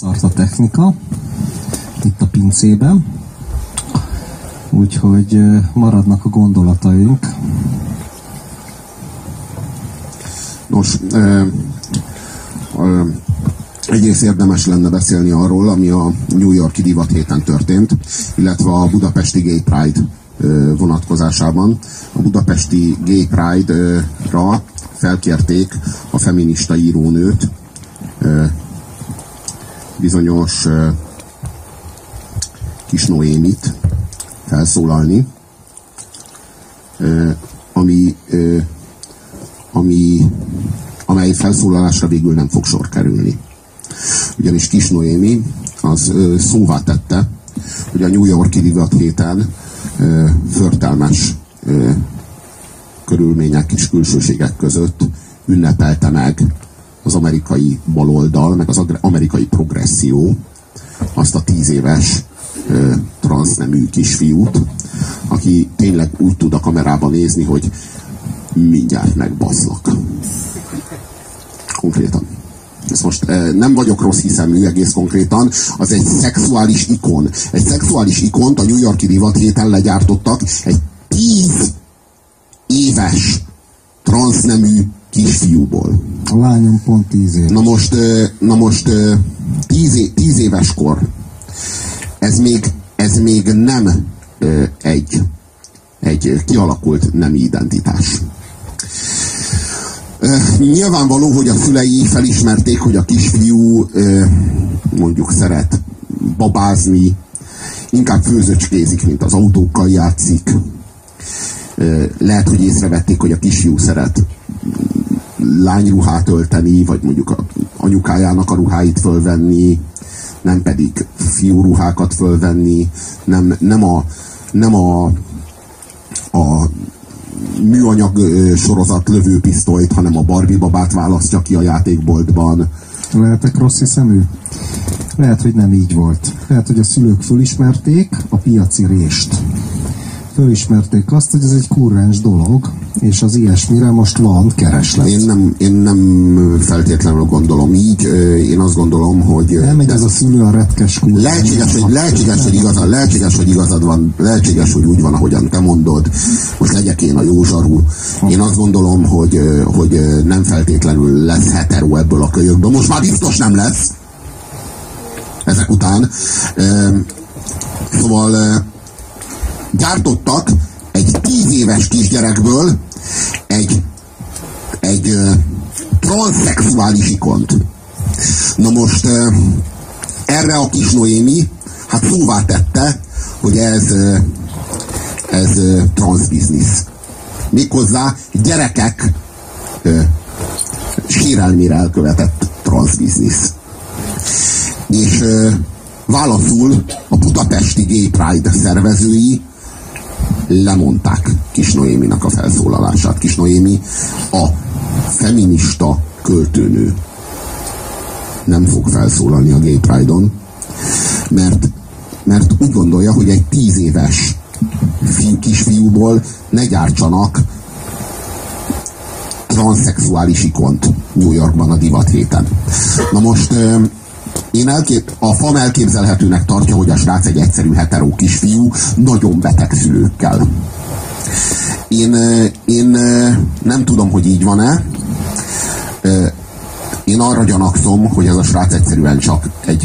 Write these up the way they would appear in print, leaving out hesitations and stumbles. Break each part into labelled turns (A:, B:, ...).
A: Tart a technika itt a pincében, úgyhogy maradnak a gondolataink.
B: Nos, egyrészt érdemes lenne beszélni arról, ami a New York-i divat héten történt, illetve a budapesti Gay Pride vonatkozásában. A budapesti Gay Pride-ra felkérték a feminista írónőt, bizonyos Kis Noémit felszólalni, amely felszólalásra végül nem fog sor kerülni. Ugyanis Kis Noémi az szóvá tette, hogy a New York-i divat héten förtelmes körülmények és külsőségek között ünnepelte meg az amerikai baloldal, meg az amerikai progresszió azt a 10 éves transznemű kisfiút, aki tényleg úgy tud a kamerába nézni, hogy mindjárt megbaszlak. Konkrétan. Ez most nem vagyok rossz hiszemű, egész konkrétan, az egy szexuális ikon. Egy szexuális ikont a New York-i divat héten legyártottak egy 10 éves transznemű kisfiúból.
A: A lányom pont 10 éves.
B: Na most 10 éves kor. Ez még nem egy kialakult nemi identitás. Nyilvánvaló, hogy a szülei felismerték, hogy a kisfiú mondjuk szeret babázni, inkább főzöcskézik, mint az autókkal játszik. Lehet, hogy észrevették, hogy a kisfiú szeret lányruhát ölteni, vagy mondjuk anyukájának a ruháit fölvenni, nem pedig fiúruhákat fölvenni, nem a műanyag sorozat lövőpisztolyt, hanem a Barbie babát választja ki a játékboltban.
A: Lehetek rossz hiszemű? Lehet, hogy nem így volt. Lehet, hogy a szülők fölismerték a piaci rést. Fölismerték azt, hogy ez egy kurrens dolog, és az ilyesmire most van kereslet.
B: Én nem feltétlenül gondolom így. Én azt gondolom, hogy...
A: Nem megy ez a szülő a retkes kurrens.
B: Lehetséges, hogy igazad van. Lehetséges, hogy úgy van, ahogyan te mondod. Most legyek én a jó zsarú. Én azt gondolom, hogy nem feltétlenül lesz hetero ebből a kölyökből. Most már biztos nem lesz. Ezek után. Szóval... gyártottak egy 10 éves kisgyerekből egy transzszexuális ikont. Na most erre a Kis Noémi hát szóvá tette, hogy ez transzbiznisz. Méghozzá gyerekek sérelmére elkövetett transzbiznisz. És válaszul a budapesti Gay Pride szervezői lemondták Kis Noéminak a felszólalását. Kis Noémi a feminista költőnő nem fog felszólalni a Gay Pride-on, mert úgy gondolja, hogy egy 10 éves kisfiúból ne gyártsanak transzszexuális ikont New Yorkban a divat héten. Na most a FAM elképzelhetőnek tartja, hogy a srác egy egyszerű hetero kisfiú, nagyon beteg szülőkkel. Én nem tudom, hogy így van-e. Én arra gyanakszom, hogy ez a srác egyszerűen csak egy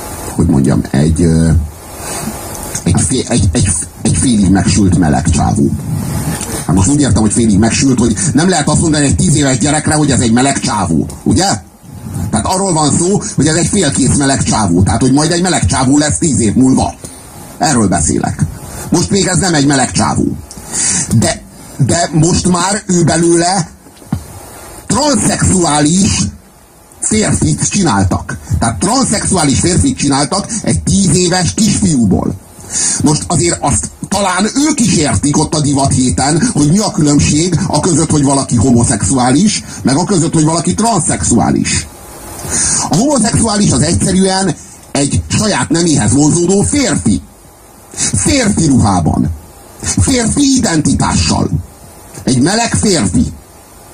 B: félig megsült meleg csávú. Hát most úgy értem, hogy félig megsült, hogy nem lehet azt mondani egy 10 éves gyerekre, hogy ez egy meleg csávú, ugye? Tehát arról van szó, hogy ez egy félkész meleg csávú. Tehát, hogy majd egy meleg csávú lesz 10 év múlva. Erről beszélek. Most még ez nem egy meleg csávú. De most már ő belőle transzszexuális férfit csináltak. Tehát transzszexuális férfit csináltak egy 10 éves kisfiúból. Most azért azt talán ők is értik ott a divat héten, hogy mi a különbség a között, hogy valaki homoszexuális, meg a között, hogy valaki transzszexuális. A homoszexuális az egyszerűen egy saját neméhez vonzódó férfi. Férfi ruhában. Férfi identitással. Egy meleg férfi.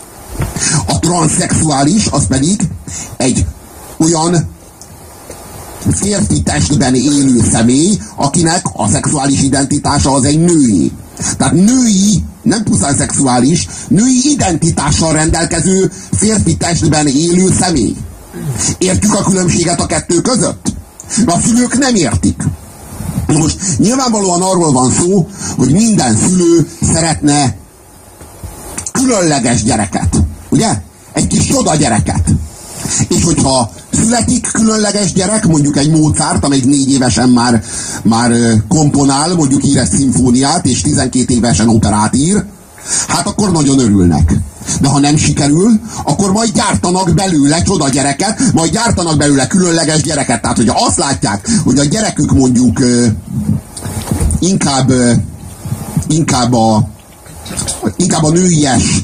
B: A transzszexuális az pedig egy olyan férfi testben élő személy, akinek a szexuális identitása az egy női. Tehát női, nem pusztán szexuális, női identitással rendelkező férfi testben élő személy. Értjük a különbséget a kettő között? A szülők nem értik. Most nyilvánvalóan arról van szó, hogy minden szülő szeretne különleges gyereket. Ugye? Egy kis csoda gyereket. És hogyha születik különleges gyerek, mondjuk egy Mozart, amely 4 évesen már komponál, mondjuk ír egy szimfóniát, és 12 évesen operát ír, hát akkor nagyon örülnek. De ha nem sikerül, akkor majd gyártanak belőle csoda gyereket, majd gyártanak belőle különleges gyereket. Tehát, hogyha azt látják, hogy a gyerekük mondjuk inkább a nőies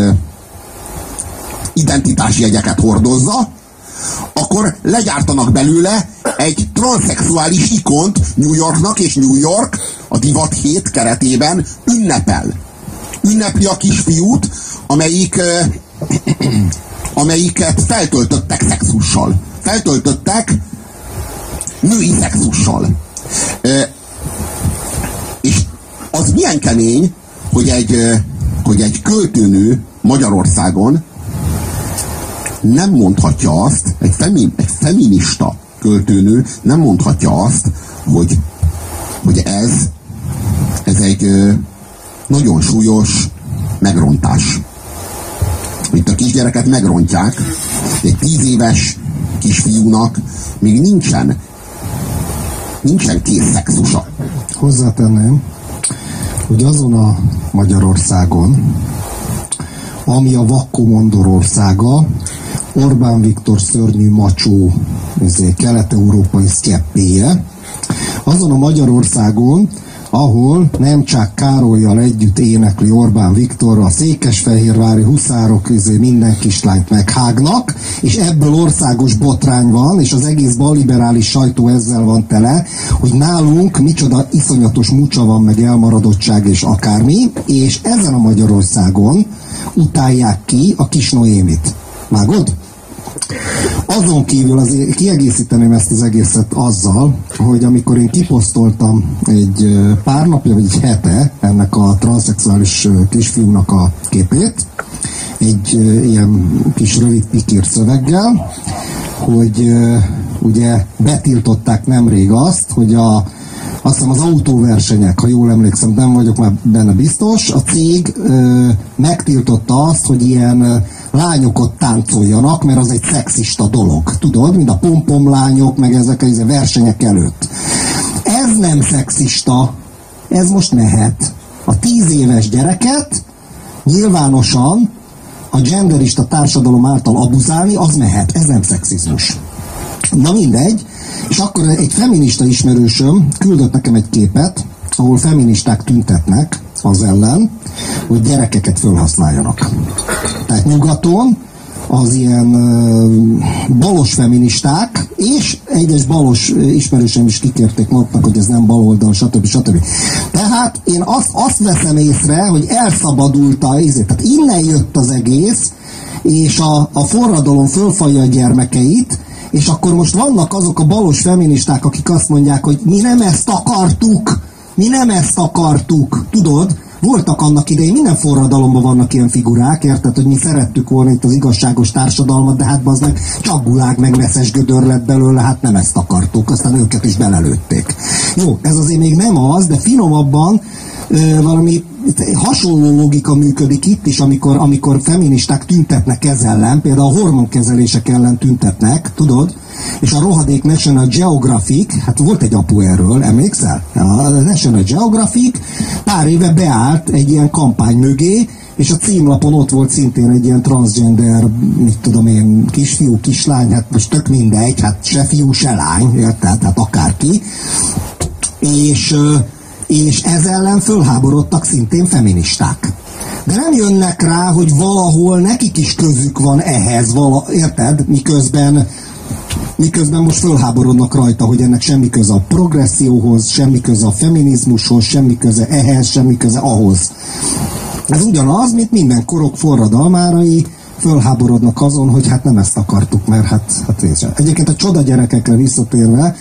B: identitásjegyeket hordozza, akkor legyártanak belőle egy transzexuális ikont New Yorknak, és New York a divat hét keretében ünnepli a kisfiút, amelyiket feltöltöttek szexussal. Feltöltöttek női szexussal. És az milyen kemény, hogy egy költőnő Magyarországon nem mondhatja azt, egy feminista költőnő nem mondhatja azt, hogy ez egy nagyon súlyos megrontás. Itt a kisgyereket megrontják, egy 10 éves kisfiúnak még nincsen kész szexusa.
A: Hozzátenném, hogy azon a Magyarországon, ami a vakkomondor országa, Orbán Viktor szörnyű macsó, kelet-európai sztyeppéje, azon a Magyarországon, ahol Nemcsák Károllyal együtt énekli Orbán Viktor, a székesfehérvári huszárok minden kislányt meghágnak, és ebből országos botrány van, és az egész balliberális sajtó ezzel van tele, hogy nálunk micsoda iszonyatos mucsa van, meg elmaradottság és akármi, és ezen a Magyarországon utálják ki a kis Noémit. Vágod? Azon kívül azért kiegészíteném ezt az egészet azzal, hogy amikor én kiposztoltam egy pár napja, vagy egy hete ennek a transzexuális kisfiúnak a képét, egy ilyen kis rövid pikírt szöveggel, hogy ugye betiltották nemrég azt, hogy azt hiszem az autóversenyek, ha jól emlékszem, nem vagyok már benne biztos, a cég megtiltotta azt, hogy ilyen lányok ott táncoljanak, mert az egy szexista dolog. Tudod, mint a pompomlányok, meg ezek a versenyek előtt. Ez nem szexista, ez most mehet. A 10 éves gyereket nyilvánosan a genderista társadalom által abuzálni, az mehet. Ez nem szexizmus. Na mindegy, és akkor egy feminista ismerősöm küldött nekem egy képet, ahol feministák tüntetnek az ellen, hogy gyerekeket felhasználjanak. Tehát nyugaton az ilyen balos feministák, és egyes balos ismerőseim is kikérték maguknak, hogy ez nem baloldal, stb. Tehát én azt veszem észre, hogy elszabadult tehát innen jött az egész, és a forradalom fölfalja a gyermekeit, és akkor most vannak azok a balos feministák, akik azt mondják, hogy mi nem ezt akartuk, tudod? Voltak annak idején, minden forradalomban vannak ilyen figurák, érted, hogy mi szerettük volna itt az igazságos társadalmat, de hát az meg csak gulág, meg messzes gödör lett belőle, hát nem ezt akartuk, aztán őket is belelőtték. Jó, ez azért még nem az, de finomabban valami hasonló logika működik itt is, amikor feministák tüntetnek ez ellen, például a hormonkezelések ellen tüntetnek, tudod? És a rohadék National Geographic, hát volt egy apu erről, emlékszel? A National Geographic pár éve beállt egy ilyen kampány mögé, és a címlapon ott volt szintén egy ilyen transgender, mit tudom én, kisfiú, kislány, hát most tök mindegy, hát se fiú, se lány, érted? Hát akárki. És ez ellen fölháborodtak szintén feministák. De nem jönnek rá, hogy valahol nekik is közük van ehhez, érted? Miközben most fölháborodnak rajta, hogy ennek semmi köze a progresszióhoz, semmi köze a feminizmushoz, semmi köze ehhez, semmi köze ahhoz. Ez ugyanaz, mint minden korok forradalmárai fölháborodnak azon, hogy hát nem ezt akartuk, mert hát egyébként a csoda gyerekekre visszatérve,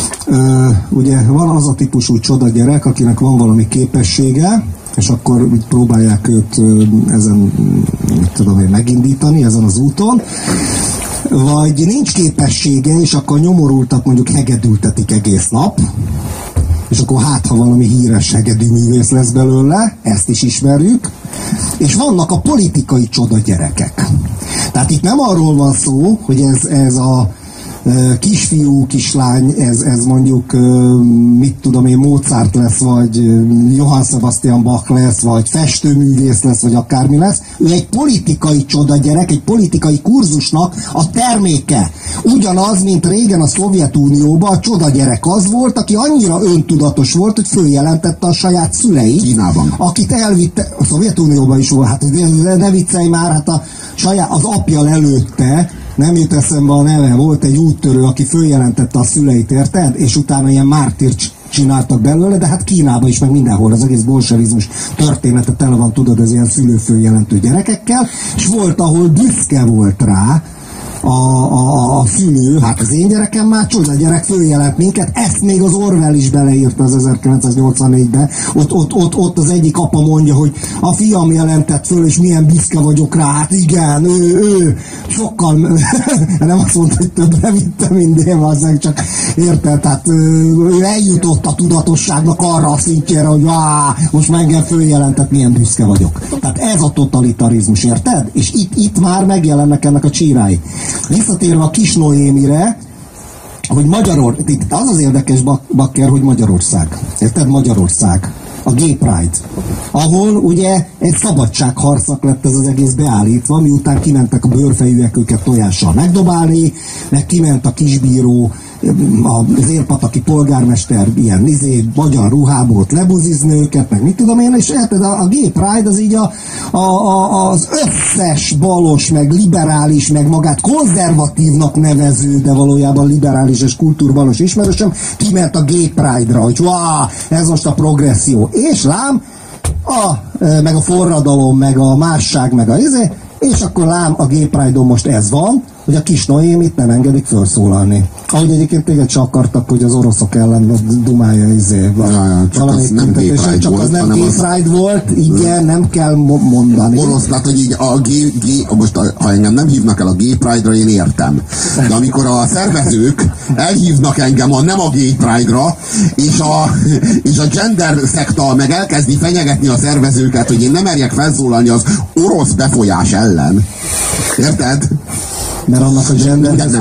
A: ugye van az a típusú csoda gyerek, akinek van valami képessége, és akkor úgy próbálják őt ezen, mit tudom én, megindítani, ezen az úton, vagy nincs képessége, és akkor nyomorultat mondjuk hegedültetik egész nap, és akkor hát, ha valami híres hegedűművész lesz belőle, ezt is ismerjük, és vannak a politikai csoda gyerekek. Tehát itt nem arról van szó, hogy ez a kisfiú, kislány, ez mondjuk, mit tudom én, Mozart lesz, vagy Johann Sebastian Bach lesz, vagy festőművész lesz, vagy akármi lesz. Ő egy politikai csoda gyerek, egy politikai kurzusnak a terméke. Ugyanaz, mint régen a Szovjetunióban a csoda gyerek az volt, aki annyira öntudatos volt, hogy följelentette a saját szüleit.
B: Kínában.
A: Akit elvitte, a Szovjetunióban is volt, hát ne viccelj már, hát az apja lelőtte, nem jut eszembe a neve, volt egy úttörő, aki följelentette a szüleit, érted? És utána ilyen mártírt csináltak belőle, de hát Kínában is, meg mindenhol az egész bolsevizmus története tele van, tudod, ez ilyen szülőföljelentő gyerekekkel, és volt, ahol büszke volt rá a szülő, hát az én gyerekem már csoda gyerek, följelent minket, ezt még az Orwell is beleírta az 1984-ben, ott az egyik apa mondja, hogy a fiam jelentett föl, és milyen büszke vagyok rá, hát igen, ő sokkal, nem azt mondta, hogy többre vitte, mint én, aztán csak érted, tehát ő eljutott a tudatosságnak arra a szintjére, hogy most már engem följelentett, milyen büszke vagyok. Tehát ez a totalitarizmus, érted? És itt már megjelennek ennek a csírái. Visszatérve a Kis Noémire, hogy itt az az érdekes, Bakker, hogy Magyarország. Érted? Magyarország. A Gay Pride. Ahol ugye egy szabadságharcnak lett ez az egész beállítva, miután kimentek a bőrfejűek őket tojással megdobálni, meg kiment a kisbíró, az érpataki polgármester ilyen magyar ruhából lebuzizni őket, meg mit tudom én, és érted, a Gay Pride az így az összes balos, meg liberális, meg magát konzervatívnak nevező, de valójában liberális és kultúrbalos ismerősöm kiment a Gay Pride-ra, hogy ez most a progresszió. És lám, meg a forradalom, meg a másság, meg és akkor lám a Gay Pride-on most ez van, hogy a Kis Noémit nem engedik felszólalni. Ahogy egyébként téged se akartak, hogy az oroszok ellen dumálja
B: csak az nem Gay Pride
A: csak
B: volt,
A: az nem Gay Pride volt, igen, nem kell mondani.
B: Orosz, tehát, hogy így most ha engem nem hívnak el a Gay Pride-ra, én értem. De amikor a szervezők elhívnak engem nem a Gay Pride-ra, és a gender szekta meg elkezdi fenyegetni a szervezőket, hogy én nem merjek felszólalni az orosz befolyás ellen. Érted?
A: Mert annak a genderhez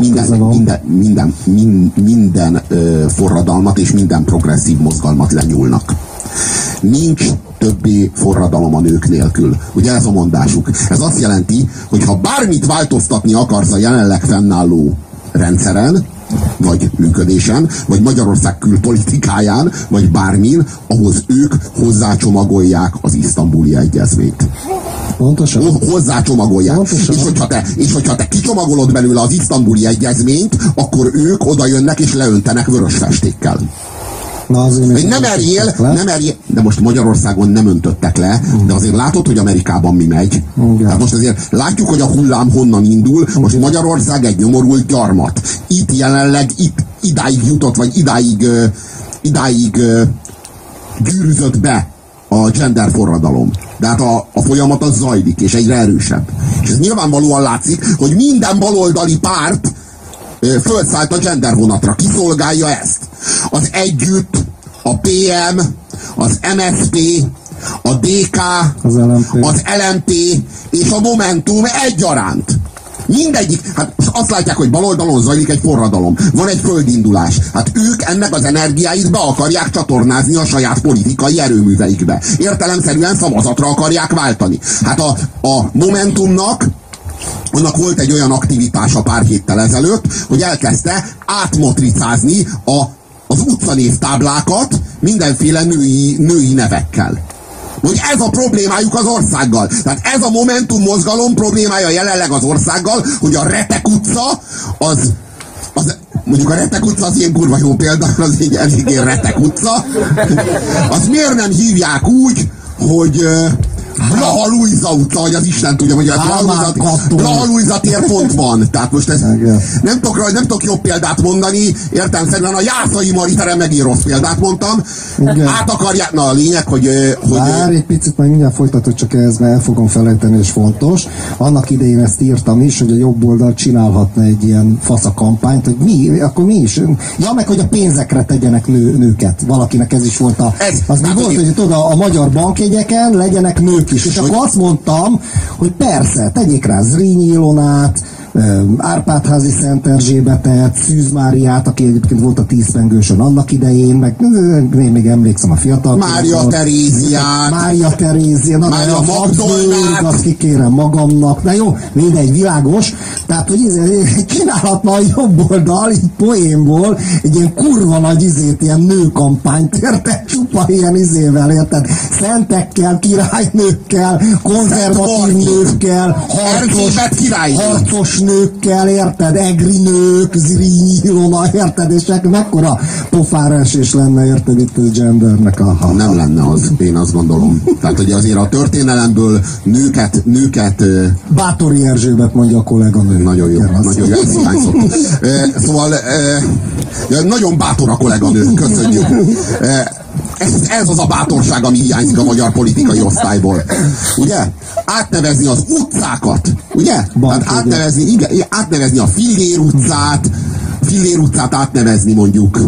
B: minden forradalmat és minden progresszív mozgalmat lenyúlnak. Nincs többé forradalom a nők nélkül. Ugye ez a mondásuk. Ez azt jelenti, hogy ha bármit változtatni akarsz a jelenleg fennálló rendszeren, vagy működésen, vagy Magyarország külpolitikáján, vagy bármin, ahhoz ők hozzácsomagolják az isztambuli egyezményt.
A: Pontosan.
B: Hozzácsomagolják.
A: Pontosan.
B: És hogyha te kicsomagolod belőle az isztambuli egyezményt, akkor ők oda jönnek és leöntenek vörös festékkel. Nem erjél, de most Magyarországon nem öntöttek le, de azért látod, hogy Amerikában mi megy. Hát most azért látjuk, hogy a hullám honnan indul, most Magyarország egy nyomorult gyarmat. Itt jelenleg, idáig jutott, vagy idáig gyűrűzött be a gender forradalom. De hát a folyamat az zajlik, és egyre erősebb. És ez nyilvánvalóan látszik, hogy minden baloldali párt fölszállt a gender vonatra. Kiszolgálja ezt? Az Együtt, a PM, az MSZP, a DK, az LMP és a Momentum egyaránt. Mindegyik, hát azt látják, hogy baloldalon zajlik egy forradalom. Van egy földindulás. Hát ők ennek az energiáit be akarják csatornázni a saját politikai erőműveikbe. Értelemszerűen szavazatra akarják váltani. Hát a Momentumnak annak volt egy olyan aktivitása pár héttel ezelőtt, hogy elkezdte átmatricázni az utcanévtáblákat mindenféle női nevekkel. Hogy ez a problémájuk az országgal. Tehát ez a Momentum mozgalom problémája jelenleg az országgal, hogy a Retek utca az mondjuk a Retek utca az ilyen kurva jó példa, az egy eléggé Retek utca. Azt miért nem hívják úgy, hogy Blaha Luisa utca, hogy az Isten tudja, hogy Blaha Luisa térpont van. Tehát most ez, nem tudok jobb példát mondani, értelemszerűen a Jászai Maritere megint rossz példát mondtam.
A: Igen.
B: Át akarják, na a lényeg, hogy
A: Várj egy picit, majd mindjárt folytatod, csak ehhez, mert el fogom felejteni, és fontos. Annak idején ezt írtam is, hogy a jobb oldal csinálhatna egy ilyen faszakampányt, hogy akkor mi is. Ja, meg hogy a pénzekre tegyenek nőket. Valakinek ez is volt az mi volt, hogy tudod, a magyar bankjegyeken legyenek nők is. És akkor azt mondtam, hogy persze, tegyék rá Zrínyi Ilonát, Árpád-házi Szent Erzsébetet, Szűz Máriát, aki egyébként volt a 10 pengősön annak idején, meg én még emlékszem a fiatal.
B: Mária Teréziát.
A: Mária Magdolnát. Azt kikérem magamnak. Na jó, mindegy, világos. Tehát, hogy csinálhatna a jobb oldal, így poénból, egy ilyen kurva nagy ilyen nőkampányt, érted? Csupa ilyen érted? Szentekkel, királynőkkel, konzervatív nőkkel, harcos nőkkel, érted? Egri nők, Zrínyi Ilona, érted? És mekkora pofára esés lenne, érted, itt a gendernek a...
B: Nem lenne az, én azt gondolom. Tehát, hogy azért a történelemből nőket
A: Bátori Erzsébet, mondja a kolléganő.
B: Nagyon jó, nagyon jó, ez hiányzott. Szóval nagyon bátor a kolléganő, köszönjük. Ez az a bátorság, ami hiányzik a magyar politikai osztályból. Ugye? Átnevezni az utcákat. Ugye? Hát átnevezni a Fillér utcát átnevezni mondjuk.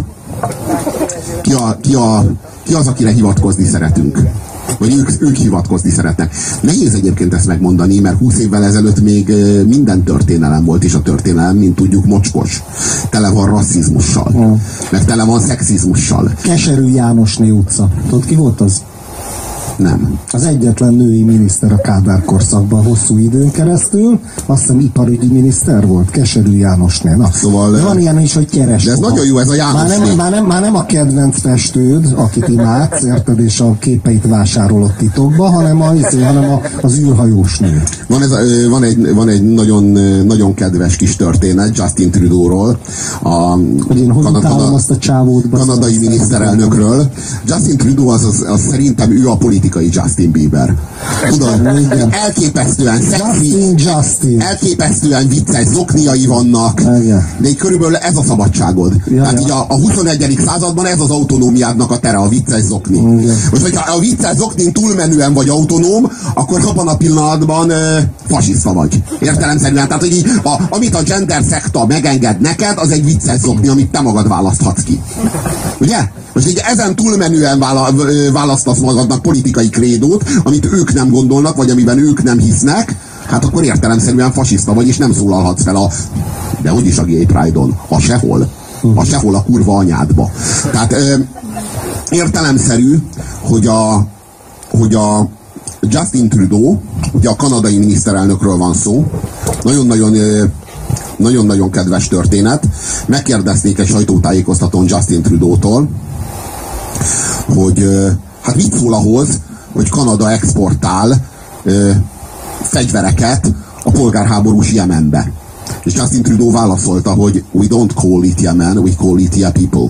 B: Ki az, akire hivatkozni szeretünk? Vagy ők hivatkozni szeretnek. Nehéz egyébként ezt megmondani, mert 20 évvel ezelőtt még minden történelem volt, és a történelem, mint tudjuk, mocskos. Tele van rasszizmussal. Meg tele van szexizmussal.
A: Keserű Jánosné utca. Tudod, ki volt az?
B: Nem.
A: Az egyetlen női miniszter a Kádár korszakban hosszú időn keresztül, azt hiszem iparügyi miniszter volt, Keserű Jánosné. Na,
B: szóval,
A: van ilyen is, hogy keres.
B: De ez nagyon jó, ez a Jánosné.
A: Már nem a kedvenc festőd, akit imádsz, érted, és a képeit vásárolott titokba, hanem az űrhajós nő.
B: Van egy nagyon, nagyon kedves kis történet Justin Trudeauról,
A: hogy én hogy utálom azt a csávót,
B: kanadai miniszterelnökről. Justin Trudeau az szerintem ő a politikai Justin Bieber. Tudod, elképesztően szexi, elképesztően vicces zokniai vannak, de így körülbelül ez a szabadságod. Tehát így a 21. században ez az autonómiádnak a tere, a vicces zokni. Most, hogyha a vicces zoknin túlmenően vagy autonóm, akkor abban a pillanatban fasiszta vagy. Értelemszerűen. Tehát, hogy így, amit a gender szekta megenged neked, az egy vicces zokni, amit te magad választhatsz ki. Ugye? Most így ezen túlmenően választasz magadnak politikai krédót, amit ők nem gondolnak, vagy amiben ők nem hisznek, hát akkor értelemszerűen fasiszta vagy, és nem szólalhatsz fel de hogy is a Gay Pride-on? Sehol a kurva anyádba. Tehát értelemszerű, hogy a Justin Trudeau, ugye a kanadai miniszterelnökről van szó, nagyon-nagyon kedves történet. Megkérdezték egy sajtótájékoztatón Justin Trudeau-tól, hogy hát mit szól ahhoz, hogy Kanada exportál fegyvereket a polgárháborús Jemenbe. És Justin Trudeau válaszolta, hogy we don't call it Yemen, we call it Ye people.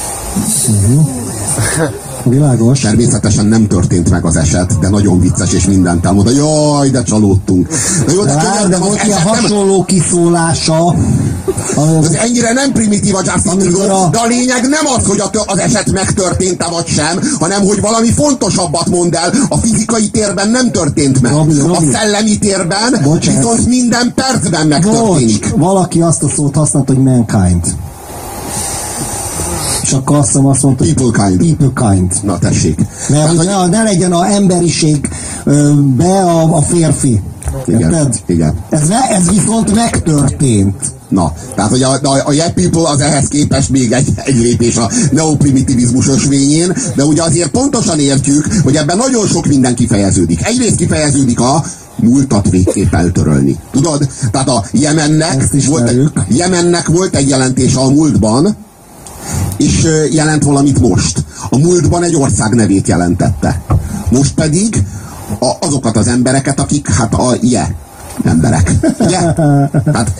A: Világos.
B: Természetesen nem történt meg az eset, de nagyon vicces és mindent elmondta. Jaj, de csalódtunk. Na jó,
A: de volt ilyen hasonló kiszólása.
B: Ez ennyire nem primitív a Justin Trudeau, de a lényeg nem az, hogy az eset megtörtént-e vagy sem, hanem hogy valami fontosabbat mond el. A fizikai térben nem történt meg. Robi. A szellemi térben viszont minden percben megtörténik.
A: Valaki azt a szót használta, hogy mankind. És akkor azt mondta,
B: People
A: kind.
B: Na tessék.
A: Mert hogy ne legyen az emberiség be a férfi.
B: Igen.
A: Ez viszont megtörtént.
B: Na, tehát hogy a Ye people az ehhez képest még egy lépés a neoprimitivizmus ösvényén, de ugye azért pontosan értjük, hogy ebben nagyon sok minden kifejeződik. Egyrészt kifejeződik a múltat végképp eltörölni. Tudod? Tehát a Jemennek volt egy jelentése a múltban, és jelent valamit most. A múltban egy ország nevét jelentette. Most pedig azokat az embereket, akik hát emberek. Ugye? Hát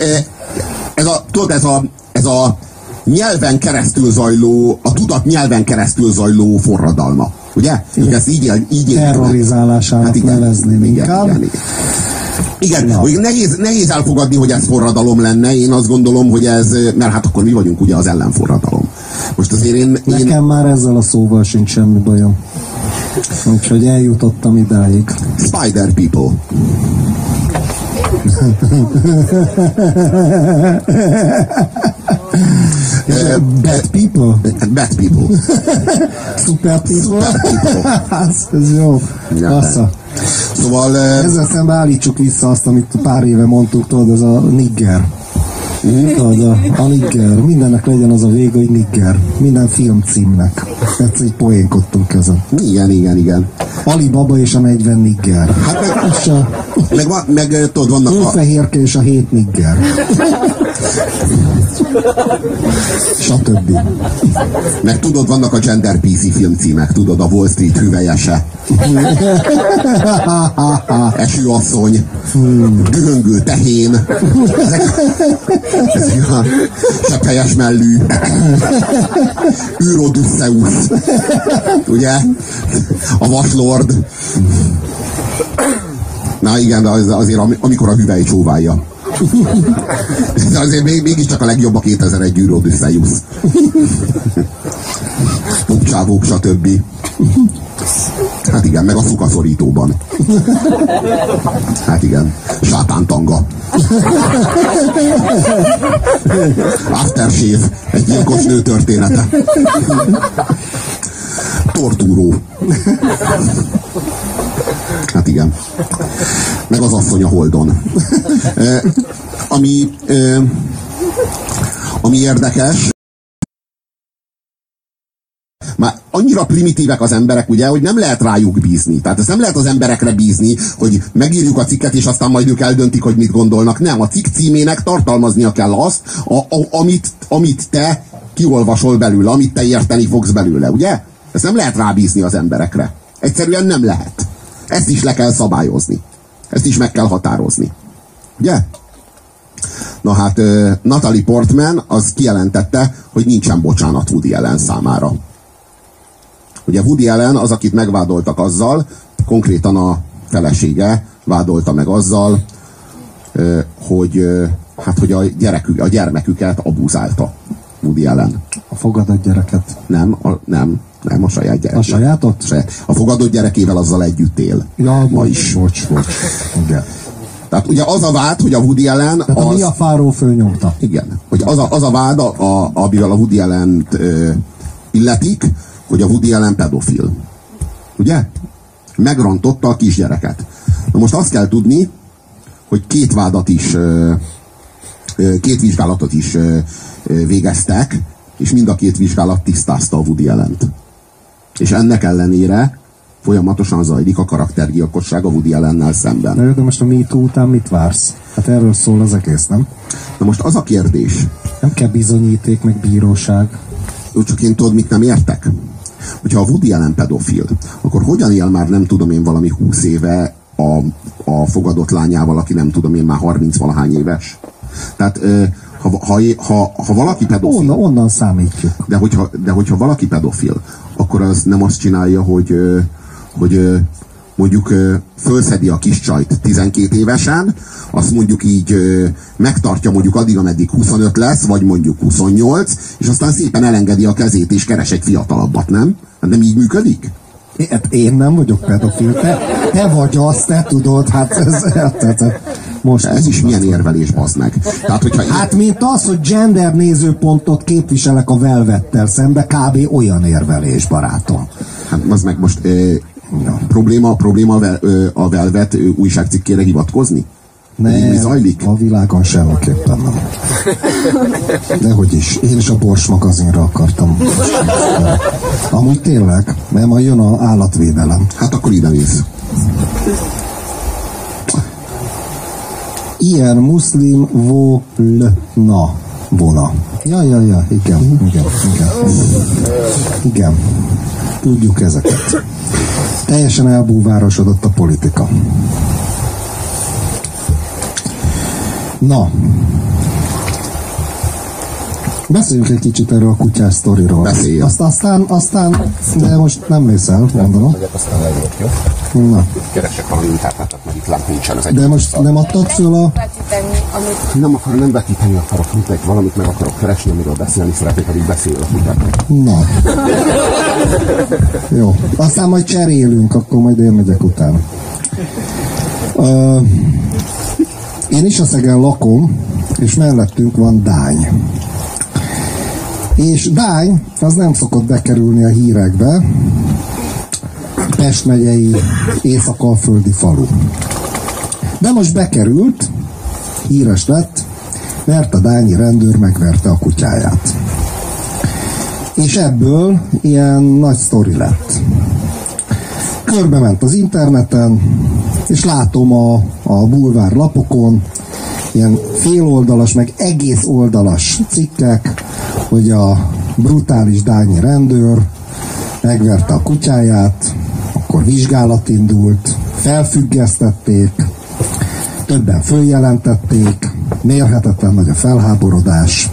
B: ez a nyelven keresztül zajló, a tudat nyelven keresztül zajló forradalma. Ugye? Ők ezt így
A: terrorizálásának nevezném inkább.
B: Igen, hogy nehéz elfogadni, hogy ez forradalom lenne. Én azt gondolom, hogy ez, mert hát akkor mi vagyunk ugye az ellenforradalom. Most azért
A: Nekem már ezzel a szóval sincs semmi bajom. Úgyhogy eljutottam idáig.
B: Spider people.
A: Bad people?
B: Bad people.
A: Super people?
B: Super people.
A: Ez jó.
B: Ja, szóval...
A: ezzel szemben állítsuk vissza azt, amit pár éve mondtuk, tudod, ez a nigger. Tudod, a nigger. Mindennek legyen az a vége, hogy nigger. Minden filmcímnek. Egyszer így poénkodtunk ezen.
B: Igen.
A: Alibaba és a 40 nigger.
B: Hát meg tudod, vannak
A: a... fehérke és a 7 nigger. Stb.
B: Meg tudod, vannak a gender PC filmcímek, tudod, a Wall Street hüvelyese. Esőasszony. Dühöngő tehén. Ezek a sepphelyes mellű. Űrodüsszeusz. Ugye? A vaslord. Na igen, de azért amikor a hüvely csóválja. De azért mégiscsak a legjobb a 2001 űrodüsszeusz. Pupcsávók, stb. Hát igen, meg a szukaszorítóban. Hát igen, sátántanga. Aftershave, egy gyilkos nő története. Tortúró. Hát igen. Meg az asszony a Holdon. Ami érdekes, már annyira primitívek az emberek, ugye, hogy nem lehet rájuk bízni. Tehát ezt nem lehet az emberekre bízni, hogy megírjuk a cikket, és aztán majd ők eldöntik, hogy mit gondolnak. Nem, a cikk címének tartalmaznia kell azt, amit te kiolvasol belőle, amit te érteni fogsz belőle, ugye? Ezt nem lehet rábízni az emberekre. Egyszerűen nem lehet. Ezt is le kell szabályozni. Ezt is meg kell határozni. Ugye? Na hát, Natalie Portman az kijelentette, hogy nincsen bocsánat Woody Allen számára. Ugye Woody Allen az, akit megvádoltak azzal, konkrétan a felesége vádolta meg azzal, hogy a gyermeküket abuzálta Woody Allen.
A: A fogadott gyereket?
B: Nem, a saját gyereket.
A: A sajátot?
B: A fogadott gyerekével azzal együtt él.
A: Ja,
B: ma is.
A: Bocs. Igen.
B: Tehát ugye az a vád, hogy a Woody Allen...
A: Tehát a Mia Farrow fölnyomta.
B: Igen. Hogy az a vád, amivel a Woody Allent illetik, hogy a Woody Allen pedofil. Ugye? Megrontotta a kisgyereket. Na most azt kell tudni, hogy két vizsgálatot is végeztek, és mind a két vizsgálat tisztázta a Woody Allent. És ennek ellenére folyamatosan zajlik a karaktergyilkosság a Woody Allennel szemben.
A: De most a MeToo után mit vársz? Hát erről szól az egész, nem?
B: Na most az a kérdés.
A: Nem kell bizonyíték, meg bíróság.
B: Csak én tudod, mit nem értek? Hogyha a Woody Allen pedofil, akkor hogyan él már nem tudom én valami 20 éve a fogadott lányával, aki nem tudom én már 30-valahány éves? Tehát ha valaki pedofil...
A: Onnan számítjuk.
B: De hogyha valaki pedofil, akkor az nem azt csinálja, hogy mondjuk fölszedi a kis csajt 12 évesen, azt mondjuk így megtartja mondjuk addig, ameddig 25 lesz, vagy mondjuk 28, és aztán szépen elengedi a kezét, és keres egy fiatalabbat, nem? Hát nem így működik?
A: Én nem vagyok pedofil, te vagy az, te tudod, hát
B: ez is milyen érvelés, bazd meg. Tehát,
A: hát mint az, hogy gender nézőpontot képviselek a Velvettel szembe, kb. Olyan érvelés, barátom.
B: Hát az meg most probléma a Velvet újságcikkére hivatkozni?
A: Nem, a világon semmiképpen nem. Dehogy is. Én is a Bors magazinra akartam. Amúgy tényleg, mert majd jön az állatvédelem.
B: Hát akkor ide mész.
A: Ilyen muszlim volna. Ja, igen. Tudjuk ezeket. Teljesen elbúvárosodott a politika. Na, Beszéljünk egy kicsit erről a kutyás sztoriról.
B: Beszéljünk.
A: Aztán, de most nem mész el, gondolom.
B: Aztán leírok, jó?
A: Na.
B: Keresek valami internetet, mert itt lent nincsen az egy.
A: De most nem adtad föl a...
B: Nem vetíteni akarok, mint valamit meg akarok keresni, amiről beszélni szeretnék, addig beszél a kutyáknak.
A: Na. Jó. Aztán majd cserélünk, akkor majd én megyek utána. Én Isaszegen lakom, és mellettünk van Dány. És Dány az nem szokott bekerülni a hírekbe. Pest megyei észak-alföldi falu. De most bekerült, híres lett, mert a dányi rendőr megverte a kutyáját. És ebből ilyen nagy sztori lett. Körbe ment az interneten, és látom a bulvár lapokon ilyen féloldalas, meg egész oldalas cikkek, hogy a brutális dányi rendőr megverte a kutyáját, akkor vizsgálat indult, felfüggesztették, többen följelentették, mérhetetlen nagy a felháborodás,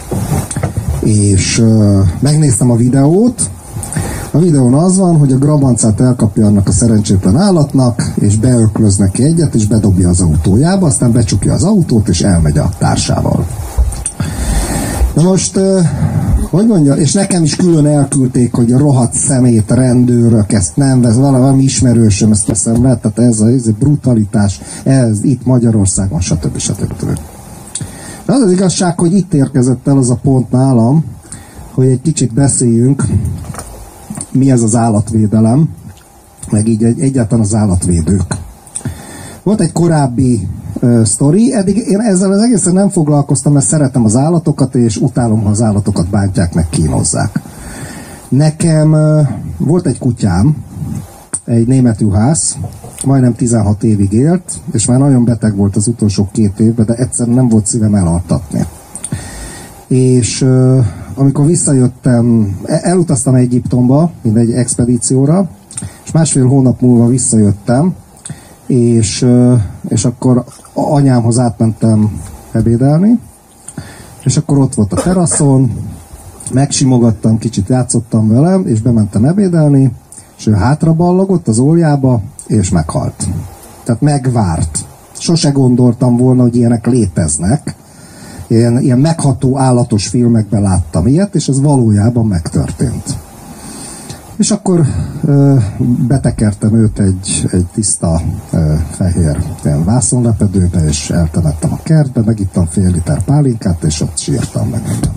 A: és megnéztem a videót. A videón az van, hogy a grabancát elkapja annak a szerencsétlen állatnak, és beöklöz neki egyet, és bedobja az autójába, aztán becsukja az autót, és elmegy a társával. Na most, hogy mondja, és nekem is külön elküldték, hogy a rohadt szemét rendőrök, ezt nem vesz, valami ismerősöm, ezt veszem le, tehát ez a brutalitás, ez itt Magyarországon, stb. De az az igazság, hogy itt érkezett el az a pont nálam, hogy egy kicsit beszéljünk, mi ez az állatvédelem, meg így egyáltalán az állatvédők. Volt egy korábbi sztori, eddig én ezzel az egészen nem foglalkoztam, mert szeretem az állatokat, és utálom, ha az állatokat bántják, meg kínozzák. Nekem volt egy kutyám, egy német juhász, majdnem 16 évig élt, és már nagyon beteg volt az utolsó 2 évben, de egyszerűen nem volt szívem elaltatni. És amikor visszajöttem, elutaztam Egyiptomba, mint egy expedícióra, és 1,5 hónap múlva visszajöttem, és akkor anyámhoz átmentem ebédelni, és akkor ott volt a teraszon, megsimogattam, kicsit játszottam velem, és bementem ebédelni, és ő hátraballagott az óljába, és meghalt. Tehát megvárt. Sose gondoltam volna, hogy ilyenek léteznek. Ilyen megható állatos filmekben láttam ilyet, és ez valójában megtörtént. És akkor betekertem őt egy tiszta fehér vászonlepedőbe, és eltemettem a kertbe, megittam fél liter pálinkát, és ott sírtam meg minden.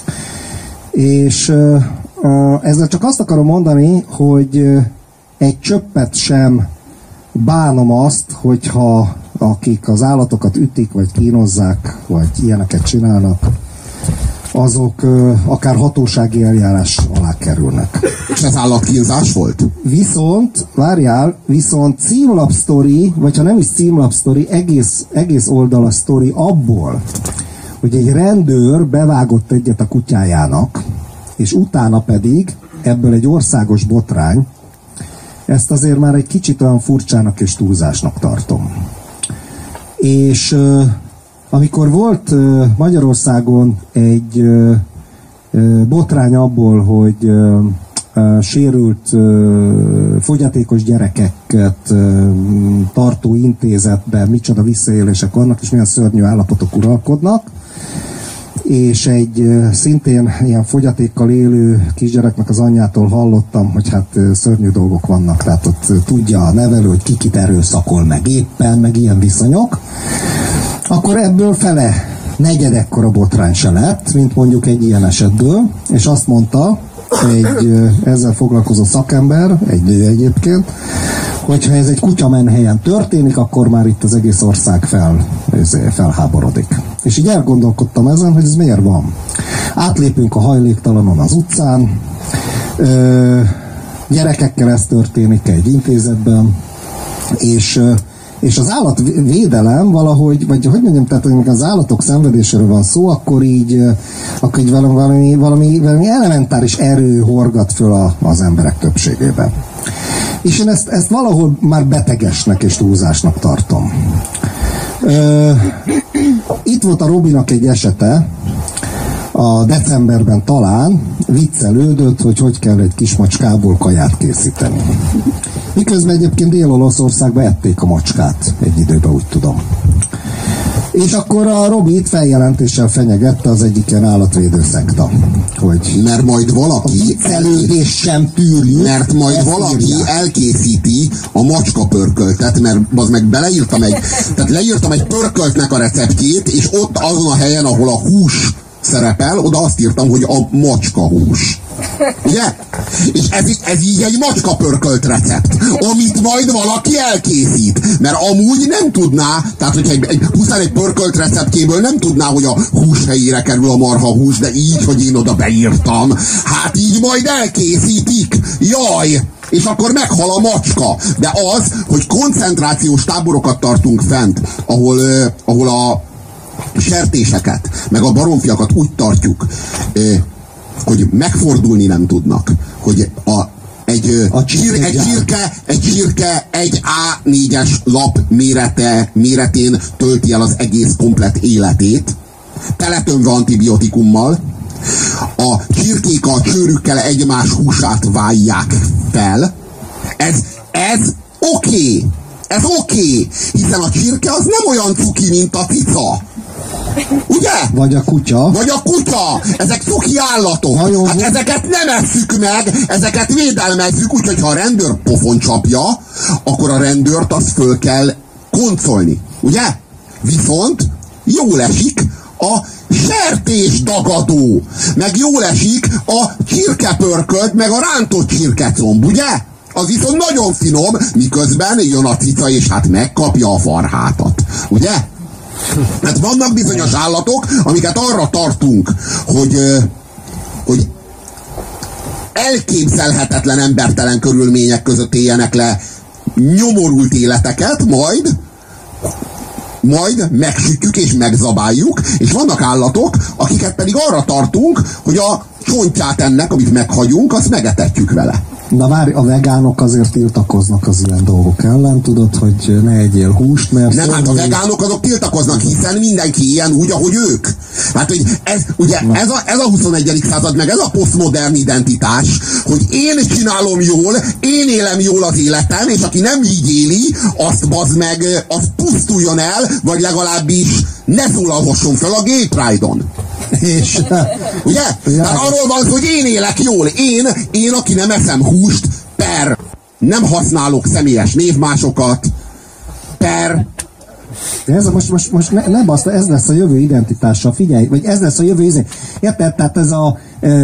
A: És ezzel csak azt akarom mondani, hogy egy csöppet sem bánom azt, hogyha akik az állatokat ütik, vagy kínozzák, vagy ilyeneket csinálnak, azok akár hatósági eljárás alá kerülnek.
B: És ez állatkínzás volt?
A: Viszont címlapsztori, vagy ha nem is címlapsztori, egész oldalas sztori abból, hogy egy rendőr bevágott egyet a kutyájának, és utána pedig ebből egy országos botrány, ezt azért már egy kicsit olyan furcsának és túlzásnak tartom. És amikor volt Magyarországon egy botrány abból, hogy sérült fogyatékos gyerekeket tartó intézetben micsoda visszaélések vannak, és milyen szörnyű állapotok uralkodnak, és egy szintén ilyen fogyatékkal élő kisgyereknek az anyjától hallottam, hogy hát szörnyű dolgok vannak, tehát ott tudja a nevelő, hogy kikit erőszakol meg éppen, meg ilyen viszonyok, akkor ebből fele negyedekkora botrány se lett, mint mondjuk egy ilyen esetből, és azt mondta egy ezzel foglalkozó szakember, egy nő egyébként, hogyha ez egy kutyamenhelyen történik, akkor már itt az egész ország felháborodik. És így elgondolkodtam ezen, hogy ez miért van. Átlépünk a hajléktalanon az utcán, gyerekekkel ez történik egy intézetben, és az állatvédelem valahogy, vagy hogy mondjam, tehát amikor az állatok szenvedéséről van szó, akkor így valami elementáris erő horgat föl az emberek többségében. És én ezt valahol már betegesnek és túlzásnak tartom. Itt volt a Robinak egy esete, a decemberben talán viccelődött, hogy kell egy kis macskából kaját készíteni. Miközben egyébként Dél-Olaszországban ették a macskát egy időben, úgy tudom. És akkor a Robit feljelentéssel fenyegette az egyik ilyen állatvédő szekta, hogy
B: mert majd valaki
A: viccelődés sem tűrjük.
B: Mert majd valaki elkészíti a macska pörköltet, mert az meg tehát leírtam egy pörköltnek a receptjét, és ott azon a helyen, ahol a hús szerepel, oda azt írtam, hogy a macska hús. Ugye? És ez így egy macska pörkölt recept, amit majd valaki elkészít. Mert amúgy nem tudná, tehát hogyha pusztán egy pörkölt receptjéből nem tudná, hogy a hús helyére kerül a marhahús, de így, hogy én oda beírtam, hát így majd elkészítik. Jaj! És akkor meghal a macska. De az, hogy koncentrációs táborokat tartunk fent, ahol a sertéseket, meg a baromfiakat úgy tartjuk, hogy megfordulni nem tudnak, hogy egy csirke egy A4-es lap méretén tölti el az egész komplet életét, teletömve antibiotikummal, a csirkék a csőrükkel egymás húsát válják fel. Ez oké. Ez oké, hiszen a csirke az nem olyan cuki, mint a cica. Ugye?
A: Vagy a kutya. Ezek cuki állatok. Hát ezeket nem esszük meg, ezeket védelmezzük, úgyhogy ha a rendőr pofon csapja, akkor a rendőrt azt föl kell koncolni. Ugye? Viszont jól esik a sertésdagadó, meg jól esik a csirkepörkölt, meg a rántott csirkecomb, ugye? Az viszont nagyon finom, miközben jön a cica, és hát megkapja a farhátat. Ugye? Hát vannak bizonyos állatok, amiket arra tartunk, hogy elképzelhetetlen embertelen körülmények között éljenek le nyomorult életeket, majd megsütjük és megzabáljuk, és vannak állatok, akiket pedig arra tartunk, hogy a csontját ennek, amit meghagyunk, azt megetetjük vele. Na várj, a vegánok azért tiltakoznak az ilyen dolgok ellen, tudod, hogy ne egyél húst, mert...
B: Nem, hát a vegánok azok tiltakoznak, hiszen mindenki ilyen úgy, ahogy ők. Hát, hogy ez a 21. század, meg ez a posztmodern identitás, hogy én csinálom jól, én élem jól az életem, és aki nem így éli, azt bazd meg, azt pusztuljon el, vagy legalábbis ne szólalhasson fel a Gay Pride-on.
A: És,
B: ugye? Tehát arról van, hogy én élek jól. Én, aki nem eszem húst, nem használok személyes névmásokat,
A: ez ne baszta, ez lesz a jövő identitása, figyelj, vagy ez lesz a jövő érted? Tehát ez a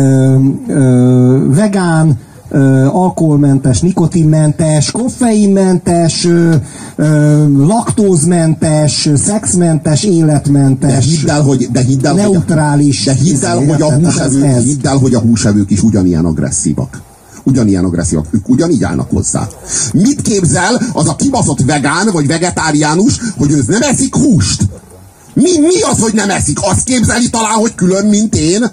A: vegán, alkoholmentes, nikotinmentes, koffeinmentes, laktózmentes, szexmentes, életmentes, neutrális.
B: De hidd el, hogy a húsevők is ugyanilyen agresszívak. Ők ugyanígy állnak hozzá. Mit képzel az a kibaszott vegán vagy vegetáriánus, hogy ő nem eszik húst? Mi az, hogy nem eszik? Azt képzeli talán, hogy külön, mint én?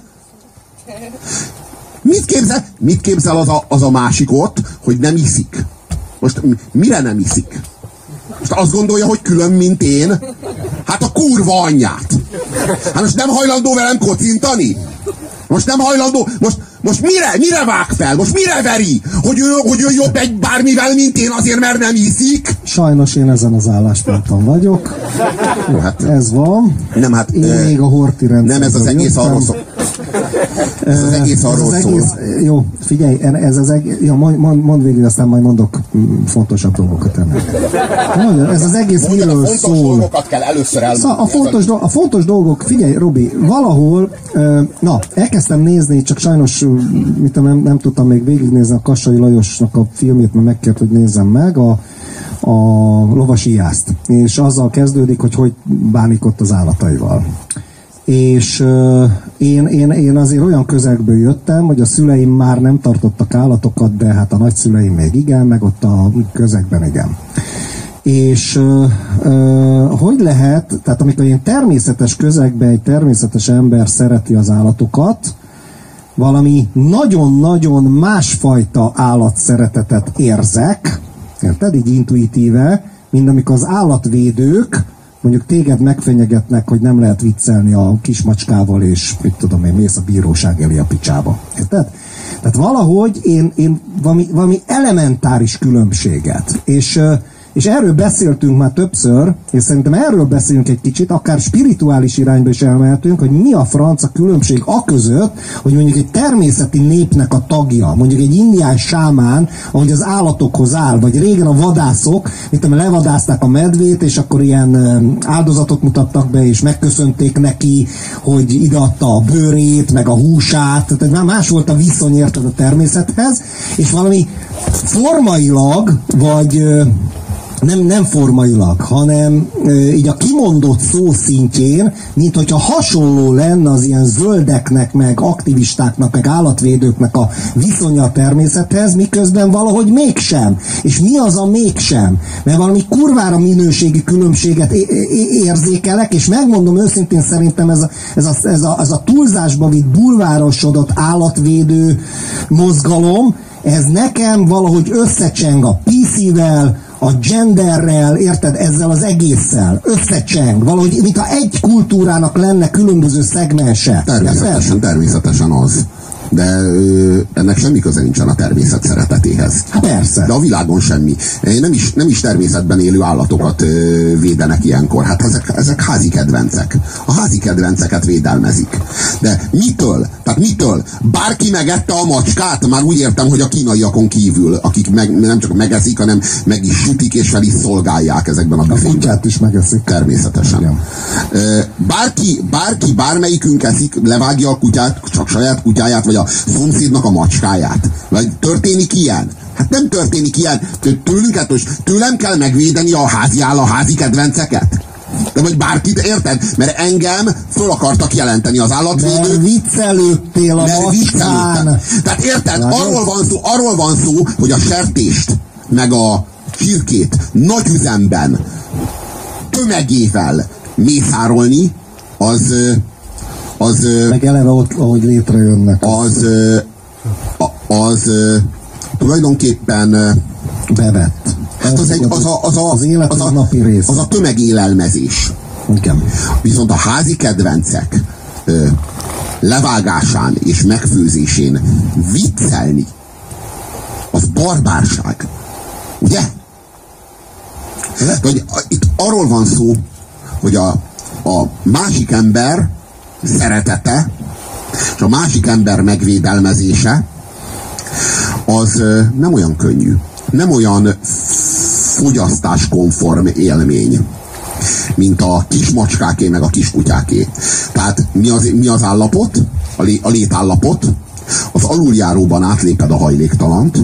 B: Mit képzel az a másik ott, hogy nem iszik? Most mire nem iszik? Most azt gondolja, hogy külön, mint én? Hát a kurva anyját! Hát most nem hajlandó velem kocintani? Most nem hajlandó? Most mire vág fel? Most mire veri? Hogy ő jobb egy bármivel, mint én azért, mert nem iszik?
A: Sajnos én ezen az állásponton vagyok.
B: Jó, hát,
A: ez van.
B: Nem, hát,
A: én még a horti rendszer.
B: Nem, ez az egész arról szól. Ez az egész arról szól.
A: Jó, figyelj, ez az egész... Ja, mondd végül, aztán majd mondok fontosabb dolgokat ennek. Ez az egész miről szól.
B: Fontos dolgokat kell először elmondani.
A: A fontos dolgok, figyelj, Robi, valahol, elkezdtem nézni, csak sajnos nem tudtam még végignézni a Kassai Lajosnak a filmjét, mert megkért, hogy nézzem meg, a Lovasi Jászt. És azzal kezdődik, hogy bánik ott az állataival. És én azért olyan közegből jöttem, hogy a szüleim már nem tartottak állatokat, de hát a nagyszüleim még igen, meg ott a közegben igen. És hogy lehet, tehát amikor én természetes közegben egy természetes ember szereti az állatokat, valami nagyon-nagyon másfajta állatszeretetet érzek, érted? Így intuitíve, mint amikor az állatvédők mondjuk téged megfenyegetnek, hogy nem lehet viccelni a kismacskával, és mit tudom én, mész a bíróság elé a picsába. Érted? Tehát valahogy én valami elementáris különbséget. És erről beszéltünk már többször, és szerintem erről beszélünk egy kicsit, akár spirituális irányba is elmehetünk, hogy mi a franc a különbség aközött, hogy mondjuk egy természeti népnek a tagja, mondjuk egy indián sámán, ahogy az állatokhoz áll, vagy régen a vadászok, mint amely levadázták a medvét, és akkor ilyen áldozatot mutattak be, és megköszönték neki, hogy ideadta a bőrét, meg a húsát, tehát már más volt a viszony, érted, a természethez, és valami formailag, vagy nem formailag, hanem így a kimondott szó szintjén, mint hogyha hasonló lenne az ilyen zöldeknek, meg aktivistáknak, meg állatvédőknek a viszonya a természethez, miközben valahogy mégsem. És mi az a mégsem? Mert valami kurvára minőségi különbséget érzékelek, és megmondom őszintén, szerintem ez a túlzásba vitt bulvárosodott állatvédő mozgalom, ez nekem valahogy összecseng a PC-vel, a genderrel, érted, ezzel az egésszel, összecseng, valahogy, mintha egy kultúrának lenne különböző szegmense.
B: Természetesen az. De ennek semmi köze nincsen a természet szeretetéhez.
A: Persze.
B: De a világon semmi. Nem is természetben élő állatokat védenek ilyenkor. Hát ezek házi kedvencek. A házi kedvenceket védelmezik. De mitől? Tehát mitől? Bárki megette a macskát? Már úgy értem, hogy a kínaiakon kívül, akik nem csak megeszik, hanem meg is sütik és fel is szolgálják ezekben a büfékben.
A: A kutyát is megeszik.
B: Természetesen. Igen. Bárki, bármelyikünk eszik, levágja a kutyát, csak saját kutyáját, vagy a szomszédnak a macskáját. Vagy történik ilyen? Hát nem történik ilyen. Tőlem kell megvédeni a házi kedvenceket? De vagy bárkit, érted? Mert engem föl akartak jelenteni az állatvédők.
A: Mert viccelődtél a macskán.
B: Tehát érted? Arról van szó, hogy a sertést, meg a csirkét nagy üzemben tömegével mészárolni, az
A: meg eleve ott, ahogy létrejönnek.
B: Az tulajdonképpen
A: bevett.
B: Hát
A: az élet az napi rész.
B: Az a tömegélelmezés.
A: Igen.
B: Viszont a házi kedvencek levágásán és megfőzésén viccelni, az barbárság. Ugye? Itt arról van szó, hogy a másik ember szeretete és a másik ember megvédelmezése az nem olyan könnyű, nem olyan fogyasztáskonform élmény, mint a kis macskáké meg a kis kutyáké. Tehát mi az állapot, a létállapot? Az aluljáróban átléped a hajléktalant,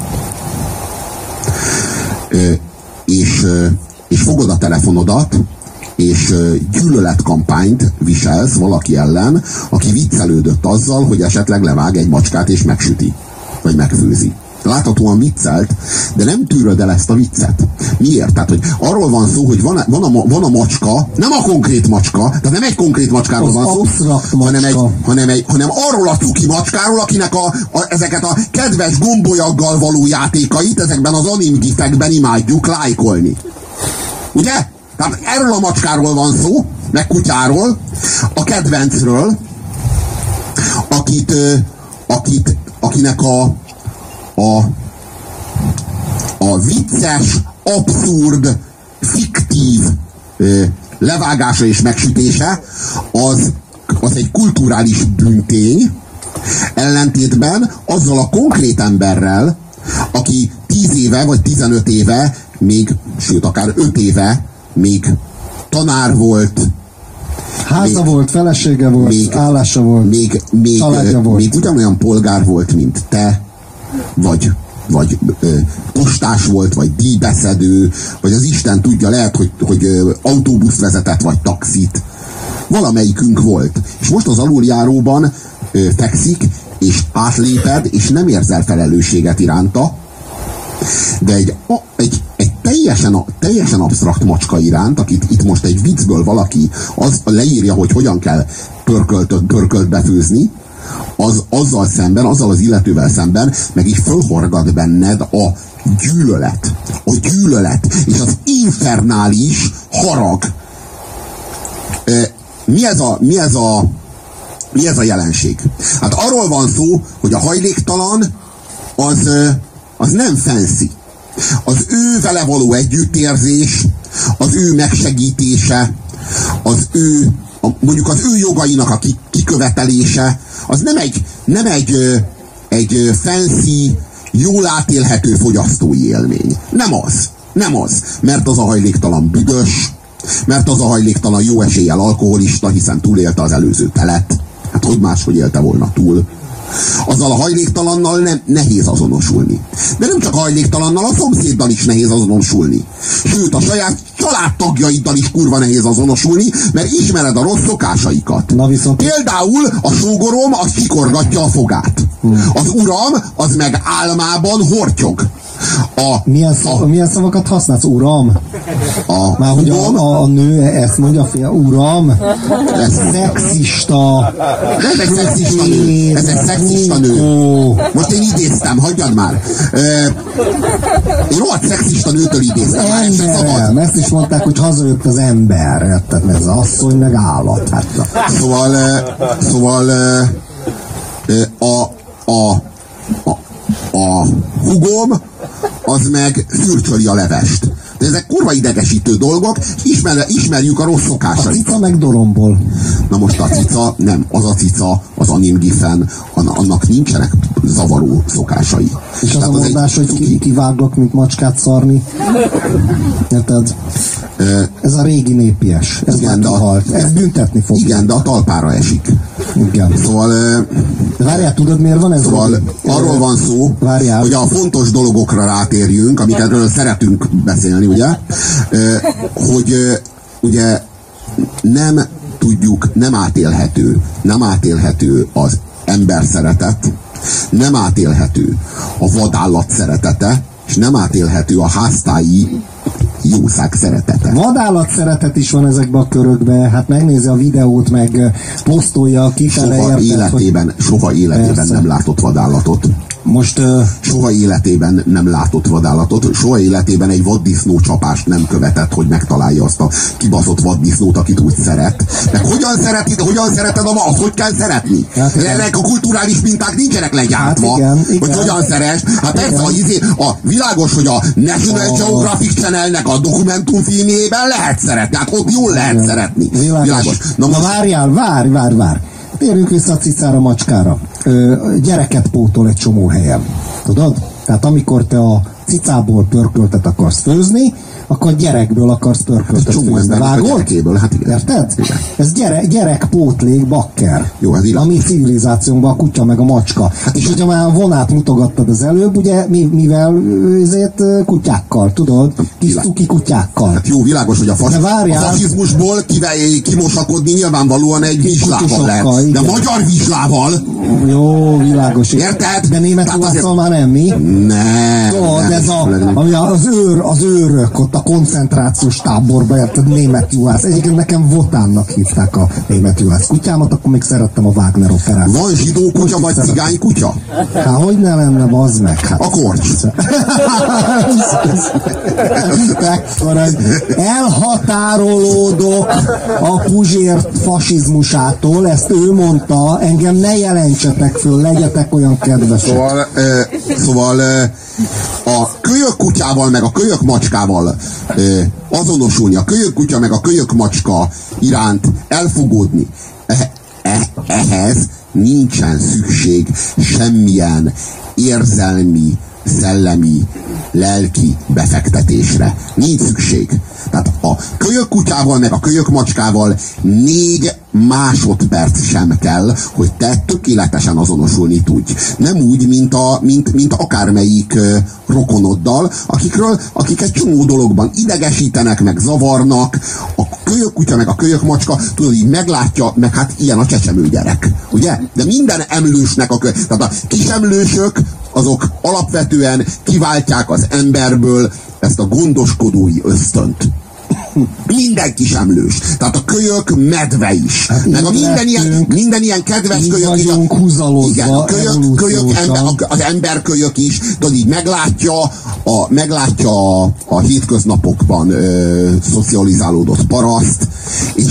B: és fogod a telefonodat, és gyűlöletkampányt viselsz valaki ellen, aki viccelődött azzal, hogy esetleg levág egy macskát és megsüti, vagy megfőzi. Láthatóan viccelt, de nem tűröd el ezt a viccet. Miért? Tehát, hogy arról van szó, hogy van a macska, nem a konkrét macska, tehát nem egy konkrét macskáról van szó, hanem arról a cuki macskáról, akinek ezeket a kedves gombolyaggal való játékait ezekben az anime gifekben imádjuk lájkolni. Ugye? Tehát erről a macskáról van szó, meg kutyáról, a kedvencről, akinek a vicces, abszurd, fiktív levágása és megsütése az egy kulturális bűntény, ellentétben azzal a konkrét emberrel, aki 10 éve vagy 15 éve, sőt akár 5 éve még tanár volt,
A: háza volt, felesége volt, állása volt, családja volt.
B: Még ugyanolyan polgár volt, mint te, vagy postás volt, vagy díjbeszedő, vagy az Isten tudja, lehet, hogy autóbusz vezetett, vagy taxit. Valamelyikünk volt. És most az aluljáróban fekszik, és átléped, és nem érzel felelősséget iránta, de egy teljesen absztrakt macska iránt, akit itt most egy viccből valaki leírja, hogy hogyan kell pörkölt befőzni, azzal az illetővel szemben meg is fölhorgad benned a gyűlölet és az infernális harag, Mi ez a jelenség? Hát arról van szó, hogy a hajléktalan az nem fancy. Az ő vele való együttérzés, az ő megsegítése, mondjuk az ő jogainak a kikövetelése, az nem egy fancy, jól átélhető fogyasztói élmény. Nem az. Mert az a hajléktalan büdös, mert az a hajléktalan jó eséllyel alkoholista, hiszen túlélte az előző telet. Hát hogy máshogy élte volna túl. Azzal a hajléktalannal nehéz azonosulni. De nem csak a hajléktalannal, a szomszéddal is nehéz azonosulni. Sőt, a saját családtagjaiddal is kurva nehéz azonosulni, mert ismered a rossz szokásaikat.
A: Na viszont...
B: Például a sógorom az kikorgatja a fogát. Az uram az meg álmában hortyog.
A: Milyen szavakat használsz, uram? Már hogy a nő ezt mondja, uram? Szexista.
B: Nem egy szexista nő. Ez egy szexista nő. Most én idéztem, hagyjad már. Én rohadt szexista nőtől idéztem.
A: Ember, ezt is mondták, hogy hazajött az ember. Tehát ez az asszony meg állat. Hát.
B: Szóval a hugom az meg szürcsöli a levest. De ezek kurva idegesítő dolgok, ismerjük a rossz szokásait.
A: A cica meg dorombol.
B: Na most a cica, nem, az a cica, az Anim Giffen, annak nincsenek zavaró szokásai.
A: És az a mondás, hogy kiváglak, mint macskát szarni. Érted? Ez a régi népies. Ez igen, kihalt. Ez büntetni fog.
B: Igen, de a talpára esik.
A: Igen.
B: Szóval...
A: Várjál, tudod miért van ez?
B: Szóval arról van szó, hogy a fontos dolgokra rátérjünk, amikről szeretünk beszélni, ugye? Hogy ugye nem tudjuk, nem átélhető az ember szeretet, nem átélhető a vadállat szeretete, és nem átélhető a háztáji jószág szeretete.
A: Vadállat szeretet is van ezekben a körökben, hát megnézi a videót, meg posztolja kifele.
B: Soha életében nem látott vadállatot.
A: Most
B: soha életében nem látott vadállatot, soha életében egy vaddisznó csapást nem követett, hogy megtalálja azt a kibaszott vaddisznót, akit úgy szeret. Meg hogyan szereted azt, hogy kell szeretni? Hát ennek a kulturális minták nincsenek legyártva,
A: hát igen.
B: Hogy hogyan szeress. Hát persze, a világos, hogy a National Geographic Channelnek a dokumentumfilmjében lehet szeretni, hát ott jól lehet szeretni. Világos.
A: Na várjál, várj. Térjünk vissza a cicára, macskára. Gyereket pótol egy csomó helyen. Tudod? Tehát amikor te a cicából pörköltet akarsz főzni, akkor gyerekből akarsz pörköltet főzni.
B: Vágod? Hát igen.
A: Érted? Igen. Ez gyerekpótlék bakker.
B: Jó, ez
A: a mi civilizációnkban a kutya meg a macska. Hát és hogyha már a vonát mutogattad az előbb, ugye mivel ezért kutyákkal, tudod? Kis cuki kutyákkal.
B: Hát jó, világos, hogy a fasizmusból kimosakodni nyilvánvalóan egy vizslával lehet. De magyar vizslával.
A: Jó, világos.
B: Érted?
A: De német juhásszal már nem, mi?
B: Nem.
A: Ez ami az őrök ott a koncentrációs táborba, érted, német juhász. Egyébként nekem Votánnak hívták a német juhász kutyámat, akkor még szerettem a Wagner operát.
B: Van zsidó kutya vagy cigány kutya?
A: Hát hogy ne lenne, bazd meg? Hát.
B: A korcs.
A: Elhatárolódok a Puzsér fasizmusától, ezt ő mondta, engem ne jelentsetek föl, legyetek olyan kedvesek.
B: Szóval a kölyök kutyával meg a kölyök macskával azonosulni, a kölyök kutya meg a kölyök macska iránt elfogódni, ehhez nincsen szükség semmilyen érzelmi, szellemi, lelki befektetésre. Nincs szükség. Tehát a kölyök kutyával meg a kölyök macskával 4 másodperc sem kell, hogy te tökéletesen azonosulni tudj. Nem úgy, mint akármelyik rokonoddal, akik egy csomó dologban idegesítenek, meg zavarnak. A kölyök kutya meg a kölyök macska, tudod, így meglátja, meg hát ilyen a csecsemő gyerek, ugye? De minden emlősnek tehát a kisemlősök, azok alapvetően kiváltják az emberből ezt a gondoskodói ösztönt. Minden kisemlős. Tehát a kölyök medve is. Hát meg a minden ilyen kedves kölyök is. Igen, a az emberkölyök is. Tudod, így meglátja a hétköznapokban szocializálódott paraszt, és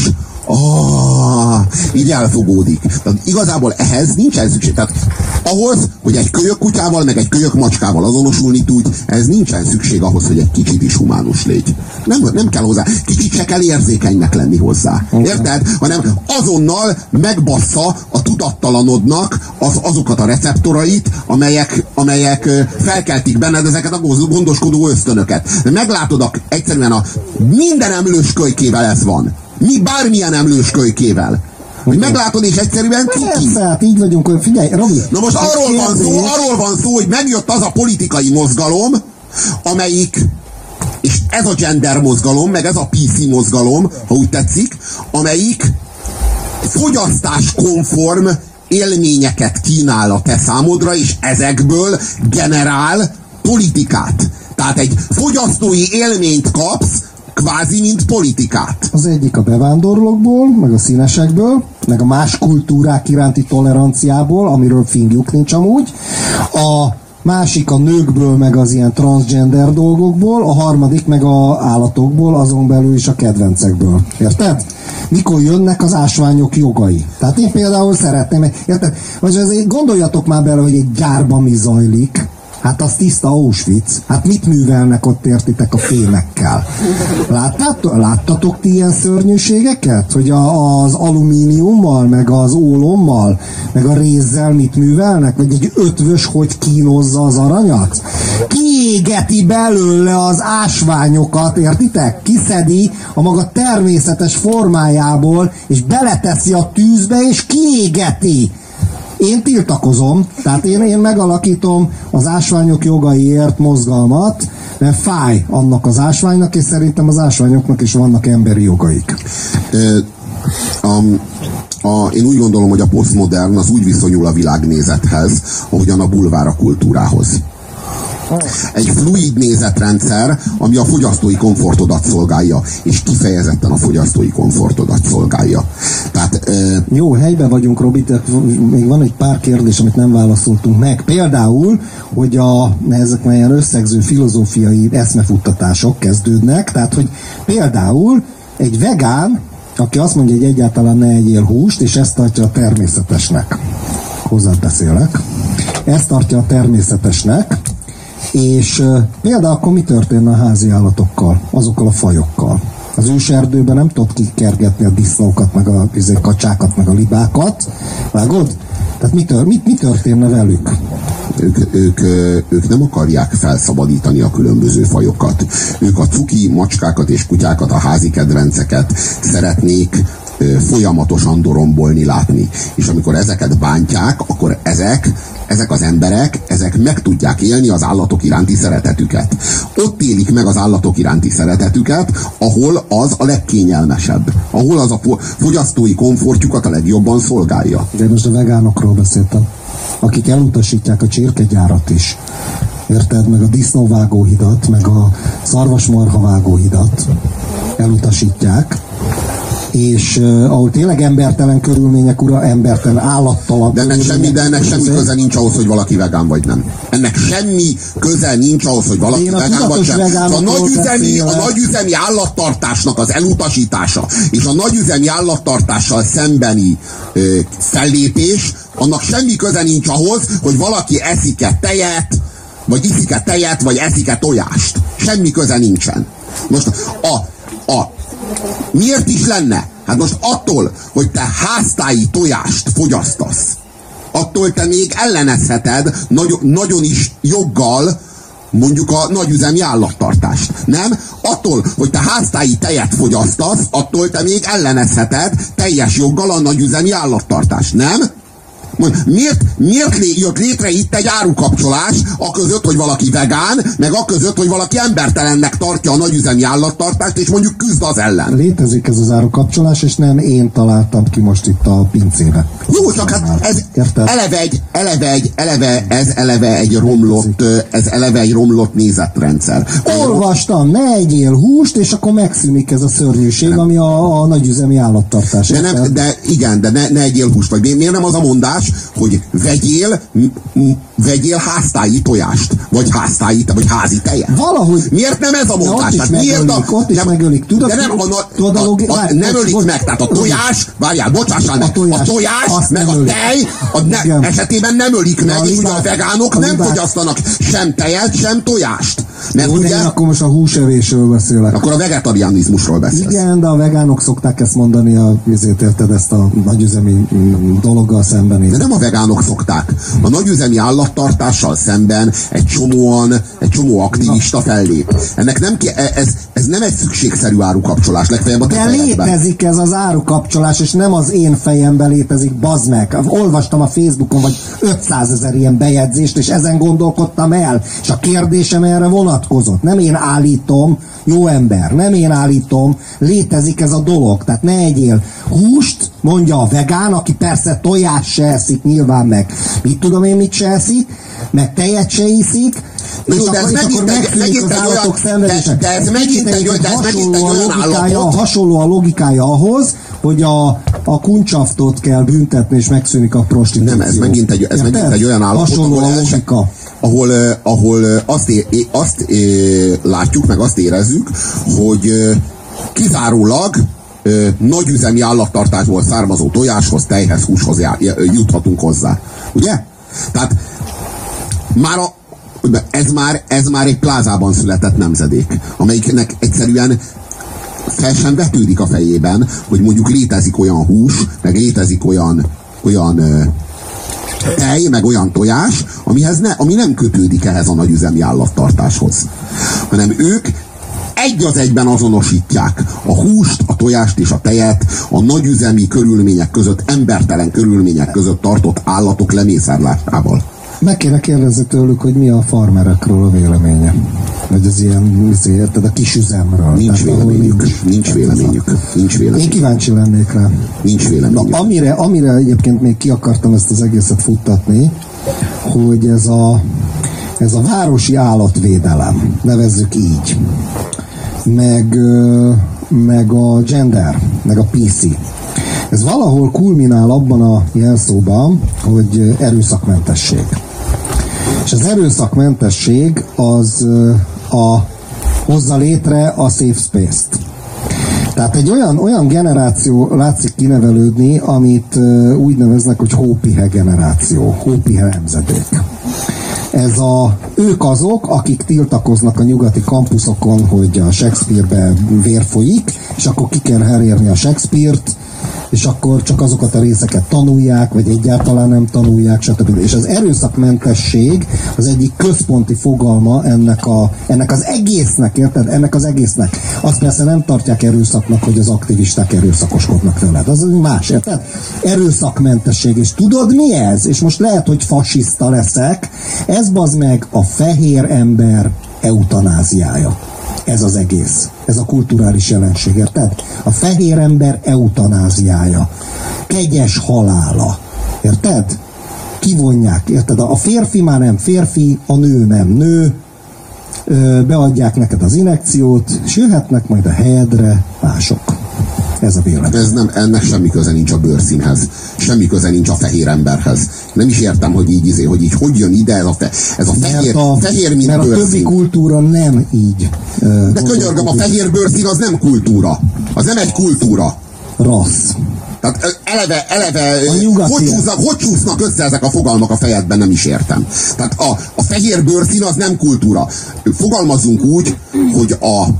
B: így elfogódik. Tehát igazából ehhez nincsen szükség. Tehát ahhoz, hogy egy kölyök kutyával, meg egy kölyök macskával azonosulni tudj, ehhez nincsen szükség ahhoz, hogy egy kicsit is humánus légy. Nem kell hozzá. Kicsit se kell érzékenynek lenni hozzá. Érted? Hanem azonnal megbassza a tudattalanodnak azokat a receptorait, amelyek felkeltik benned ezeket a gondoskodó ösztönöket. Meglátod egyszerűen minden emlős kölykével ez van. Bármilyen emlős kölykével. Hogy meglátod és egyszerűen
A: persze, hát így vagyunk, hogy figyelj, Robi.
B: Na most arról van szó, hogy megjött az a politikai mozgalom, amelyik, és ez a gender mozgalom, meg ez a PC mozgalom, ha úgy tetszik, amelyik fogyasztáskonform élményeket kínál a te számodra, és ezekből generál politikát. Tehát egy fogyasztói élményt kapsz, kvázi, mint politikát.
A: Az egyik a bevándorlókból, meg a színesekből, meg a más kultúrák iránti toleranciából, amiről fingjuk nincs amúgy. A másik a nőkből, meg az ilyen transgender dolgokból, a harmadik meg a állatokból, azon belül is a kedvencekből. Érted? Mikor jönnek az ásványok jogai. Tehát én például szeretném, érted? Vagy azért gondoljatok már bele, hogy egy gyárban mi zajlik. Hát az tiszta Auschwitz. Hát mit művelnek ott, értitek, a fémekkel? Láttatok ti ilyen szörnyűségeket? Hogy az alumíniummal, meg az ólommal, meg a rézzel mit művelnek? Vagy egy ötvös hogy kínozza az aranyat? Kiégeti belőle az ásványokat, értitek? Kiszedi a maga természetes formájából, és beleteszi a tűzbe, és kiégeti. Én tiltakozom, tehát én megalakítom az ásványok jogaiért mozgalmat, mert fáj annak az ásványnak, és szerintem az ásványoknak is vannak emberi jogaik.
B: Én úgy gondolom, hogy a posztmodern az úgy viszonyul a világnézethez, ahogyan a bulvár a kultúrához. Egy fluid nézetrendszer, ami a fogyasztói komfortodat szolgálja, és kifejezetten a fogyasztói komfortodat szolgálja. Tehát,
A: jó, helyben vagyunk, Robi, még van egy pár kérdés, amit nem válaszoltunk meg. Például, hogy ezek már ilyen összegző filozófiai eszmefuttatások kezdődnek, tehát, hogy például egy vegán, aki azt mondja, hogy egyáltalán ne egyél húst, és ezt tartja a természetesnek. Hozzád beszélek. Ezt tartja a természetesnek, és például akkor mi történne a házi állatokkal, azokkal a fajokkal? Az őserdőben nem tudod kikergetni a disznókat, meg a kacsákat, meg a libákat. Vágod? Tehát mi történne velük?
B: Ők nem akarják felszabadítani a különböző fajokat. Ők a cuki macskákat és kutyákat, a házi kedvenceket szeretnék folyamatosan dorombolni látni. És amikor ezeket bántják, akkor ezek az emberek, ezek meg tudják élni az állatok iránti szeretetüket. Ott élik meg az állatok iránti szeretetüket, ahol az a legkényelmesebb. Ahol az a fogyasztói komfortjukat a legjobban szolgálja.
A: De most a vegánokról beszéltem, akik elutasítják a csirkegyárat is. Érted? Meg a disznóvágóhidat, meg a szarvasmarhavágóhidat elutasítják, és ahol tényleg embertelen körülmények ura, embertelen, állattalan.
B: De ennek semmi köze nincs ahhoz, hogy valaki vegán vagy nem. Ennek semmi köze nincs ahhoz, hogy valaki vegán vagy sem. A nagyüzemi állattartásnak az elutasítása és a nagyüzemi állattartással szembeni fellépés, annak semmi köze nincs ahhoz, hogy valaki eszik-e tejet, vagy eszik-e tojást. Semmi köze nincsen. Most miért is lenne? Hát most attól, hogy te háztáji tojást fogyasztasz, attól te még ellenezheted nagyon is joggal mondjuk a nagyüzemi állattartást. Nem? Attól, hogy te háztáji tejet fogyasztasz, attól te még ellenezheted teljes joggal a nagyüzemi állattartást. Nem? Miért jött létre itt egy árukapcsolás aközött, hogy valaki vegán, meg aközött, hogy valaki embertelennek tartja a nagyüzemi állattartást, és mondjuk küzd az ellen?
A: Létezik ez az árukapcsolás, és nem én találtam ki most itt a pincébe.
B: Jó, csak hát ez eleve egy romlott nézetrendszer.
A: Olvastam, ne egyél húst, és akkor megszűnik ez a szörnyűség, ami a nagyüzemi állattartás.
B: De ne egyél húst, vagy miért nem az a mondás, hogy vegyél háztáji tojást, vagy házi tejet.
A: Valahogy.
B: Miért nem ez a mondás?
A: Ott is megölik. Tudod,
B: nem ölik meg. Tehát a tojás, várjál, bocsássál meg, a tojás, meg a tej esetében nem ölik meg, és a vegánok nem fogyasztanak sem tejet, sem tojást.
A: Mert ugye, én akkor most a húsevésről beszélek.
B: Akkor a vegetarianizmusról beszélsz.
A: Igen, de a vegánok szokták ezt mondani, érted, ezt a nagyüzemi dologgal szemben.
B: De nem a vegánok szokták. A nagyüzemi állattartással szemben egy csomó aktivista fellép. Ennek nem ez nem egy szükségszerű árukapcsolás, legfeljebb a te fejedben.
A: De létezik ez az árukapcsolás, és nem az én fejemben létezik, bazd meg. Olvastam a Facebookon, vagy 500 000 ilyen bejegyzést, és ezen gondolkodtam el. És a kérdésem erre vonatkozott. Nem én állítom, jó ember, nem én állítom, létezik ez a dolog. Tehát ne egyél húst, mondja a vegán, aki persze tojás se eszik, nyilván meg. Mit tudom én, mit se eszik, meg tejet se iszik, és
B: jó,
A: akkor megszűnik az állatok szenvedése.
B: De ez megint egy olyan állapot.
A: Hasonló a logikája ahhoz, hogy a kuncsaftot kell büntetni, és megszűnik a prostitúció.
B: Nem, ez megint egy olyan állapot,
A: hasonló a logika.
B: Ahol azt látjuk, meg azt érezzük, hogy kizárólag nagyüzemi állattartásból származó tojáshoz, tejhez, húshoz juthatunk hozzá. Ugye? Tehát ez már egy plázában született nemzedék, amelyiknek egyszerűen fel sem vetődik a fejében, hogy mondjuk létezik olyan hús, meg létezik olyan tej, meg olyan tojás, ami nem kötődik ehhez a nagyüzemi állattartáshoz. Hanem ők egy az egyben azonosítják a húst, a tojást és a tejet a nagyüzemi körülmények között, embertelen körülmények között tartott állatok lemészárlásával.
A: Meg kéne kérdezni tőlük, hogy mi a farmerekről a véleménye. Vagy az ilyen, érted, a kisüzemről.
B: Nincs véleményük.
A: Én kíváncsi lennék rá.
B: Nincs véleményük.
A: Na, amire egyébként még ki akartam ezt az egészet futtatni, hogy ez a városi állatvédelem, nevezzük így, meg a gender, meg a PC. Ez valahol kulminál abban a jelszóban, hogy erőszakmentesség. És az erőszakmentesség az hozza létre a safe space-t. Tehát egy olyan generáció látszik kinevelődni, amit úgy neveznek, hogy hópihe generáció, hópihe nemzedék. Ők azok, akik tiltakoznak a nyugati kampuszokon, hogy a Shakespeare-be vér folyik, és akkor ki kell herérni a Shakespeare-t, és akkor csak azokat a részeket tanulják, vagy egyáltalán nem tanulják, stb. És az erőszakmentesség az egyik központi fogalma ennek az egésznek, érted? Ennek az egésznek. Azt persze nem tartják erőszaknak, hogy az aktivisták erőszakoskodnak veled. Az más, érted? Erőszakmentesség. És tudod mi ez? És most lehet, hogy fasiszta leszek. Ez bazd meg a fehér ember eutanáziája. Ez az egész. Ez a kulturális jelenség, érted? A fehér ember eutanáziája. Kegyes halála. Érted? Kivonják, érted? A férfi már nem férfi, a nő nem nő, beadják neked az injekciót, és jöhetnek majd a helyedre mások. Ez a vélemény.
B: Ennek semmi köze nincs a bőrszínhez. Semmi köze nincs a fehér emberhez. Nem is értem, hogy így hogy jön ide ez a fehér mint
A: mert
B: bőrszín.
A: A többi kultúra nem így.
B: De könyörgöm, a fehér bőrszín az nem kultúra. Az nem egy kultúra.
A: Rassz.
B: Tehát eleve hogy csúsznak össze ezek a fogalmak a fejedben, nem is értem. Tehát a fehér bőrszín az nem kultúra. Fogalmazzunk úgy, hogy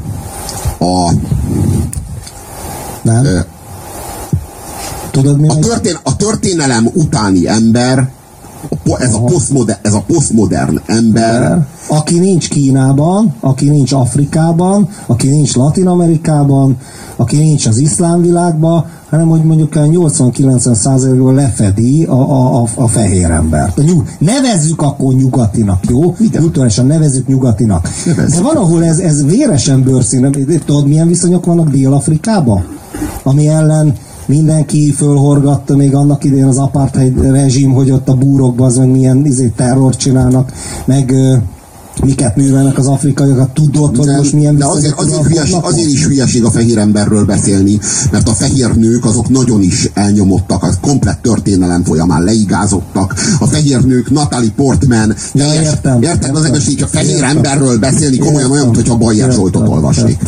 A: nem? Tudod, mi
B: a történelem utáni ember, ez a posztmodern ember,
A: aki nincs Kínában, aki nincs Afrikában, aki nincs Latin-Amerikában, aki nincs az iszlám világban, hanem hogy mondjuk 80-90%-ról lefedi a fehér embert. Nevezzük akkor nyugatinak, jó? Kulturálisan nevezzük nyugatinak. De valahol ez véresen bőrszín. Tudod, milyen viszonyok vannak Dél-Afrikában? Ami ellen mindenki fölhorgatta még annak idején az apartheid rezsim, hogy ott a búrokban az meg milyen terrort csinálnak, meg Miket művelnek az afrikaiakat, tudod, hogy most milyen
B: de azért is hülyeség a fehér emberről beszélni, mert a fehér nők azok nagyon is elnyomottak, az komplett történelem folyamán leigázottak. A fehér nők, Natalie Portman, érted az egész, hogy a fehér emberről beszélni komolyan olyan, mintha Bajer Zsoltot olvasnék.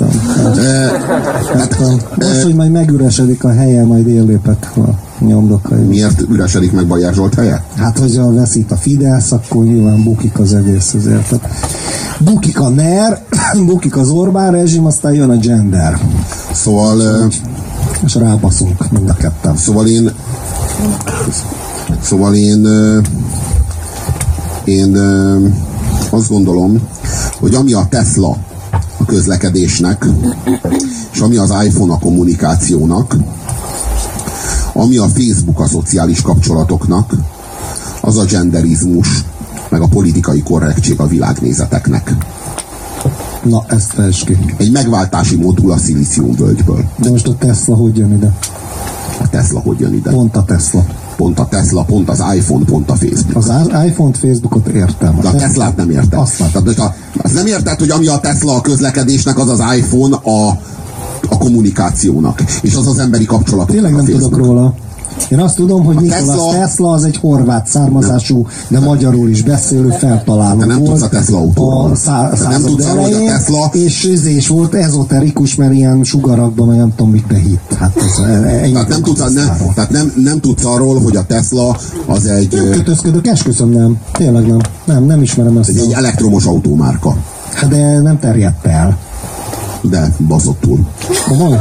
A: Most, hogy majd megüresedik a helye, majd éllépek a nyomdokai.
B: Miért üresedik meg Bajer Zsolt helye?
A: Hát, hogyha veszít a Fidesz, akkor nyilván bukik az egész, azért. Bukik a NER, bukik az Orbán rezsim, aztán jön a gender. És rábaszunk mind a ketten.
B: Szóval én azt gondolom, hogy ami a Tesla a közlekedésnek, és ami az iPhone a kommunikációnak, ami a Facebook a szociális kapcsolatoknak, az a genderizmus, meg a politikai korrektség a világnézeteknek.
A: Na, ezt fejtsd ki.
B: Egy megváltási modul a szilíciumvölgyből.
A: De most a Tesla hogy jön ide?
B: A Tesla hogy jön ide?
A: Pont a Tesla.
B: Pont a Tesla, pont az iPhone, pont a Facebook.
A: Az iPhone-t, Facebookot értem.
B: De a Teslát nem értem. Azt nem érted, hogy ami a Tesla a közlekedésnek, az az iPhone a kommunikációnak. És az az emberi kapcsolatok.
A: Tényleg nem tudok róla. Én azt tudom, hogy Nikola Tesla az egy horvát származású, de magyarul is beszélő feltaláló volt.
B: Nem tudsz a Tesla autóról.
A: Nem tudsz arról, hogy a Tesla... És volt ezoterikus, mert ilyen sugarakban, mert nem tudom, mit behitt. Hát
B: nem tudsz arról, hogy a Tesla az egy...
A: Nem kötözködök, esküszöm, nem. Tényleg nem. Nem ismerem ezt.
B: Egy elektromos autómárka.
A: Hát de nem terjedt el.
B: De baszottul.
A: Komolyan?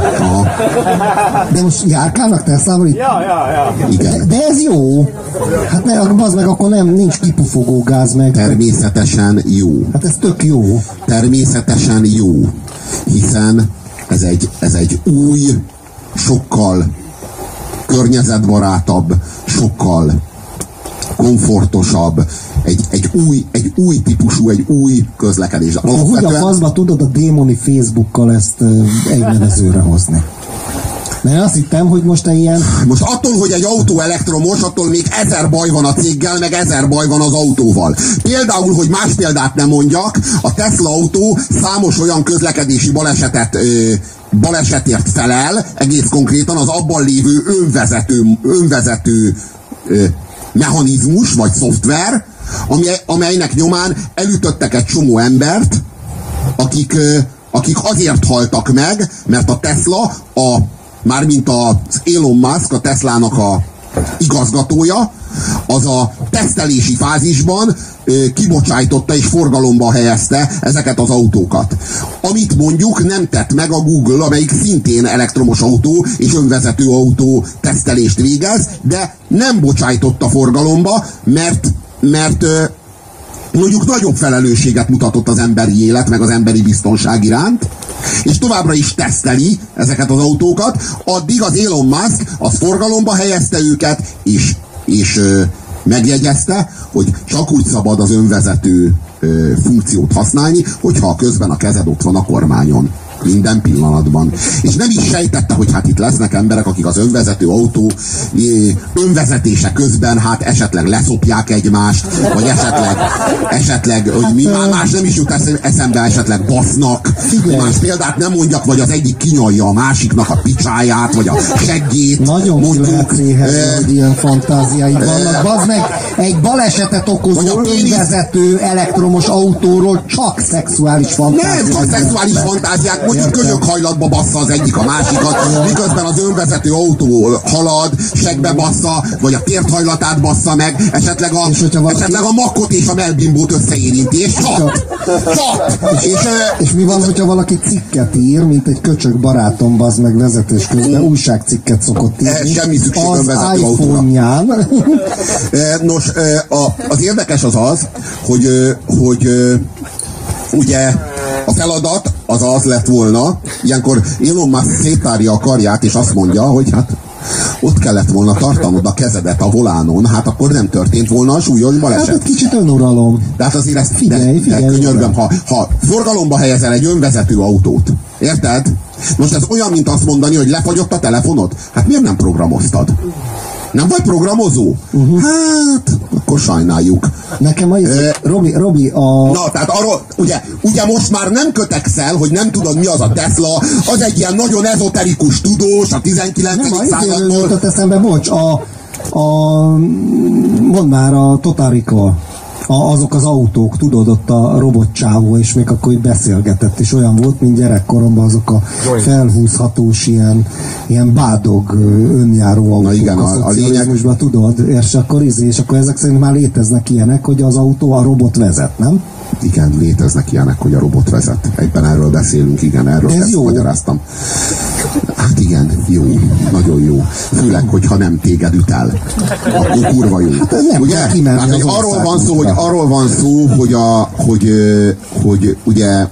A: De most járkálnak Teslával itt?
C: Ja.
B: Igen.
A: De ez jó. Hát bazd meg, akkor nincs kipufogó gáz meg.
B: Természetesen jó.
A: Hát ez tök jó.
B: Természetesen jó. Hiszen ez egy új, sokkal környezetbarátabb, sokkal komfortosabb, egy új típusú, egy új közlekedés.
A: Hogy a faszba tudod a démoni Facebookkal ezt egy nevezőre hozni? Mert én azt hittem, hogy most ilyen...
B: Most attól, hogy egy autó elektromos, attól még 1000 baj van a céggel, meg 1000 baj van az autóval. Például, hogy más példát nem mondjak, a Tesla autó számos olyan közlekedési balesetért felel, egész konkrétan az abban lévő önvezető mechanizmus, vagy szoftver, amelynek nyomán elütöttek egy csomó embert, akik azért haltak meg, mert a Tesla, mármint az Elon Musk, a Teslának a igazgatója, az a tesztelési fázisban kibocsájtotta és forgalomba helyezte ezeket az autókat. Amit mondjuk nem tett meg a Google, amelyik szintén elektromos autó és önvezető autó tesztelést végez, de nem bocsájtotta forgalomba, mert mondjuk nagyobb felelősséget mutatott az emberi élet, meg az emberi biztonság iránt, és továbbra is teszteli ezeket az autókat, addig az Elon Musk az forgalomba helyezte őket, és megjegyezte, hogy csak úgy szabad az önvezető funkciót használni, hogyha közben a kezed ott van a kormányon. Minden pillanatban. És nem is sejtette, hogy hát itt lesznek emberek, akik az önvezető autó önvezetése közben hát esetleg leszopják egymást, vagy esetleg hogy más nem is jut eszembe, esetleg basznak. Más példát nem mondjak, vagy az egyik kinyalja a másiknak a picsáját, vagy a seggét.
A: Nagyon mondjuk, hogy ilyen fantáziáid vannak. Bazd meg, egy balesetet okozó önvezető elektromos autóról csak szexuális fantáziák.
B: Nem, csak szexuális fantáziák. Mondjuk kölyökhajlatba bassza az egyik a másikat, miközben az önvezető autó halad, segbe bassza, vagy a térthajlatát bassza meg, esetleg a makkot és a melbimbót összeérinti, és csap!
A: És mi van, hogyha valaki cikket ír, mint egy köcsög barátom, bazd meg vezetés közben, újságcikket szokott írni.
B: Semmi szükség önvezető autóra. Nos, az érdekes az, hogy ugye a feladat az lett volna, ilyenkor Elon Musk széttárja a karját, és azt mondja, hogy hát ott kellett volna tartanod a kezedet a volánon, hát akkor nem történt volna a súlyos baleset.
A: Hát egy kicsit önuralom.
B: De hát azért ezt figyelj, könyörgöm, ha forgalomba helyezel egy önvezető autót, érted? Most ez olyan, mint azt mondani, hogy lefagyott a telefonod. Hát miért nem programoztad? Nem vagy programozó? Hát, akkor sajnáljuk.
A: Nekem Robi a...
B: Na, tehát arról, ugye most már nem kötekszel, hogy nem tudod, mi az a Tesla, az egy ilyen nagyon ezoterikus tudós a 19. századból.
A: Nem, jutott eszembe, bocs, mondd már a Totarica. Azok az autók, tudod, ott a robotcsávó, és még akkor így beszélgetett, és olyan volt, mint gyerekkoromban azok a felhúzhatós ilyen bádog önjáró autók.
B: Na igen, a
A: lényeg... tudod, és akkor ezek szerint már léteznek ilyenek, hogy az autó a robot vezet, nem?
B: Igen, léteznek ilyenek, hogy a robot vezet. Egyben erről beszélünk, igen, erről ezt magyaráztam. Hát igen, jó, nagyon jó. Főleg, hogyha nem téged üt el. Akkor kurva jó. Hát nem, ugye? Hát, hogy arról van szó, hogy ugye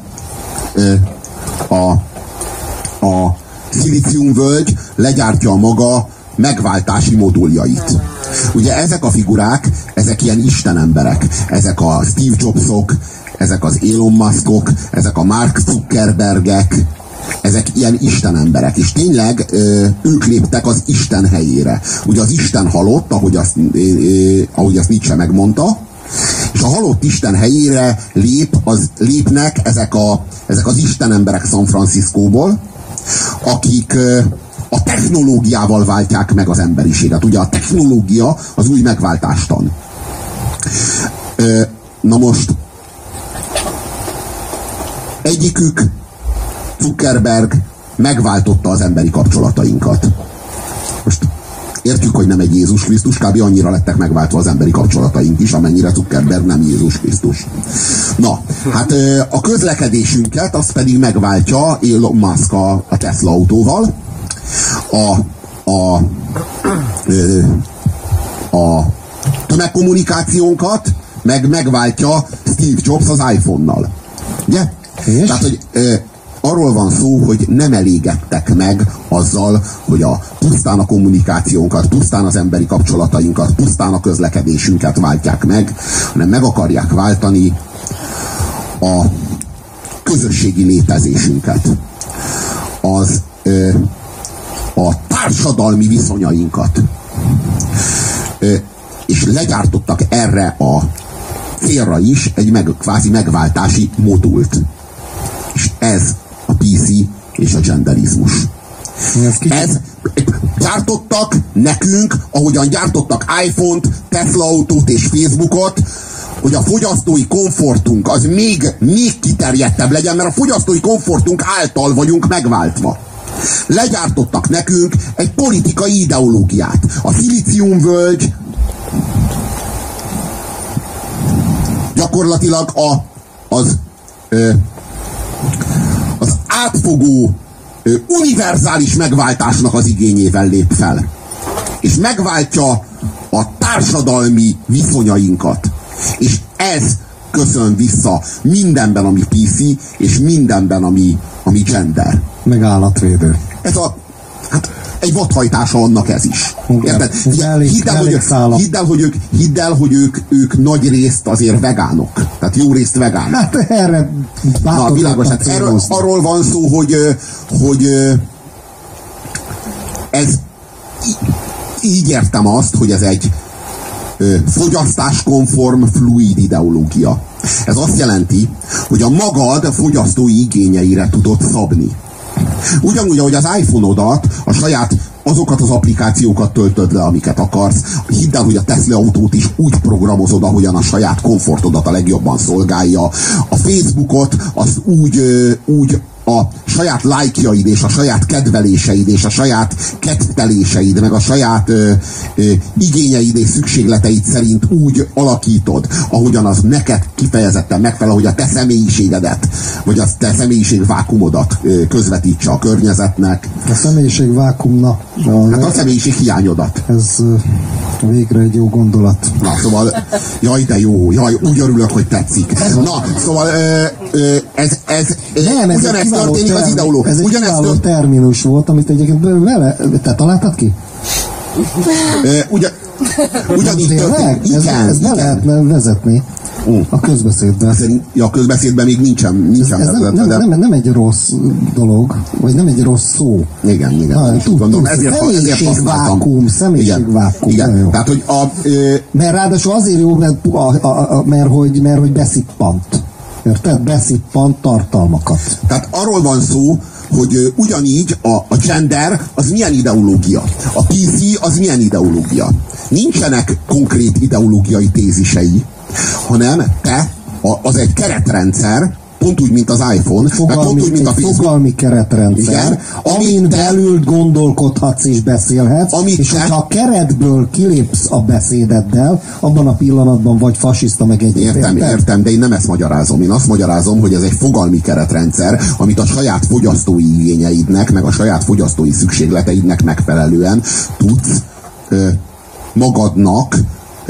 B: a szilíciumvölgy legyártja maga megváltási moduljait. Ugye ezek a figurák, ezek ilyen istenemberek. Ezek a Steve Jobsok, ezek az Elon Muskok, ezek a Mark Zuckerbergek, ezek ilyen istenemberek, és tényleg ők léptek az Isten helyére. Ugye az Isten halott, ahogy azt Nietzsche megmondta, és a halott Isten helyére lépnek ezek az istenemberek San Franciscóból, akik a technológiával váltják meg az emberiséget. Ugye a technológia az új megváltástan. Na most egyikük, Zuckerberg, megváltotta az emberi kapcsolatainkat. Most értjük, hogy nem egy Jézus Krisztus, kb. Annyira lettek megváltva az emberi kapcsolataink is, amennyire Zuckerberg nem Jézus Krisztus. Na, hát a közlekedésünket azt pedig megváltja Elon Musk a Tesla autóval, a tömegkommunikációnkat megváltja Steve Jobs az iPhone-nal. Ugye? Tehát, hogy arról van szó, hogy nem elégedtek meg azzal, hogy pusztán a kommunikációnkat, pusztán az emberi kapcsolatainkat, pusztán a közlekedésünket váltják meg, hanem meg akarják váltani a közösségi létezésünket. A társadalmi viszonyainkat. És legyártottak erre a célra is egy kvázi megváltási modult. És ez a PC és a genderizmus. Gyártottak nekünk, ahogyan gyártottak iPhone-t, Tesla autót és Facebookot, hogy a fogyasztói komfortunk az még kiterjedtebb legyen, mert a fogyasztói komfortunk által vagyunk megváltva. Legyártottak nekünk egy politikai ideológiát. A szilíciumvölgy gyakorlatilag az átfogó, univerzális megváltásnak az igényével lép fel. És megváltja a társadalmi viszonyainkat. És ez köszön vissza mindenben, ami PC, és mindenben, ami gender.
A: Meg állatvédő.
B: Ez egy vadhajtása annak ez is. Érted? Hidd el, hogy ők nagy részt azért vegánok. Tehát jó részt vegánok.
A: Hát erre
B: na, világos, hát arról van szó, hogy ez így értem azt, hogy ez egy fogyasztáskonform fluid ideológia. Ez azt jelenti, hogy a magad fogyasztói igényeire tudod szabni. Ugyanúgy, ahogy az iPhone-odat, azokat az applikációkat töltöd le, amiket akarsz. Hidd el, hogy a Tesla autót is úgy programozod, ahogyan a saját komfortodat a legjobban szolgálja. A Facebookot az úgy a saját lájkjaid és a saját kedveléseid és a saját ketteléseid, meg a saját igényeid és szükségleteid szerint úgy alakítod, ahogyan az neked kifejezetten megfelel, hogy a te személyiségedet, vagy a te személyiségvákumodat közvetítse a környezetnek.
A: A személyiségvákumna.
B: Hát a személyiség hiányodat.
A: Ez végre egy jó gondolat.
B: Na, szóval, jaj, de jó, jaj, úgy örülök, hogy tetszik. Na, szóval ez ugyanezt történik az ideológia.
A: Ez egy kiváló terminus volt, amit egyébként te találtad ki?
B: Ugyanígy történik.
A: Ez be lehetne vezetni. A közbeszédben.
B: A közbeszédben még nincsen
A: ez nem egy rossz dolog, vagy nem egy rossz szó.
B: Igen.
A: Személyiségvákum.
B: Igen. Tehát, hogy
A: mert ráadásul azért jó, mert hogy beszippant. Érted? Beszippant tartalmakat.
B: Tehát arról van szó, hogy ugyanígy a gender az milyen ideológia, a PC az milyen ideológia. Nincsenek konkrét ideológiai tézisei, hanem az egy keretrendszer, pont úgy, mint az iPhone, pont úgy, mint a Facebook.
A: Fogalmi keretrendszer, amin belül gondolkodhatsz és beszélhetsz, és hogyha a keretből kilépsz a beszédeddel, abban a pillanatban vagy fasiszta, meg egyéb.
B: Értem, de én nem ezt magyarázom. Én azt magyarázom, hogy ez egy fogalmi keretrendszer, amit a saját fogyasztói igényeidnek, meg a saját fogyasztói szükségleteidnek megfelelően tudsz magadnak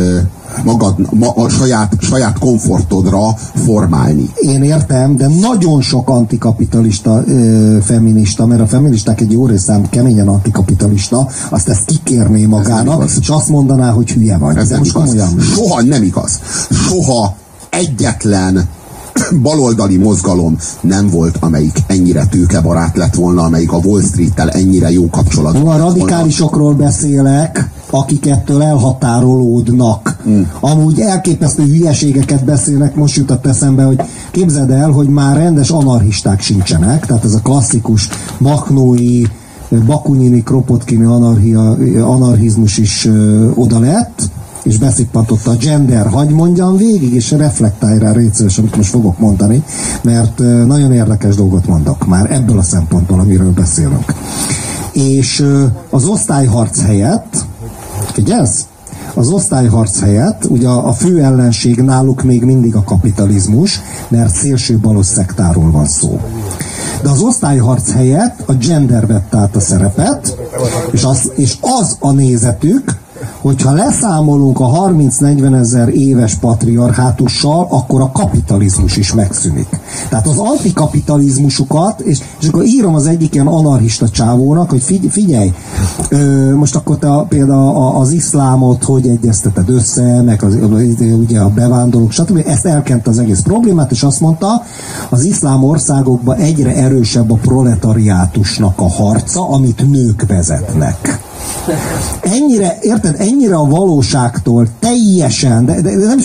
B: a saját komfortodra formálni.
A: Én értem, de nagyon sok antikapitalista feminista, mert a feministák egy jó részem keményen antikapitalista, azt ezt kikérné magának, és azt mondaná, hogy hülye vagy.
B: Ez nem igaz. Soha nem igaz. Soha egyetlen baloldali mozgalom nem volt, amelyik ennyire tőkebarát lett volna, amelyik a Wall Street-tel ennyire jó kapcsolatban.
A: A radikálisokról beszélek, akik ettől elhatárolódnak. Amúgy elképesztő hülyeségeket beszélnek, most jutott eszembe, hogy képzeld el, hogy már rendes anarchisták sincsenek, tehát ez a klasszikus machnói, bakunyini, kropotkini anarchizmus is oda lett, és beszippantott a gender, hagy mondjam végig, és reflektálj rá rétszős, amit most fogok mondani, mert nagyon érdekes dolgot mondok már ebből a szempontból, amiről beszélünk. És az osztályharc helyett, figyelsz? Az osztályharc helyett, ugye a fő ellenség náluk még mindig a kapitalizmus, mert szélsőbalos szektáról van szó. De az osztályharc helyett a gender vett át a szerepet, és az a nézetük, hogyha leszámolunk a 30-40 ezer éves patriarhátussal, akkor a kapitalizmus is megszűnik. Tehát az antikapitalizmusukat, és akkor írom az egyik ilyen anarchista csávónak, hogy figyelj, most akkor te például az iszlámot hogy egyezteted össze, meg ugye a bevándorlók, stb. Ezt elkente az egész problémát, és azt mondta, az iszlám országokban egyre erősebb a proletariátusnak a harca, amit nők vezetnek. Ennyire, érted, ennyire a valóságtól teljesen, de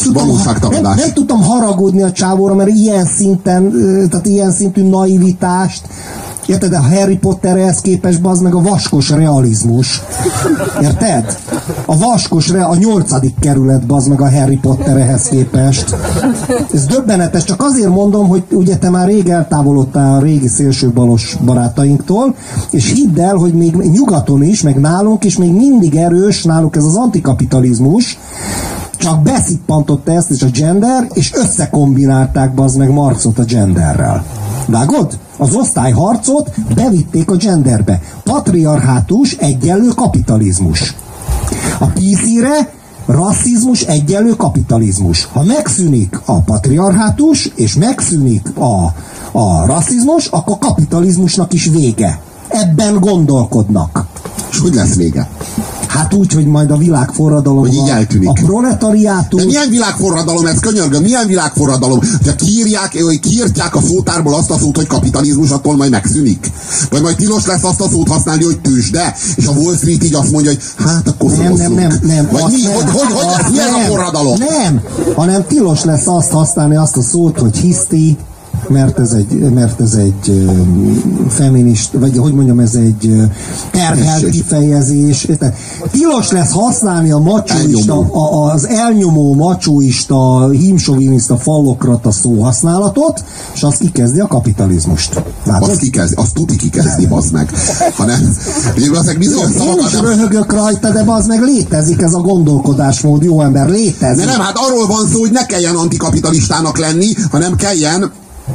A: nem tudtam haragudni a csávóra, mert ilyen szinten, tehát ilyen szintű naivitást, érted, a Harry Potterhez képest bazd meg a vaskos realizmus. Érted? A vaskos, a 8. kerület bazd meg a Harry Potterhez képest. Ez döbbenetes, csak azért mondom, hogy ugye te már rég eltávolodtál a régi szélsőbalos barátainktól, és hidd el, hogy még nyugaton is, meg nálunk is még mindig erős, náluk ez az antikapitalizmus, csak beszippantotta ezt és a gender, és összekombinálták bazd meg Marxot a genderrel. Vágod? Az osztályharcot bevitték a genderbe. Patriarhátus egyenlő kapitalizmus. A PC-re rasszizmus egyenlő kapitalizmus. Ha megszűnik a patriarhátus, és megszűnik a rasszizmus, akkor kapitalizmusnak is vége. Ebben gondolkodnak.
B: És hogy lesz vége?
A: Hát úgy, hogy majd a világforradalom, a proletariátus...
B: De milyen világforradalom ez, könyörgöm? Milyen világforradalom? Ha kiírtják a szótárból azt a szót, hogy kapitalizmus, attól majd megszűnik. Vagy majd tilos lesz azt a szót használni, hogy tőzsde, és a Wall Street így azt mondja, hogy hát akkor
A: nem.
B: Vagy mi? Hogy lesz? Milyen a forradalom?
A: Nem, hanem tilos lesz azt használni, azt a szót, hogy hiszti, mert ez egy feminist, vagy hogy mondjam, ez egy terhelt kifejezés. Tilos lesz használni a macsóista, az elnyomó macsóista, hímsoviniszta fallokrata szóhasználatot, és azt kikezdi a kapitalizmust.
B: Azt tuti kikezdi, bazd meg. Hanem,
A: én is röhögök rajta, de bazd meg létezik ez a gondolkodásmód, jó ember, létezik.
B: De nem, hát arról van szó, hogy ne kelljen antikapitalistának lenni, hanem kelljen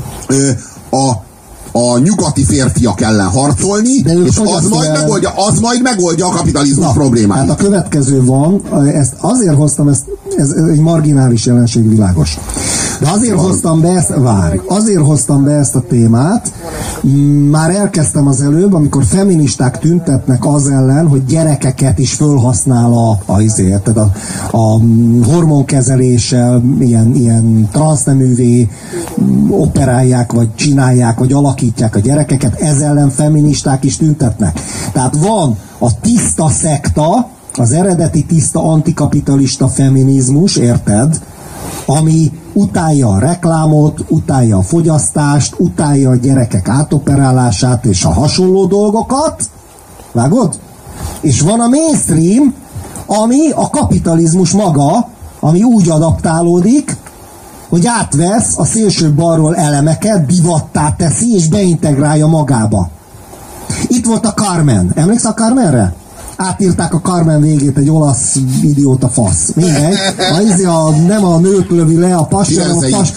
B: a nyugati férfiak ellen harcolni, és az majd megoldja a kapitalizmus problémáit.
A: Hát a következő van, ezt azért hoztam, ez egy marginális jelenség, világos. De azért hoztam be ezt, azért hoztam be ezt a témát, már elkezdtem az előbb, amikor feministák tüntetnek az ellen, hogy gyerekeket is fölhasznál a hormonkezeléssel, ilyen transzneművé operálják, vagy csinálják, vagy alakítják a gyerekeket, ez ellen feministák is tüntetnek. Tehát van a tiszta szekta, az eredeti tiszta antikapitalista feminizmus, érted? Ami utálja a reklámot, utálja a fogyasztást, utálja a gyerekek átoperálását és a hasonló dolgokat. Vágod? És van a mainstream, ami a kapitalizmus maga, ami úgy adaptálódik, hogy átvesz a szélső balról elemeket, divattá teszi és beintegrálja magába. Itt volt a Carmen. Emlékszel a Carmenre? Átírták a Carmen végét, egy olasz idióta fasz. Mindegy. Nem a nőt lövi le a pas, hanem a pas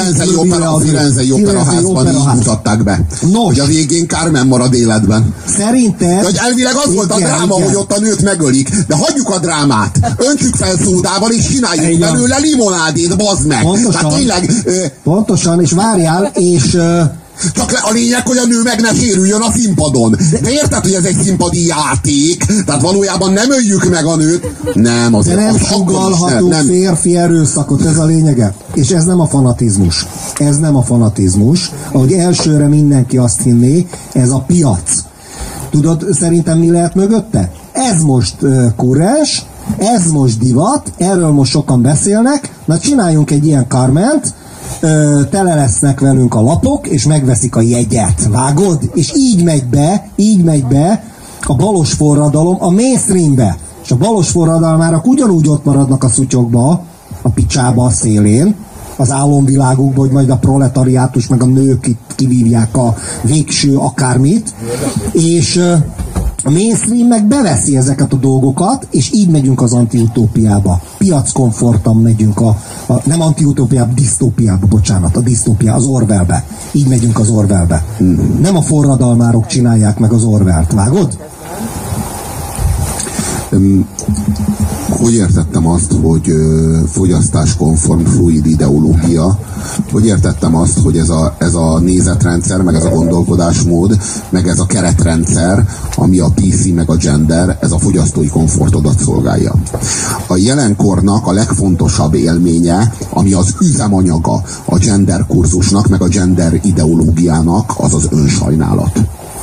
B: Firenzei operaházban így mutatták be. Nos. Hogy a végén Carmen marad életben.
A: Szerinted...
B: Hogy elvileg az volt a dráma, hogy ott a nőt megölik. De hagyjuk a drámát. Öntsük fel szódával, és csináljuk belőle limonádét, bazd meg.
A: Pontosan.
B: Tényleg,
A: pontosan, és várjál, és...
B: Csak a lényeg, hogy a nő meg ne sérüljön a színpadon. De érted, hogy ez egy színpadi játék? Tehát valójában nem öljük meg a nőt. Nem, azért.
A: De nem sugallhatunk férfi erőszakot, ez a lényege. És ez nem a fanatizmus. Ez nem a fanatizmus. Ahogy elsőre mindenki azt hinné, ez a piac. Tudod, szerintem mi lehet mögötte? Ez most kurrens, ez most divat, erről most sokan beszélnek, na csináljunk egy ilyen Carment, tele lesznek velünk a lapok, és megveszik a jegyet. Vágod? És így megy be a balos forradalom a mainstreambe. És a balos forradalmárak ugyanúgy ott maradnak a szutyokba, a picsába, a szélén, az álomvilágukba, hogy majd a proletariátus meg a nők itt kivívják a végső akármit, és a mainstream meg beveszi ezeket a dolgokat, és így megyünk az antiutópiába. Piackomfortan megyünk nem antiutópiába, disztópiába, bocsánat, a disztópia, az Orwellbe. Így megyünk az Orwellbe. Nem a forradalmárok csinálják meg az Orwellt, vágod?
B: Hogy értettem azt, hogy fogyasztáskonform fluid ideológia? Hogy értettem azt, hogy ez a nézetrendszer, meg ez a gondolkodásmód, meg ez a keretrendszer, ami a PC meg a gender, ez a fogyasztói komfortodat szolgálja. A jelenkornak a legfontosabb élménye, ami az üzemanyaga a gender kurzusnak, meg a gender ideológiának, az az önsajnálat.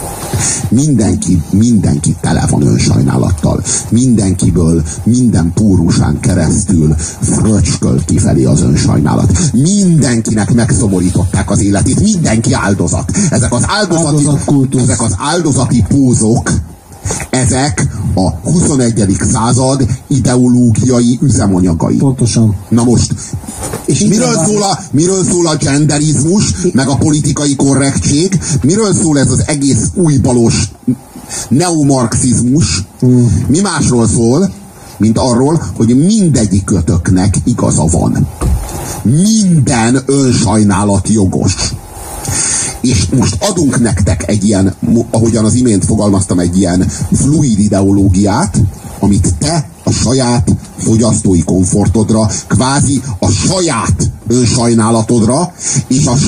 B: Mindenki tele van önsajnálattal. Mindenkiből, minden pórusán keresztül fröcsköl kifelé az önsajnálat. Mindenkinek megszomorították az életét. Mindenki áldozat. Ezek az áldozati pózok, ezek a 21. század ideológiai üzemanyagai.
A: Pontosan.
B: Na most, és miről szól a genderizmus, meg a politikai korrektség? Miről szól ez az egész újbalos neomarxizmus? Mi másról szól, mint arról, hogy mindegyik kötöknek igaza van. Minden önsajnálat jogos. És most adunk nektek egy ilyen, ahogyan az imént fogalmaztam, egy ilyen fluid ideológiát, amit te a saját fogyasztói komfortodra, kvázi a saját önsajnálatodra, és a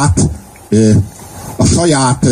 B: saját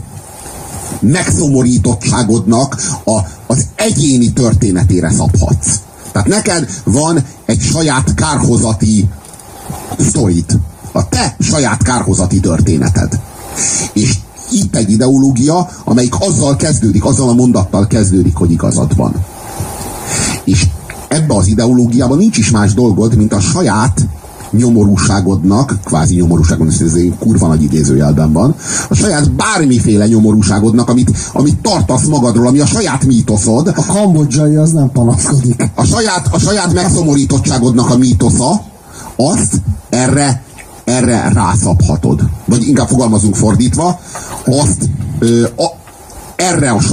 B: megszomorítottságodnak az egyéni történetére szabhatsz. Tehát neked van egy saját kárhozati sztorid. A te saját kárhozati történeted. És itt egy ideológia, amelyik azzal a mondattal kezdődik, hogy igazad van. És ebbe az ideológiában nincs is más dolgod, mint a saját nyomorúságodnak, kvázi nyomorúságodnak, ez egy kurva nagy idézőjelben van, a saját bármiféle nyomorúságodnak, amit tartasz magadról, ami a saját mítoszod.
A: A kambodzsai az nem panaszkodik.
B: A saját megszomorítottságodnak a mítosza, azt erre rászabhatod. Vagy inkább fogalmazunk fordítva, azt erre a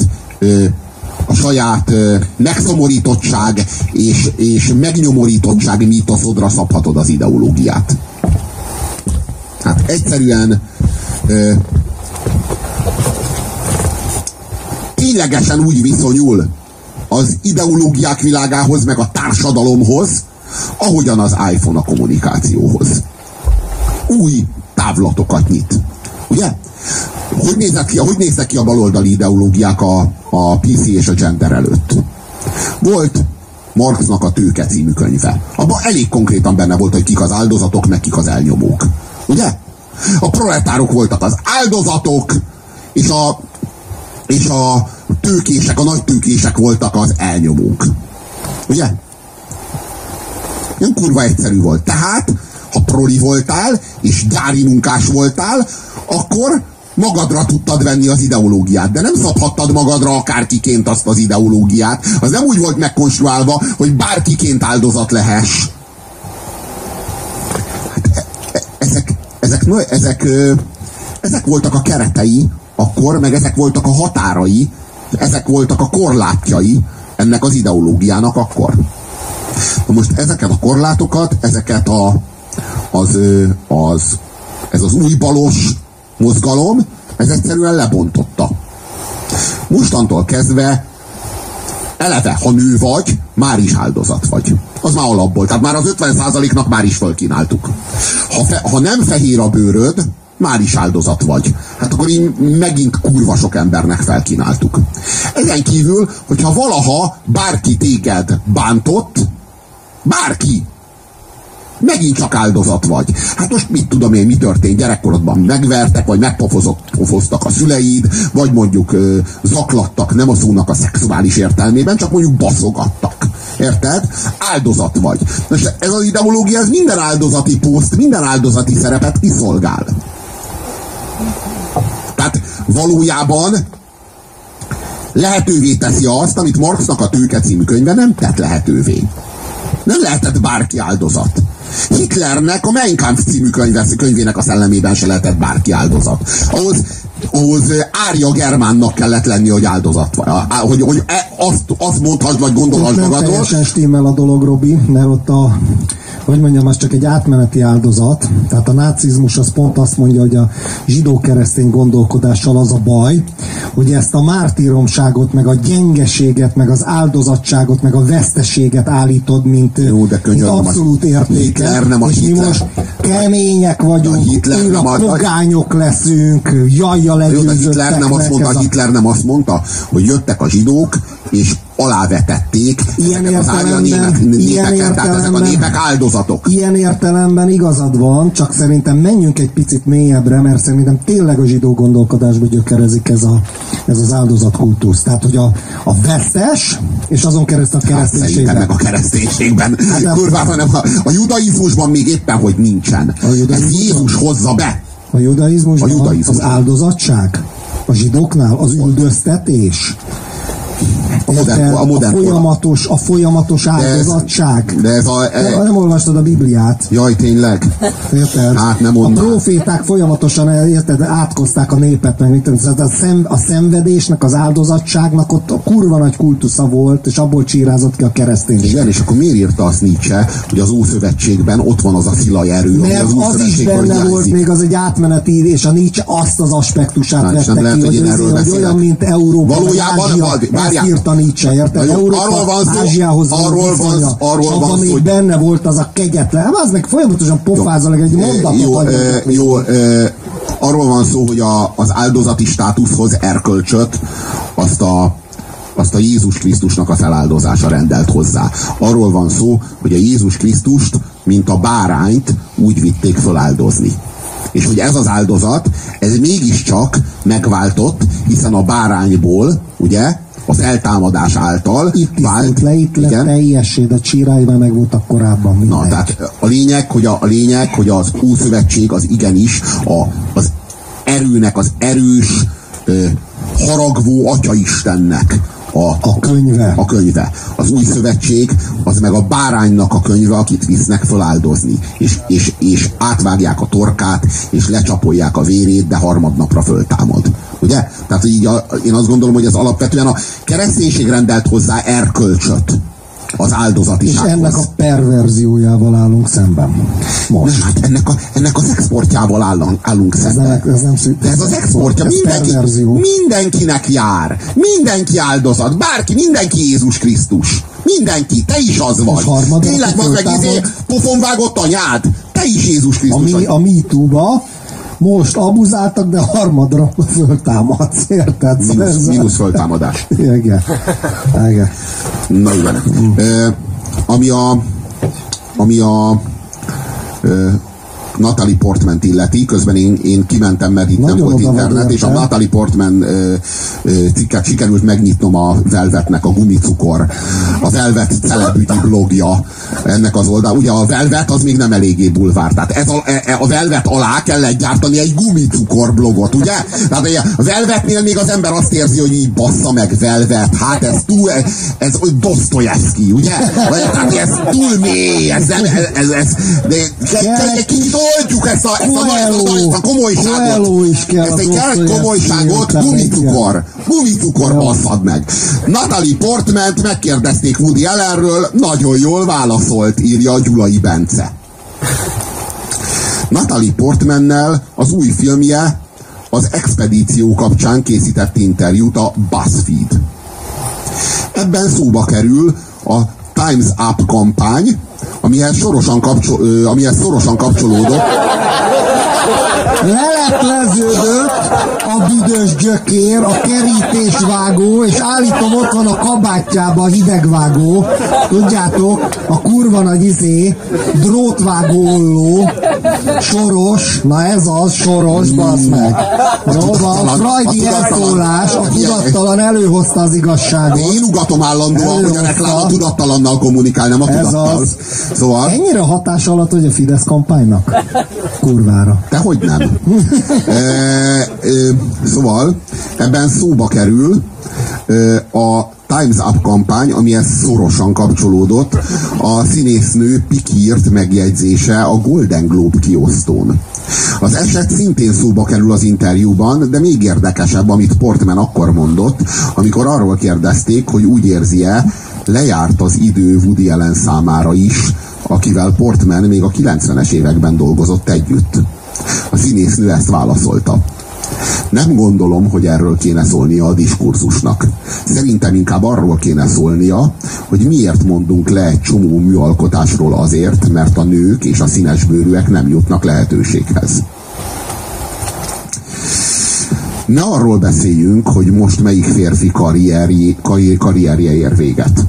B: saját megszomorítottság és megnyomorítottság mítoszodra szabhatod az ideológiát. Hát egyszerűen ténylegesen úgy viszonyul az ideológiák világához, meg a társadalomhoz, ahogyan az iPhone a kommunikációhoz. új távlatokat nyit. Ugye? Hogy néztek ki a baloldali ideológiák a PC és a gender előtt? Volt Marxnak a Tőke című könyve. Abban elég konkrétan benne volt, hogy kik az áldozatok, meg kik az elnyomók. Ugye? A proletárok voltak az áldozatok, és a tőkések, a nagy tőkések voltak az elnyomók. Ugye? Nem kurva egyszerű volt. Tehát, ha proli voltál, és gyári munkás voltál, akkor magadra tudtad venni az ideológiát, de nem szabhattad magadra akárkiként azt az ideológiát. Az nem úgy volt megkonstruálva, hogy bárkiként áldozat lehess. Ezek voltak a keretei akkor, meg ezek voltak a határai, ezek voltak a korlátjai ennek az ideológiának akkor. Na most ezeket a korlátokat, ezeket ez az új balos mozgalom, ez egyszerűen lebontotta. Mostantól kezdve eleve, ha nő vagy, már is áldozat vagy. Az már alapból. Tehát már az 50%-nak már is fölkínáltuk. Ha nem fehér a bőröd, már is áldozat vagy. Hát akkor így megint kurva sok embernek felkínáltuk. Ezen kívül, hogyha valaha bárki téged bántott, bárki, megint csak áldozat vagy. Hát most mit tudom én, mi történt gyerekkorodban? Megvertek, vagy megpofoztak a szüleid, vagy mondjuk zaklattak, nem a szónak a szexuális értelmében, csak mondjuk baszogattak. Érted? Áldozat vagy. Most ez az ideológia, ez minden áldozati poszt, minden áldozati szerepet kiszolgál. Tehát valójában lehetővé teszi azt, amit Marxnak a Tőke című könyve nem tett lehetővé. Nem lehetett bárki áldozat. Hitlernek a Mein Kampf című könyvének a szellemében se lehetett bárki áldozat. Ahhoz árja germánnak kellett lenni, hogy áldozat vagy. Hogy azt mondhass, vagy gondolhass magadról.
A: Nem teljesen stimmel a dolog, Robi, mert ott hogy mondjam, az csak egy átmeneti áldozat. Tehát a nácizmus az pont azt mondja, hogy a zsidó-keresztény gondolkodással az a baj, hogy ezt a mártíromságot, meg a gyengeséget, meg az áldozatságot, meg a veszteséget állítod, mint abszolút értéket.
B: Hitler nem a
A: és
B: Hitler.
A: mi most kemények vagyunk, a pogányok leszünk, jajjal legyőzöttek.
B: Hitler nem azt mondta, hogy jöttek a zsidók, és alávetették az árja népeket, tehát ezek a népek áldozatok.
A: Ilyen értelemben igazad van, csak szerintem menjünk egy picit mélyebbre, mert szerintem tényleg a zsidó gondolkodásba gyökerezik ez az áldozatkultusz. Tehát, hogy a vesztes, és azon keresztül a kereszténységben.
B: Hát meg a kereszténységben. Kurván, hanem a judaizmusban még éppen, hogy nincsen. Ez Jézus hozza be.
A: A judaizmusban az áldozatság? A zsidóknál az üldöztetés? A folyamatos áldozatság. Nem olvastad a Bibliát.
B: Jaj, tényleg?
A: Érted?
B: Hát nem
A: a proféták folyamatosan, érted, átkozták a népet, meg a szenvedésnek, az áldozatságnak ott a kurva nagy kultusza volt, és abból csírázott ki a kereszténység.
B: Igen, és akkor miért írta azt Nietzsche, hogy az Ószövetségben ott van az a szilaj erő,
A: mert az is benne volt, még az egy átmeneti, és a Nietzsche azt az aspektusát vette ki, hogy olyan, mint Európa, ezt írta Nietzsche. Érted? Európa Ázsiához arról van szó, még benne volt az a kegyetlen, az meg folyamatosan pofázol egy mondatot.
B: Arról van szó, hogy az áldozati státuszhoz erkölcsöt azt a Jézus Krisztusnak a feláldozása rendelt hozzá. Arról van szó, hogy a Jézus Krisztust, mint a bárányt úgy vitték föláldozni. És hogy ez az áldozat, ez mégiscsak megváltott, hiszen a bárányból, ugye, az eltámadás által
A: itt lett teljessé, de csirájban meg voltak korábban mindegy.
B: Na, tehát a lényeg, hogy az Ószövetség az igenis az erőnek, az erős, haragvó Atyaistennek
A: a könyve.
B: A könyve. Az Új Szövetség az meg a báránynak a könyve, akit visznek feláldozni. És átvágják a torkát, és lecsapolják a vérét, de harmadnapra föltámad. Ugye? Tehát így én azt gondolom, hogy ez alapvetően a kereszténység rendelt hozzá erkölcsöt az áldozati
A: és ennek a perverziójával állunk szemben. Most.
B: Nem, hát ennek az exportjával állunk szemben. De ez az exportja mindenkinek jár. Mindenki áldozat. Bárki, mindenki Jézus Krisztus. Mindenki, te is az vagy. Tényleg van meg pofon vágott anyád. Te te is Jézus Krisztus vagy.
A: A MeToo-ba most abuzáltak, de harmadra föltámadsz, érted?
B: Mínusz föltámadás.
A: Igen.
B: Na igen. Ami a Natalie Portman-t illeti, közben én kimentem, mert itt nagyon nem volt internet, és a Natalie Portman cikket sikerült megnyitnom a Velvetnek a gumicukor, a Velvet celebügyi blogja ennek az oldal. Ugye a Velvet az még nem eléggé bulvár, tehát a Velvet alá kellett gyártani egy gumicukor blogot, ugye? Tehát a Velvetnél még az ember azt érzi, hogy így bassza meg Velvet, hát ez Dostoyevsky, ugye? Tehát ez túl mély, de kicsit oldjuk ezt a komolyságot. Ezt egy komolyságot, gumicukor basszad meg. Natalie Portmant megkérdezték Woody Allenről, nagyon jól válaszolt, írja Gyulai Bence. Natalie Portmannel az új filmje az Expedíció kapcsán készített interjút a BuzzFeed. Ebben szóba kerül a Time's Up kampány, amihez szorosan kapcsolódott.
A: Lelepleződött a büdös gyökér, a kerítésvágó, és állítom ott van a kabátjában a hidegvágó. Tudjátok, a kurva nagy drótvágó olló, soros, na ez az, soros, bazd meg. Jó, a freudi eltólás, a tudattalan előhozta az igazságot.
B: Én ugatom állandóan, hogy a reklám a tudattalannal kommunikál, nem a tudattal. Szóval...
A: Ennyire hatás alatt, hogy a Fidesz kampánynak? Kurvára.
B: Dehogy nem. Szóval ebben szóba kerül a Time's Up kampány, amihez szorosan kapcsolódott a színésznő pikírt megjegyzése a Golden Globe kiosztón. Az eset szintén szóba kerül az interjúban, de még érdekesebb, amit Portman akkor mondott, amikor arról kérdezték, hogy úgy érzi-e, lejárt az idő Woody Allen számára is, akivel Portman még a 90-es években dolgozott együtt. A színésznő ezt válaszolta. Nem gondolom, hogy erről kéne szólnia a diskurzusnak. Szerintem inkább arról kéne szólnia, hogy miért mondunk le egy csomó műalkotásról azért, mert a nők és a színesbőrűek nem jutnak lehetőséghez. Ne arról beszéljünk, hogy most melyik férfi karrierje ér véget.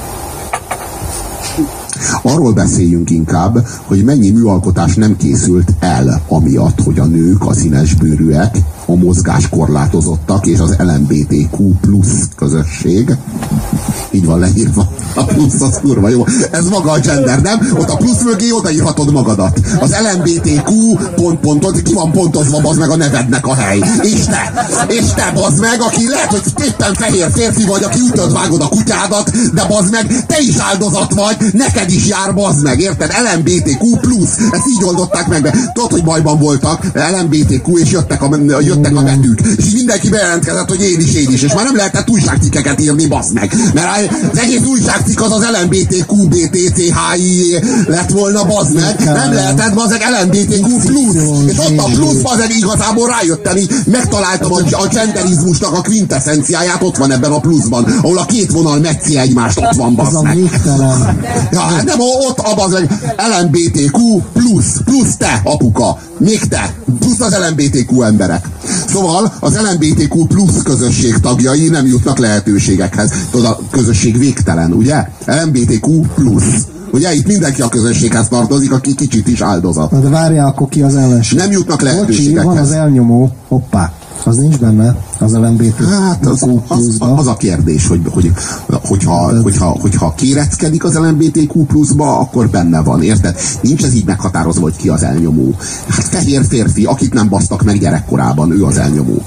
B: Arról beszéljünk inkább, hogy mennyi műalkotás nem készült el amiatt, hogy a nők, a színesbőrűek, a mozgáskorlátozottak és az LMBTQ plusz közösség, így van leírva, a plusz az kurva jó, ez maga a gender, nem? Ott a plusz mögé odaírhatod magadat. Az LMBTQ pont, ki van pontosva, bazd meg a nevednek a hely. És te bazd meg, aki lehet, hogy éppen fehér férfi vagy, aki ütöd, vágod a kutyádat, de bazd meg, te is áldozat vagy, neked is jár, bazd meg, érted? LMBTQ plusz, ezt így oldották meg, de tudod, hogy bajban voltak, LMBTQ, és jöttek a betűk, és így mindenki bejelentkezett, hogy én is, és már nem lehetett újságcikkeket írni, bazd meg, mert az egész újságcikk az LMBTQ, BTCHI lett volna, bazd meg, nem lehetett, bazd meg, LMBTQ plusz, és ott a plusz, bazd meg, igazából rájöttem, így megtaláltam a genderizmusnak a quintessenciáját, ott van ebben a pluszban, ahol a két vonal metszi egymást, ott van, bazd meg. Ja, nem, ott abban meg LMBTQ plusz te, apuka, még te, plusz az LMBTQ emberek. Szóval az LMBTQ plusz közösség tagjai nem jutnak lehetőségekhez. Tudod, a közösség végtelen, ugye? LMBTQ plusz. Ugye itt mindenki a közösséghez tartozik, aki kicsit is áldozat.
A: Na de várjál, akkor ki az ellenség?
B: Nem jutnak lehetőségekhez.
A: Bocsi, van az elnyomó, hoppá. Az nincs benne, az LMBTQ.
B: Hát az a kérdés, hogyha kéreckedik az LMBTQ pluszba, akkor benne van, érted? Nincs ez így meghatározva, hogy ki az elnyomó. Hát fehér férfi, akit nem basztak meg gyerekkorában, ő az elnyomó.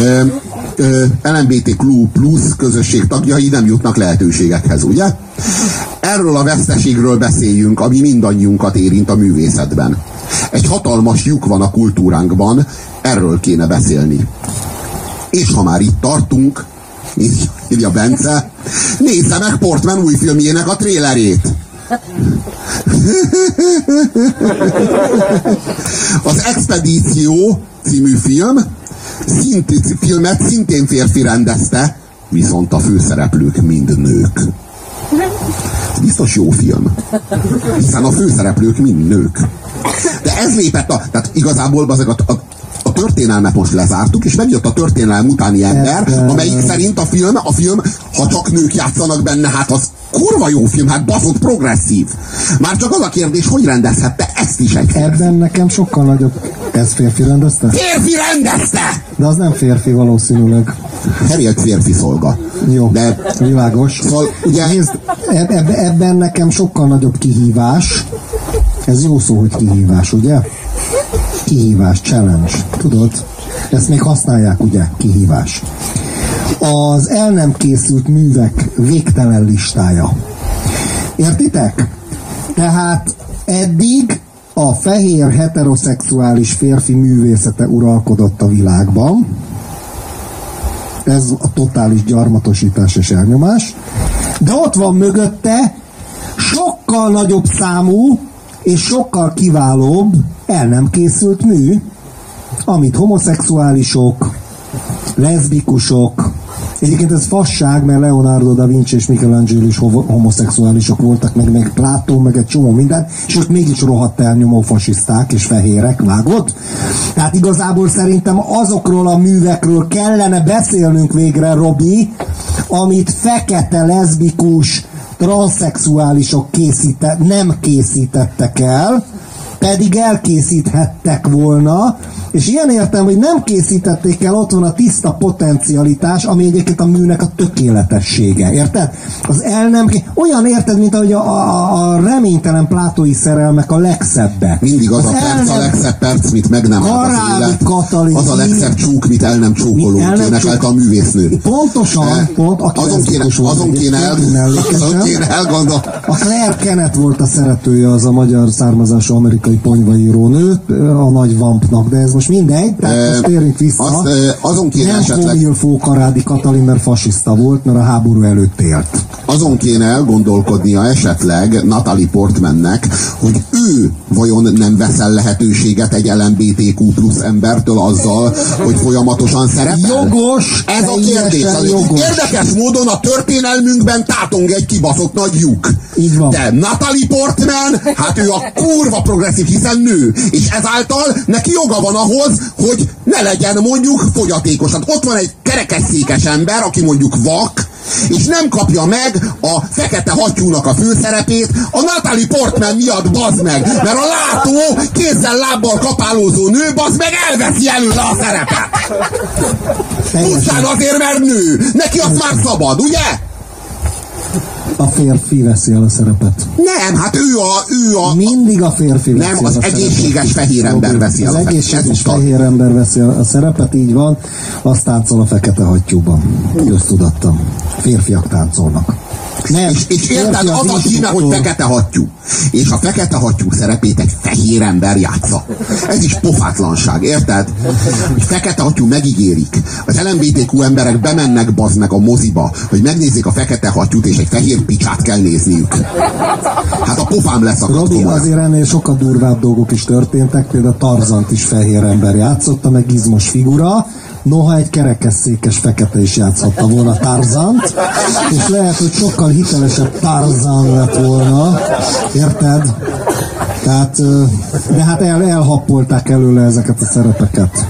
B: LMBTQ plusz közösség tagjai nem jutnak lehetőségekhez, ugye? Erről a veszteségről beszéljünk, ami mindannyiunkat érint a művészetben. Egy hatalmas lyuk van a kultúránkban, erről kéne beszélni. És ha már itt tartunk, írja Bence, nézze meg Portman új filmjének a trélerét. Az Expedíció című filmet szintén férfi rendezte, viszont a főszereplők mind nők. biztos jó film. Hiszen a főszereplők mind nők. De ez lépett tehát igazából a történelmet most lezártuk, és megjött a történelem utáni ember, amelyik szerint a film, ha csak nők játszanak benne, hát az kurva jó film, hát baszott progresszív. Már csak az a kérdés, hogy rendezhette ezt is egy férfi.
A: Ebben nekem sokkal nagyobb... Ez férfi rendezte?
B: Férfi rendezte!
A: De az nem férfi valószínűleg.
B: Harry egy férfi szolga.
A: Jó,
B: de
A: világos.
B: Szóval, ugye...
A: Nézd, ebben nekem sokkal nagyobb kihívás. Ez jó szó, hogy kihívás, ugye? Kihívás, challenge. Tudod? Ezt még használják, ugye? Kihívás. Az el nem készült művek végtelen listája. Értitek? Tehát eddig a fehér heteroszexuális férfi művészete uralkodott a világban. Ez a totális gyarmatosítás és elnyomás. De ott van mögötte sokkal nagyobb számú és sokkal kiválóbb el nem készült mű, amit homoszexuálisok, leszbikusok, egyébként ez fasság, mert Leonardo da Vinci és Michelangelo is homoszexuálisok voltak, meg Platón, meg egy csomó minden, és ők mégis rohadt elnyomó fasiszták és fehérek, vágod? Tehát igazából szerintem azokról a művekről kellene beszélnünk végre, Robi, amit fekete, leszbikus, transzexuálisok nem készítettek el, pedig elkészíthettek volna, és ilyen értem, hogy nem készítették el, ott van a tiszta potencialitás, ami egyébként a műnek a tökéletessége, érted? Az el nem olyan érted, mint ahogy a reménytelen plátói szerelmek a legszebbek.
B: Mindig az a perc, a legszebb perc, mit meg nem állt az élet.
A: Katalin,
B: az a legszebb csúk, mit el nem csókolunk, énekelte a művésznő.
A: Pontosan,
B: azon kéne elgondolni.
A: A Claire Kenneth volt a szeretője, az a magyar származású amerikai ponyvaírónő, a nagy vampnak, de ez most mindegy, tehát most térjünk vissza.
B: Azon kéne
A: nem
B: esetleg...
A: Karádi Katalin, mert fasiszta volt, mert a háború előtt élt.
B: Azon kéne elgondolkodnia esetleg Natalie Portmannek, hogy ő vajon nem veszel lehetőséget egy LMBTQ plusz embertől azzal, hogy folyamatosan szerepel?
A: Jogos!
B: Ez a kérdés.
A: Jogos.
B: Érdekes módon a történelmünkben tátong egy kibaszott nagy lyuk.
A: Így van.
B: De Natalie Portman, hát ő a kurva progresszív, hiszen nő. És ezáltal neki joga van ahhoz, hogy ne legyen mondjuk fogyatékos. Hát ott van egy kerekesszékes ember, aki mondjuk vak, és nem kapja meg a fekete hattyúnak a főszerepét a Natalie Portman miatt, bazd meg, mert a látó, kézzel-lábbal kapálózó nő, bazd meg, elveszi előle a szerepet. Pusztán azért, mert nő. Neki azt már szabad, ugye?
A: A férfi veszi el a szerepet.
B: Nem, hát ő a...
A: Mindig a férfi veszi
B: nem, az egészséges fehér ember veszi el a szerepet. Az egészséges
A: fehér ember veszi a szerepet, így van. Azt táncol a fekete hattyúban. Köztudattam. Férfiak táncolnak.
B: Nem, és érted, az a címe, hogy fekete hattyú. És a fekete hattyú szerepét egy fehér ember játsza. Ez is pofátlanság, érted? Hogy fekete hattyú megígérik. Az LMBTQ emberek bemennek bazd meg a moziba, hogy megnézzék a fekete hattyút, és egy fehér picsát kell nézniük. Hát a pofám leszakadt.
A: Robi, azért ennél sokkal durvább dolgok is történtek, például Tarzant is fehér ember játszotta, meg izmos figura. Noha egy kerekesszékes fekete is játszhatta volna Tarzant, és lehet, hogy sokkal hitelesebb Tarzan lett volna, érted? Tehát, de hát elhappolták előle ezeket a szerepeket.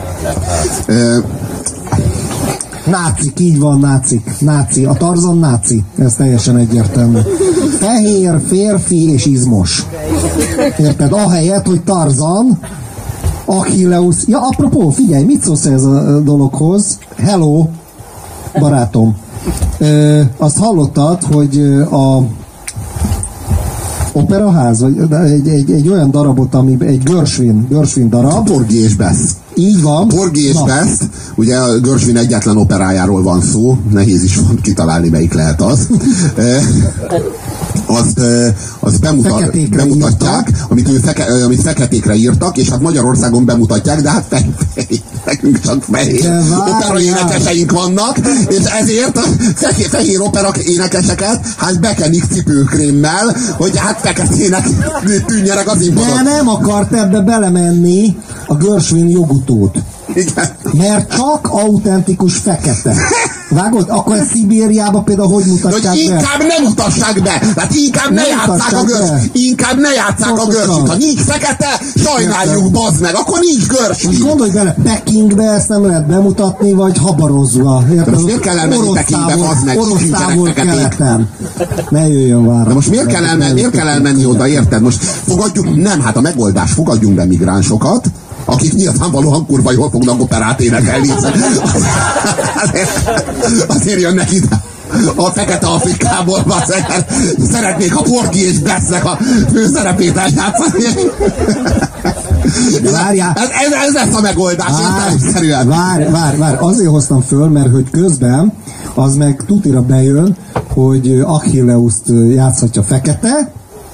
A: Nácik, így van, nácik. Náci. A Tarzan náci. Ez teljesen egyértelmű. Fehér, férfi és izmos. Érted? Ahelyett, hogy Tarzan, Achilleus. Ja, apropó, figyelj, mit szólsz ez a dologhoz? Hello, barátom. Azt hallottad, hogy a operaház, vagy egy olyan darabot, ami egy Gershwin darab.
B: Porgy és Bess.
A: Így van.
B: Porgy és Bess, ugye a Gershwin egyetlen operájáról van szó, nehéz is van kitalálni, melyik lehet az. Azt bemutatják, amit feketékre írtak, és hát Magyarországon bemutatják, de hát nekünk csak fehér opera énekeseink vannak, és ezért a fehér opera énekeseket hát bekenik cipőkrémmel, hogy hát feketének tűnjenek az színpadon.
A: De nem akart ebbe belemenni a Gershwin jogutót.
B: Igen.
A: Mert csak autentikus fekete. Vágod? Akkor ezt Szibériába például hogy mutatják be?
B: Inkább nem mutassák be! Tehát inkább ne játsszák a Görsvint! Inkább ne játsszák a Görsvint! Ha nincs fekete, sajnáljuk, bazd meg! Akkor nincs Görsvint!
A: Gondolj bele, Pekingbe ezt nem lehet bemutatni, vagy Habarozva.
B: De most miért kell elmenni Pekingbe, bazd meg?
A: Orosz távol keleten. Ne jöjjön várra.
B: De most miért kell elmenni oda, érted? Most fogadjuk, nem, hát a megoldás, fogadjunk be migránsokat, akik nyilvánvalóan kurva jól fognak operát énekelni. Azért jönnek ide a Fekete Afrikából, szeretnék a Porky és Bessnek a főszerepét eljátszani. Ez lesz a megoldás, értelemszerűen.
A: Várj, azért hoztam föl, mert hogy közben az meg tutira bejön, hogy Achilleuszt játszhatja fekete.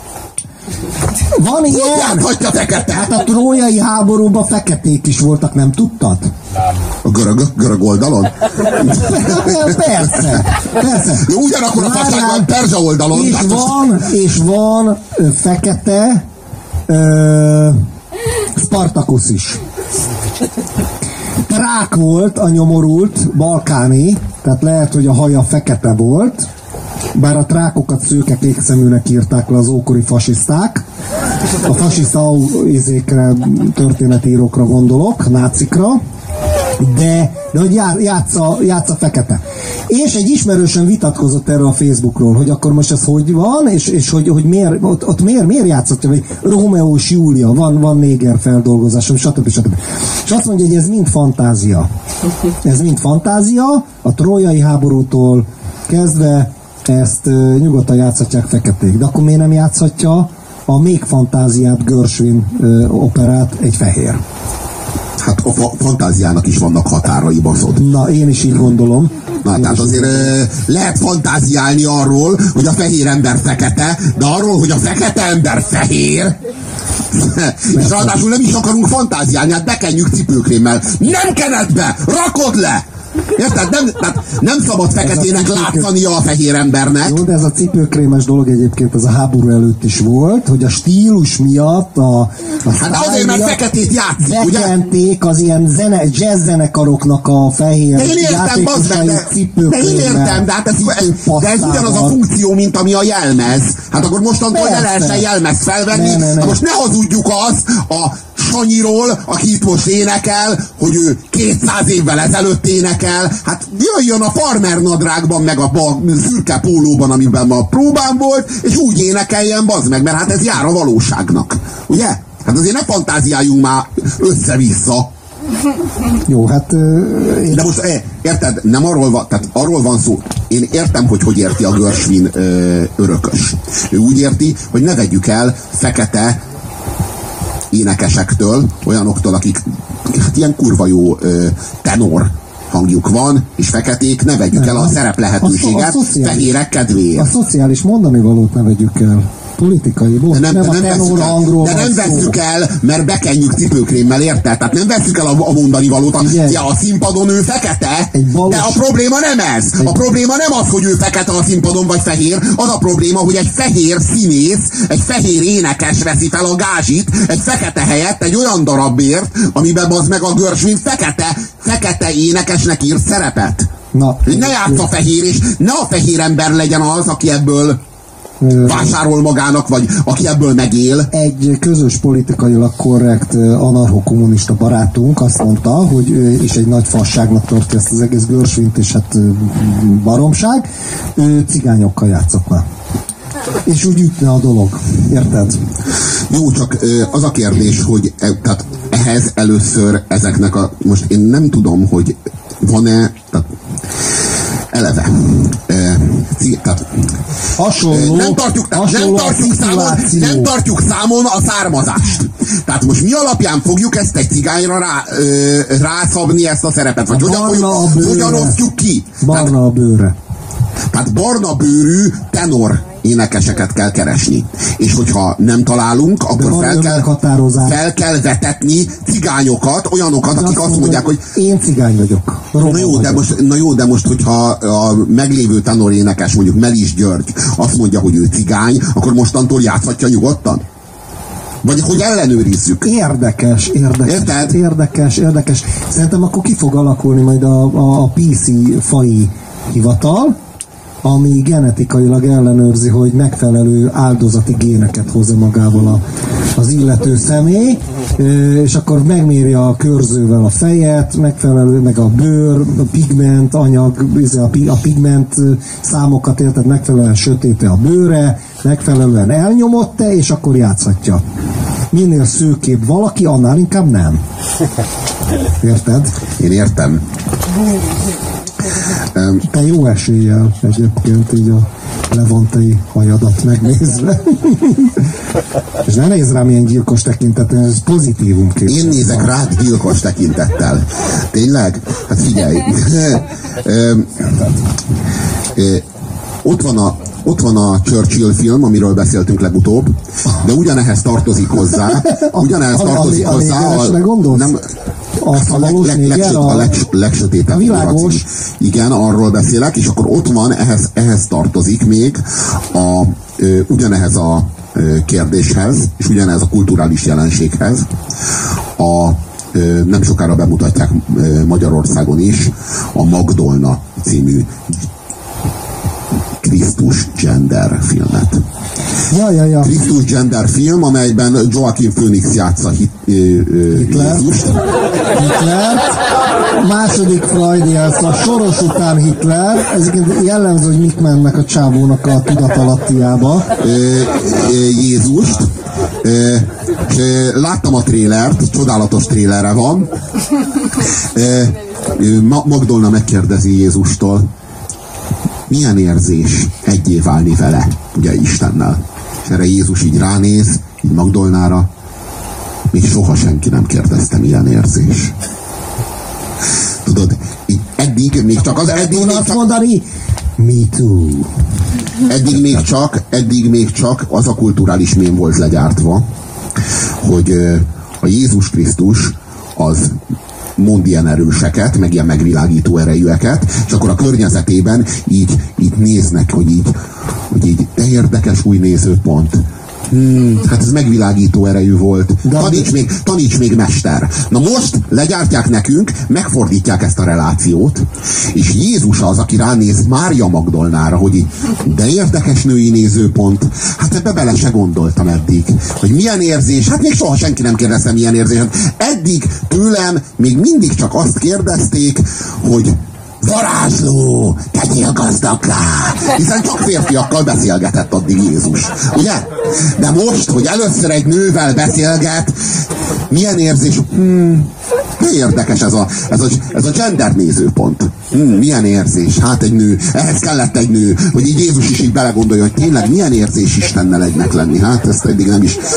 A: Van ilyen?
B: Játszhatja fekete?
A: Hát a trójai háborúban feketék is voltak, nem tudtad?
B: A görög oldalon?
A: Persze.
B: Jó, ugyanakkor a fasság van perzsa oldalon.
A: És van fekete Spartacus is. Trák volt a nyomorult, balkáni, tehát lehet, hogy a haja fekete volt, bár a trákokat szőke kékszeműnek írták le az ókori fasiszták. A fasiszta történetírókra gondolok, nácikra, de hogy játsza fekete. És egy ismerősen vitatkozott erről a Facebookról, hogy akkor most ez hogy van, és hogy miért, ott miért játszhatja, vagy Rómeó és Júlia, van néger feldolgozásom, stb. És azt mondja, hogy ez mind fantázia. Ez mind fantázia, a trójai háborútól kezdve ezt nyugodtan játszhatják feketék. De akkor miért nem játszhatja a még fantáziát, Gershwin operát egy fehér?
B: Hát a fantáziának is vannak határai, baszod.
A: Na, én is így gondolom.
B: Na, tehát azért lehet fantáziálni arról, hogy a fehér ember fekete, de arról, hogy a fekete ember fehér, és ráadásul nem is akarunk fantáziálni, hát bekenjük cipőkrémmel. Nem kened be! Rakod le! Érted? Nem szabad feketének látszania a fehér embernek.
A: Jó, de ez a cipőkrémes dolog egyébként az a háború előtt is volt, hogy a stílus miatt
B: hát azért, mert feketét játszik, ugye?
A: Bekenték az ilyen jazz zenekaroknak a fehér játékosai cipőkrémmel.
B: De én értem, de hát ez ugyanaz a funkció, mint ami a jelmez. Hát akkor mostantól ne lehessen jelmezt felvenni. Ne. Most ne hazudjuk azt a Sanyiról, aki itt most énekel, hogy ő 200 évvel ezelőtt énekel. Hát jöjjön a farmer nadrágban, meg a szürke pólóban, amiben a próbán volt, és úgy énekeljen, bazd meg, mert hát ez jár a valóságnak. Ugye? Hát azért ne fantáziáljunk már össze-vissza.
A: Jó, hát...
B: De most, érted, nem arról van, tehát arról van szó. Én értem, hogy érti a Gershwin örökös. Ő úgy érti, hogy ne vegyük el fekete énekesektől, olyanoktól, akik hát ilyen kurva jó tenor hangjuk van, és feketék, ne vegyük el a szerep lehetőséget fehérek kedvéért.
A: A szociális mondani valót ne vegyük el. Politikai,
B: de nem vesszük el, mert bekenjük cipőkrémmel, érted? Tehát nem vesszük el a mondani valót. A színpadon ő fekete, de a probléma nem ez. A probléma nem az, hogy ő fekete a színpadon, vagy fehér. Az a probléma, hogy egy fehér színész, egy fehér énekes veszi fel a gázsit, egy fekete helyett egy olyan darabért, amiben az meg a Gershwin fekete énekesnek ír szerepet. Ne játsz a fehér, és ne a fehér ember legyen az, aki ebből vásárol magának, vagy aki ebből megél.
A: Egy közös politikailag korrekt anarcho-kommunista barátunk azt mondta, hogy ő is egy nagy fasságnak tartja ezt az egész Gershwint, és hát baromság, ő cigányokkal játszatna. És úgy ütne a dolog. Érted?
B: Jó, csak az a kérdés, hogy tehát ehhez először ezeknek most én nem tudom, hogy van-e, tehát eleve. Tehát nem tartjuk számon a származást. Tehát most mi alapján fogjuk ezt egy cigányra rászabni ezt a szerepet? Vagy hogyan osztjuk ki?
A: Barna a bőre.
B: Tehát barna bőrű tenor énekeseket kell keresni. És hogyha nem találunk, akkor fel kell vetetni cigányokat, olyanokat, akik azt mondják, hogy
A: én cigány vagyok.
B: Na jó, de most, hogyha a meglévő tenor énekes, mondjuk Melis György azt mondja, hogy ő cigány, akkor mostantól játszhatja nyugodtan? Vagy hogy ellenőrizzük.
A: Érdekes.
B: Érted?
A: Érdekes. Szerintem akkor ki fog alakulni majd a PC fai hivatal, ami genetikailag ellenőrzi, hogy megfelelő áldozati géneket hozza magával az illető személy, és akkor megméri a körzővel a fejet, megfelelő, meg a bőr, a pigment anyag, a pigment számokat, érted, megfelelően sötéte a bőre, megfelelően elnyomott-e, és akkor játszhatja. Minél szőkébb valaki, annál inkább nem. Érted?
B: Én értem.
A: Te jó eséllyel egyébként így a levantei hajadat megnézve. És ne nézz rám ilyen gyilkos tekintettel, ez pozitívum képzel.
B: Én nézek rád gyilkos tekintettel. Tényleg? Hát figyelj. Ott van a Churchill film, amiről beszéltünk legutóbb, de ugyanehhez tartozik hozzá. A legsötétebb.
A: Világos.
B: Igen, arról beszélek, és akkor ott van, ehhez tartozik még ugyanehhez a kérdéshez, és ugyanehhez a kulturális jelenséghez. Nem sokára bemutatják Magyarországon is a Magdolna című Krisztus gender filmet.
A: Ja.
B: Krisztus gender film, amelyben Joaquin Phoenix játsza Jézust.
A: Hitler. Második Freud a Soros után Hitler. Ez jellemző, hogy mik mennek a csávónak a tudatalattiába.
B: Jézust. Láttam a trélert, csodálatos trélere van. Magdolna megkérdezi Jézustól, milyen érzés egyé válni vele, ugye Istennel. És erre Jézus így ránéz, így Magdolnára, még soha senki nem kérdezte, milyen érzés. Tudod, eddig még csak az...
A: mondani, me too.
B: Eddig még csak az a kulturális mém volt legyártva, hogy a Jézus Krisztus az mond ilyen erőseket, meg ilyen megvilágító erejűeket, és akkor a környezetében így néznek, hogy így de érdekes új nézőpont. Hát ez megvilágító erejű volt. Taníts még, mester. Na most legyártják nekünk, megfordítják ezt a relációt, és Jézus az, aki ránéz Mária Magdolnára, hogy így, de érdekes női nézőpont. Hát ebbe bele se gondoltam eddig. Hogy milyen érzés? Hát még soha senki nem kérdezte, milyen érzés. Eddig tőlem még mindig csak azt kérdezték, hogy varázsló, tegyél gazdaggá! Hiszen csak férfiakkal beszélgetett addig Jézus. Ugye? De most, hogy először egy nővel beszélget, milyen érzés? Érdekes ez a gender nézőpont. Milyen érzés? Hát egy nő. Ehhez kellett egy nő, hogy így Jézus is így belegondolja, hogy tényleg milyen érzés Istennel egynek lenni. Hát ezt eddig nem is.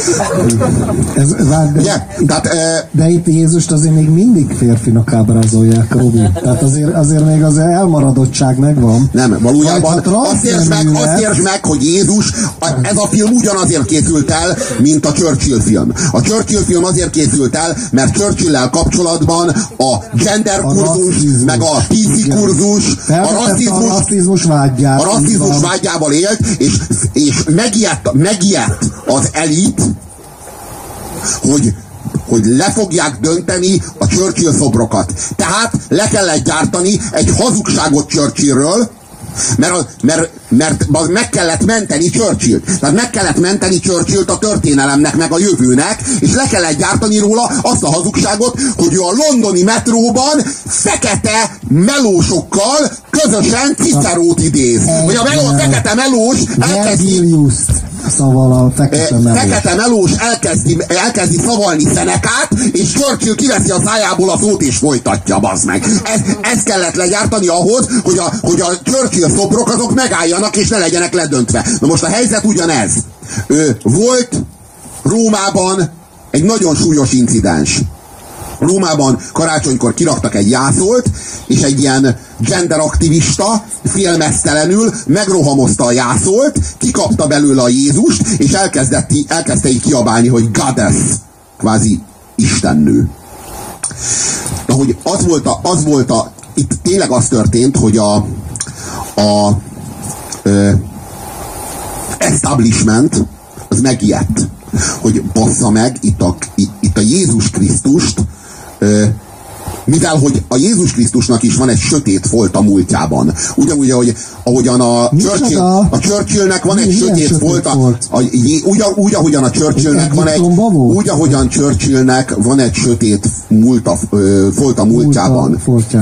A: De itt Jézust azért még mindig férfinak ábrázolják, Robi. Tehát azért még az elmaradottság megvan.
B: Nem, valójában azt értsd meg, hogy Jézus, ez a film ugyanazért készült el, mint a Churchill film. A Churchill film azért készült el, mert Churchill-lel kapcsolatban a gender kurzus, meg a PC kurzus, a rasszizmus vágyával élt, és megijedt az elit, hogy le fogják dönteni a Churchill szobrokat. Tehát le kellett gyártani egy hazugságot Churchillről, mert meg kellett menteni Churchillt. Tehát meg kellett menteni Churchillt a történelemnek, meg a jövőnek, és le kellett gyártani róla azt a hazugságot, hogy ő a londoni metróban fekete melósokkal közösen Cicerót idéz. Hogy a fekete melós
A: Szóval a fekete
B: melós elkezdi szavalni Szenekát, és Churchill kiveszi a szájából a szót és folytatja, bazd meg. Ez kellett legyártani ahhoz, hogy a Churchill szobrok azok megálljanak és ne legyenek ledöntve. Na most a helyzet ugyanez. Volt Rómában egy nagyon súlyos incidens. Rómában karácsonykor kiraktak egy jászót, és egy ilyen genderaktivista félmeztelenül megrohamozta a jászót, kikapta belőle a Jézust, és elkezdte így kiabálni, hogy Goddess, kvázi istennő. De hogy az volt itt tényleg az történt, hogy a establishment az megijedt. hogy bassza meg itt a Jézus Krisztust, mivel hogy a Jézus Krisztusnak is van egy sötét folt a múltjában. Ugyanúgy, ahogyan a Churchillnek van egy sötét folt, úgy ahogyan a Churchillnek van egy sötét folt a múltjában.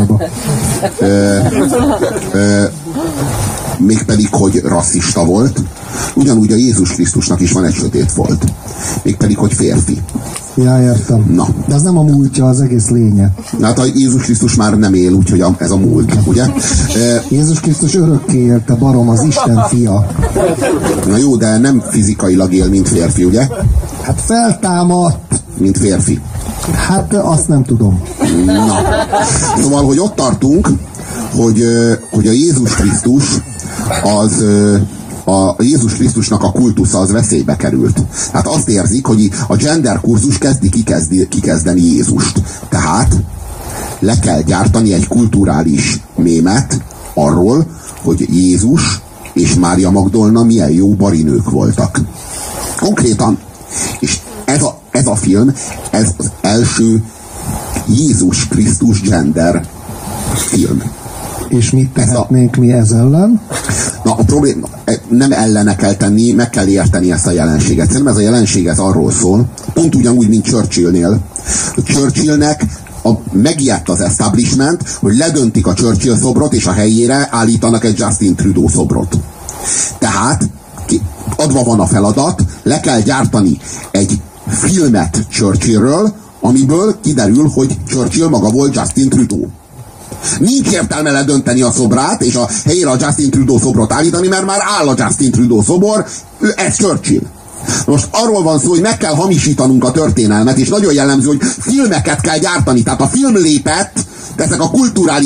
B: Mégpedig, hogy rasszista volt. Ugyanúgy a Jézus Krisztusnak is van egy sötét folt. Mégpedig, hogy férfi.
A: Ja, értem.
B: Na.
A: De ez nem a múltja, az egész lénye.
B: Hát a Jézus Krisztus már nem él, úgyhogy ez a múlt, ugye?
A: Jézus Krisztus örökké élte, barom, az Isten fia.
B: Na jó, de nem fizikailag él, mint férfi, ugye?
A: Hát feltámadt.
B: Mint férfi.
A: Hát azt nem tudom.
B: Na. Szóval, hogy ott tartunk, hogy a Jézus Krisztus az... A Jézus Krisztusnak a kultusza az veszélybe került. Tehát azt érzik, hogy a gender kurzus kezdi kikezdeni Jézust. Tehát le kell gyártani egy kulturális mémet arról, hogy Jézus és Mária Magdolna milyen jó barinők voltak. Konkrétan. És ez a film, ez az első Jézus Krisztus gender film.
A: És mit tehetnénk mi ez ellen?
B: Na, a probléma, nem ellene kell tenni, meg kell érteni ezt a jelenséget. Szerintem ez a jelenség ez arról szól, pont ugyanúgy, mint Churchillnél. Churchillnek megijedt az establishment, hogy ledöntik a Churchill szobrot, és a helyére állítanak egy Justin Trudeau szobrot. Tehát adva van a feladat, le kell gyártani egy filmet Churchillről, amiből kiderül, hogy Churchill maga volt Justin Trudeau. Nincs értelme ledönteni a szobrát, és a helyére a Justin Trudeau szobrot állítani, mert már áll a Justin Trudeau szobor, ez Churchill. Most arról van szó, hogy meg kell hamisítanunk a történelmet, és nagyon jellemző, hogy filmeket kell gyártani. Tehát a film lépett, de ezek a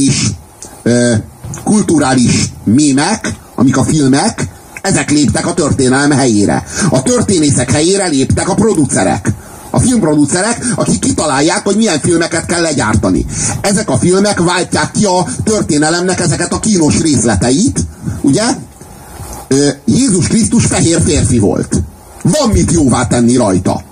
B: kulturális mémek, amik a filmek, ezek léptek a történelem helyére. A történészek helyére léptek a producerek. A filmproducerek, akik kitalálják, hogy milyen filmeket kell legyártani. Ezek a filmek váltják ki a történelemnek ezeket a kínos részleteit, ugye? Jézus Krisztus fehér férfi volt. Van mit jóvá tenni rajta.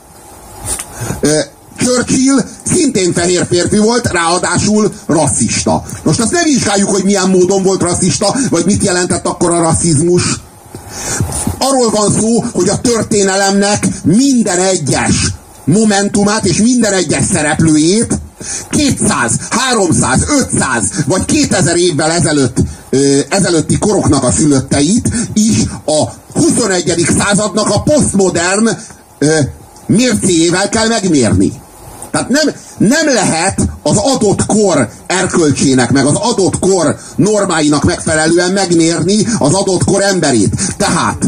B: Churchill szintén fehér férfi volt, ráadásul rasszista. Most azt ne vizsgáljuk, hogy milyen módon volt rasszista, vagy mit jelentett akkor a rasszizmus. Arról van szó, hogy a történelemnek minden egyes momentumát és minden egyes szereplőjét 200, 300, 500 vagy 2000 évvel ezelőtti koroknak a szülötteit is a 21. századnak a posztmodern mércéjével kell megmérni. Tehát nem lehet az adott kor erkölcsének, meg az adott kor normáinak megfelelően megmérni az adott kor emberét. Tehát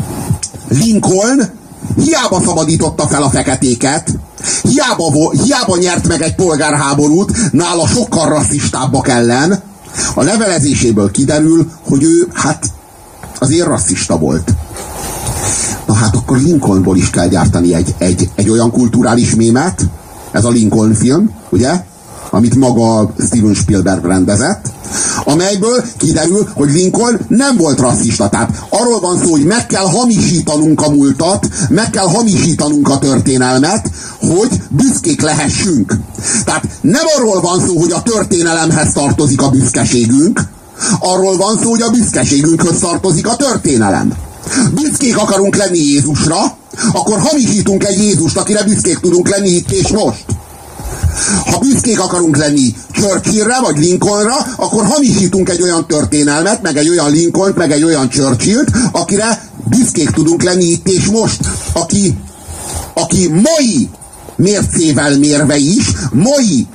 B: Lincoln hiába szabadította fel a feketéket, hiába nyert meg egy polgárháborút nála sokkal rasszistábbak ellen, a levelezéséből kiderül, hogy ő hát azért rasszista volt. Na hát akkor Lincolnból is kell gyártani egy olyan kulturális mémet, ez a Lincoln film, ugye? Amit maga Steven Spielberg rendezett, amelyből kiderül, hogy Lincoln nem volt rasszista. Tehát arról van szó, hogy meg kell hamisítanunk a múltat, meg kell hamisítanunk a történelmet, hogy büszkék lehessünk. Tehát nem arról van szó, hogy a történelemhez tartozik a büszkeségünk, arról van szó, hogy a büszkeségünkhöz tartozik a történelem. Büszkék akarunk lenni Jézusra, akkor hamisítunk egy Jézust, akire büszkék tudunk lenni itt és most. Ha büszkék akarunk lenni Churchillre vagy Lincolnra, akkor hamisítunk egy olyan történelmet, meg egy olyan Lincolnt, meg egy olyan Churchillt, akire büszkék tudunk lenni itt és most. Aki mai mércével mérve is, mai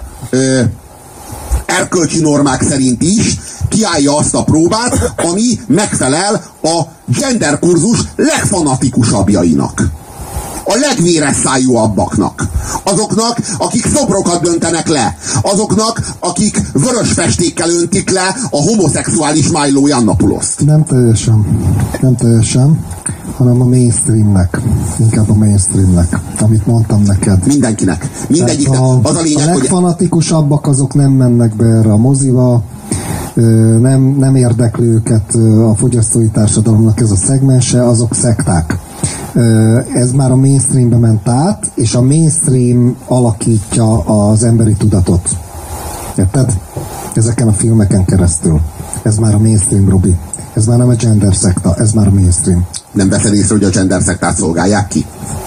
B: erkölcsi normák szerint is kiállja azt a próbát, ami megfelel a gender kurzus legfanatikusabbjainak. A legvéresszájúabbaknak. Azoknak, akik szobrokat döntenek le. Azoknak, akik vörös festékkel öntik le a homoszexuális Milo Yiannopoulos-t.
A: Nem teljesen, hanem a mainstreamnek. Inkább a mainstreamnek, amit mondtam neked.
B: Mindenkinek. Mindegyiknek. Az a lényeg,
A: a legfanatikusabbak azok nem mennek be erre a moziba, nem érdekli őket a fogyasztói társadalomnak ez a szegmense, azok szekták. Ez már a mainstreambe ment át, és a mainstream alakítja az emberi tudatot. Érted? Ezeken a filmeken keresztül. Ez már a mainstream, Robi. Ez már nem a gender szekta, ez már a mainstream.
B: Nem veszed észre, hogy a gender szektát szolgálják ki?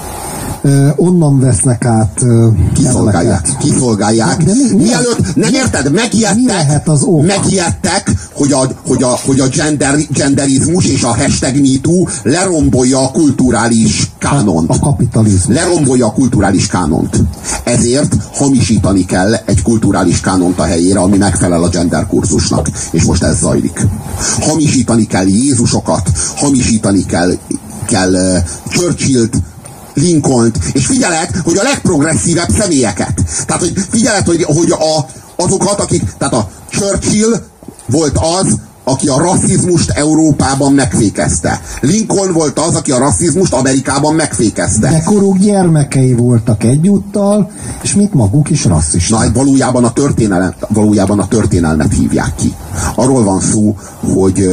A: Onnan vesznek át
B: Kiszolgálják. Mielőtt, nem érted? Megijedtek, hogy a genderizmus és a hashtag MeToo lerombolja a kulturális kánont.
A: A kapitalizmus.
B: Lerombolja a kulturális kánont. Ezért hamisítani kell egy kulturális kánont a helyére, ami megfelel a gender kurzusnak. És most ez zajlik. Hamisítani kell Jézusokat, hamisítani kell Churchillt, Lincolnt, és figyeled, hogy a legprogresszívebb személyeket. Tehát, hogy figyeled, hogy azokat, akik, tehát a Churchill volt az, aki a rasszizmust Európában megfékezte. Lincoln volt az, aki a rasszizmust Amerikában megfékezte.
A: De koruk gyermekei voltak egyúttal, és mit maguk is rasszisták.
B: Na, valójában a történelmet hívják ki. Arról van szó, hogy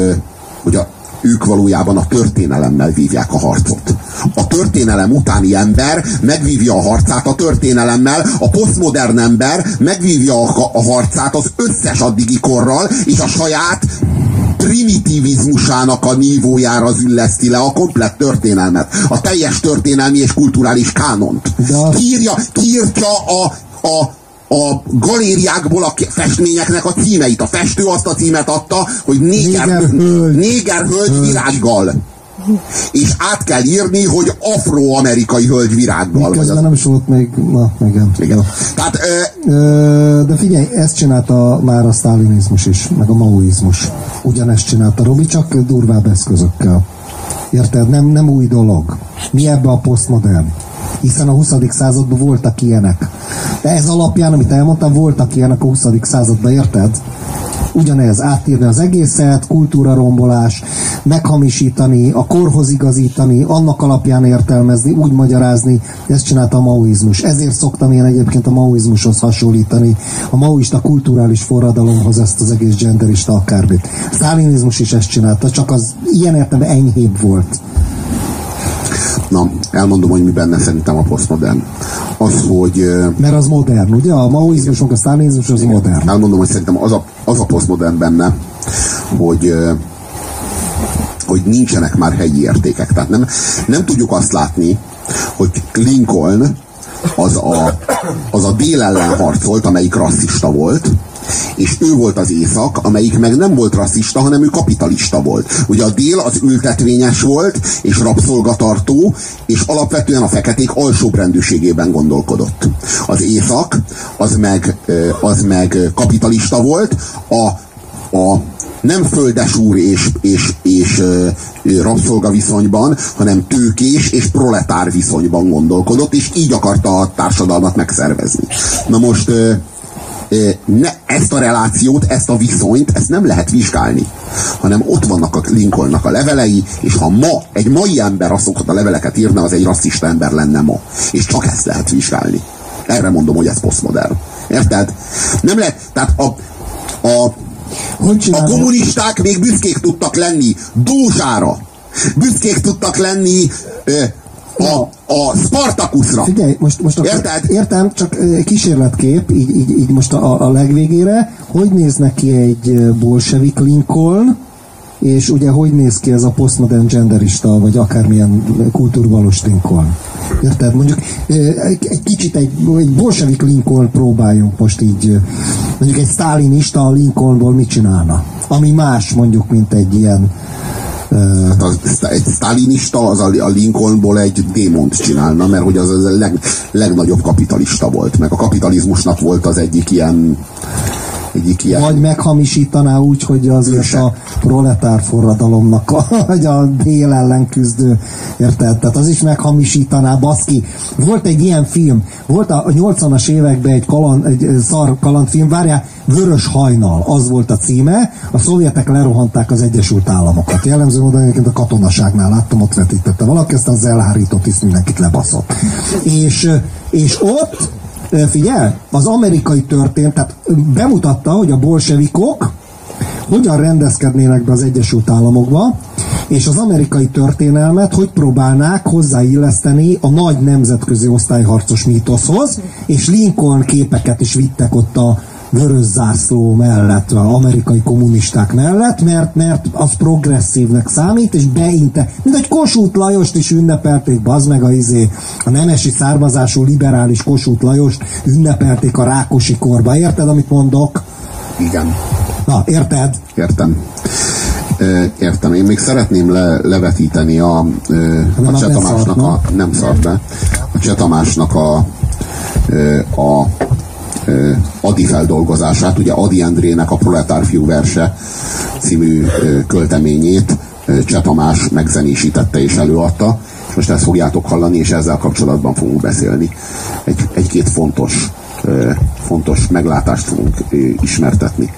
B: ők valójában a történelemmel vívják a harcot. A történelem utáni ember megvívja a harcát a történelemmel, a posztmodern ember megvívja a harcát az összes addigi korral, és a saját primitivizmusának a nívójára zülleszti le a komplett történelmet. A teljes történelmi és kulturális kánont. Kiírtja a galériákból a festményeknek a címeit. A festő azt a címet adta, hogy néger hölgy virággal. És át kell írni, hogy afroamerikai hölgy virággal.
A: Közben nem is volt még... Na, igen.
B: Tehát,
A: de figyelj, ezt csinálta már a sztálinizmus is, meg a maoizmus. Ugyanezt csinálta Robi, csak durvább eszközökkel. Érted? Nem új dolog. Mi ebbe a posztmodern? Hiszen a 20. században voltak ilyenek. De ez alapján, amit elmondtam, voltak ilyenek a 20. században, érted? Ugyanez, átírni az egészet, kultúrarombolás, meghamisítani, a korhoz igazítani, annak alapján értelmezni, úgy magyarázni, ezt csinálta a maoizmus. Ezért szoktam én egyébként a maoizmushoz hasonlítani, a maoista kulturális forradalomhoz ezt az egész genderista akármit. A sztálinizmus is ezt csinálta, csak az ilyen értelemben enyhébb volt.
B: Na, elmondom, hogy mi benne szerintem a posztmodern. Az, hogy...
A: Mert az modern, ugye? A maoizmus, a sztálinizmus az modern.
B: Elmondom, hogy szerintem az a posztmodern benne, hogy nincsenek már helyi értékek. Tehát nem tudjuk azt látni, hogy Lincoln az a dél ellen harcolt, amelyik rasszista volt, és ő volt az észak, amelyik meg nem volt rasszista, hanem ő kapitalista volt. Ugye a dél az ültetvényes volt, és rabszolgatartó, és alapvetően a feketék alsóbrendűségében gondolkodott. Az észak, az meg kapitalista volt, a nem földesúr és rabszolga viszonyban, hanem tőkés és proletár viszonyban gondolkodott, és így akarta a társadalmat megszervezni. Na most ezt a relációt, ezt a viszonyt, ezt nem lehet vizsgálni, hanem ott vannak a Lincolnnak a levelei, és ha ma egy mai ember azokat a leveleket írna, az egy rasszista ember lenne ma. És csak ezt lehet vizsgálni. Erre mondom, hogy ez posztmodern. Érted? Nem lehet, tehát a kommunisták még büszkék tudtak lenni Dózsára. Büszkék tudtak lenni a Spartakuszra.
A: Figyelj, most értem, csak kísérletkép, így most a legvégére, hogy néz neki egy bolsevik Lincoln, és ugye hogy néz ki ez a postmodern genderista, vagy akármilyen kultúrvalós Lincoln. Érted? Mondjuk egy kicsit egy bolsevik Lincoln próbáljunk most így, mondjuk egy sztálinista Lincolnból mit csinálna? Ami más mondjuk, mint egy ilyen
B: egy sztálinista az a Lincolnból egy démont csinálna, mert hogy az a legnagyobb kapitalista volt, meg a kapitalizmusnak volt az egyik ilyen
A: vagy meghamisítaná úgy, hogy azért a proletár forradalomnak vagy a dél ellen küzdő, érted? Tehát az is meghamisítaná, baszki. Volt egy ilyen film, volt a 80-as években egy szar kalandfilm, várjál, Vörös hajnal, az volt a címe, a szovjetek lerohanták az Egyesült Államokat. Jellemző módon egyébként a katonaságnál láttam, ott vetítette valaki, aztán az elhárított, hisz mindenkit lebaszott. És ott figyelj, az amerikai történet, tehát bemutatta, hogy a bolsevikok hogyan rendezkednének be az Egyesült Államokba, és az amerikai történelmet hogy próbálnák hozzáilleszteni a nagy nemzetközi osztályharcos mítoszhoz, és Lincoln képeket is vittek ott a vörös zászló mellett, az amerikai kommunisták mellett, mert az progresszívnek számít, és mint egy Kossuth Lajost is ünnepelték, bazd meg a nemesi származású liberális Kossuth Lajost ünnepelték a Rákosi korba. Érted, amit mondok?
B: Igen.
A: Na, érted?
B: Értem. Én még szeretném levetíteni a Cseh Tamásnak nem szart be. A Cseh Tamásnak a Ady feldolgozását, ugye Ady Endrének a Proletárfiú verse című költeményét Cseh Tamás megzenésítette és előadta, és most ezt fogjátok hallani, és ezzel kapcsolatban fogunk beszélni. Egy-két fontos meglátást fogunk ismertetni.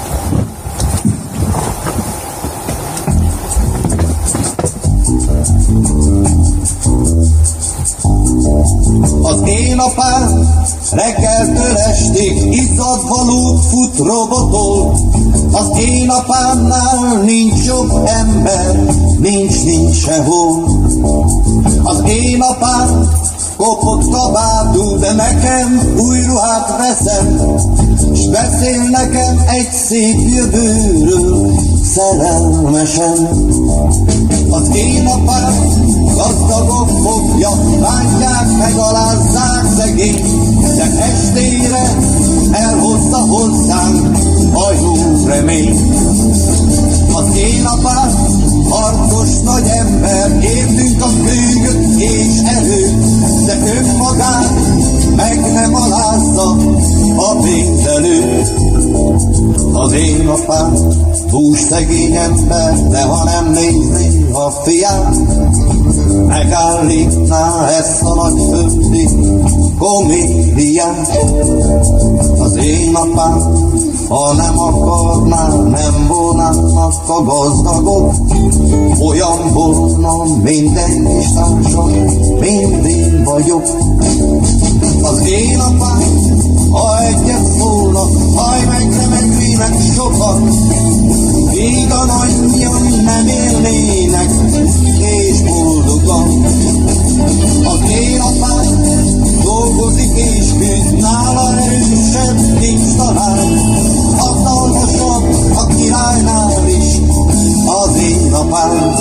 C: Az én apám reggeltől estig izzadvalót fut robotol. Az én apámnál nincs jobb ember, nincs sehol. Az én apám kopott kabátú, de nekem új ruhát veszem, s beszél nekem egy szép jövőről, szerelmesen. Az én apám gazdagok fogja, bántják, megalázzák szegény, de estére elhozza hozzánk a jó remény. Az én apám harcos nagy ember, értünk a bűgöt és erőt, de önmagát meg nem alázza a pénzelőt. Az én apám túl szegény ember, de ha nem nézné a fiát, megállítná ezt a nagyföldi komédiát. Az én apám, ha nem akarná, nem volnának a gazdagok, olyan volna minden kis társam, mint én vagyok. Az én apám, ha egyet szólna, haj meg nem engednének sokat, míg a nagyjam nem élnének, és boldogan. Az én apám dolgozik és küzd, nála erősebb nincs talán, hatalmasabb a királynál is az én apám.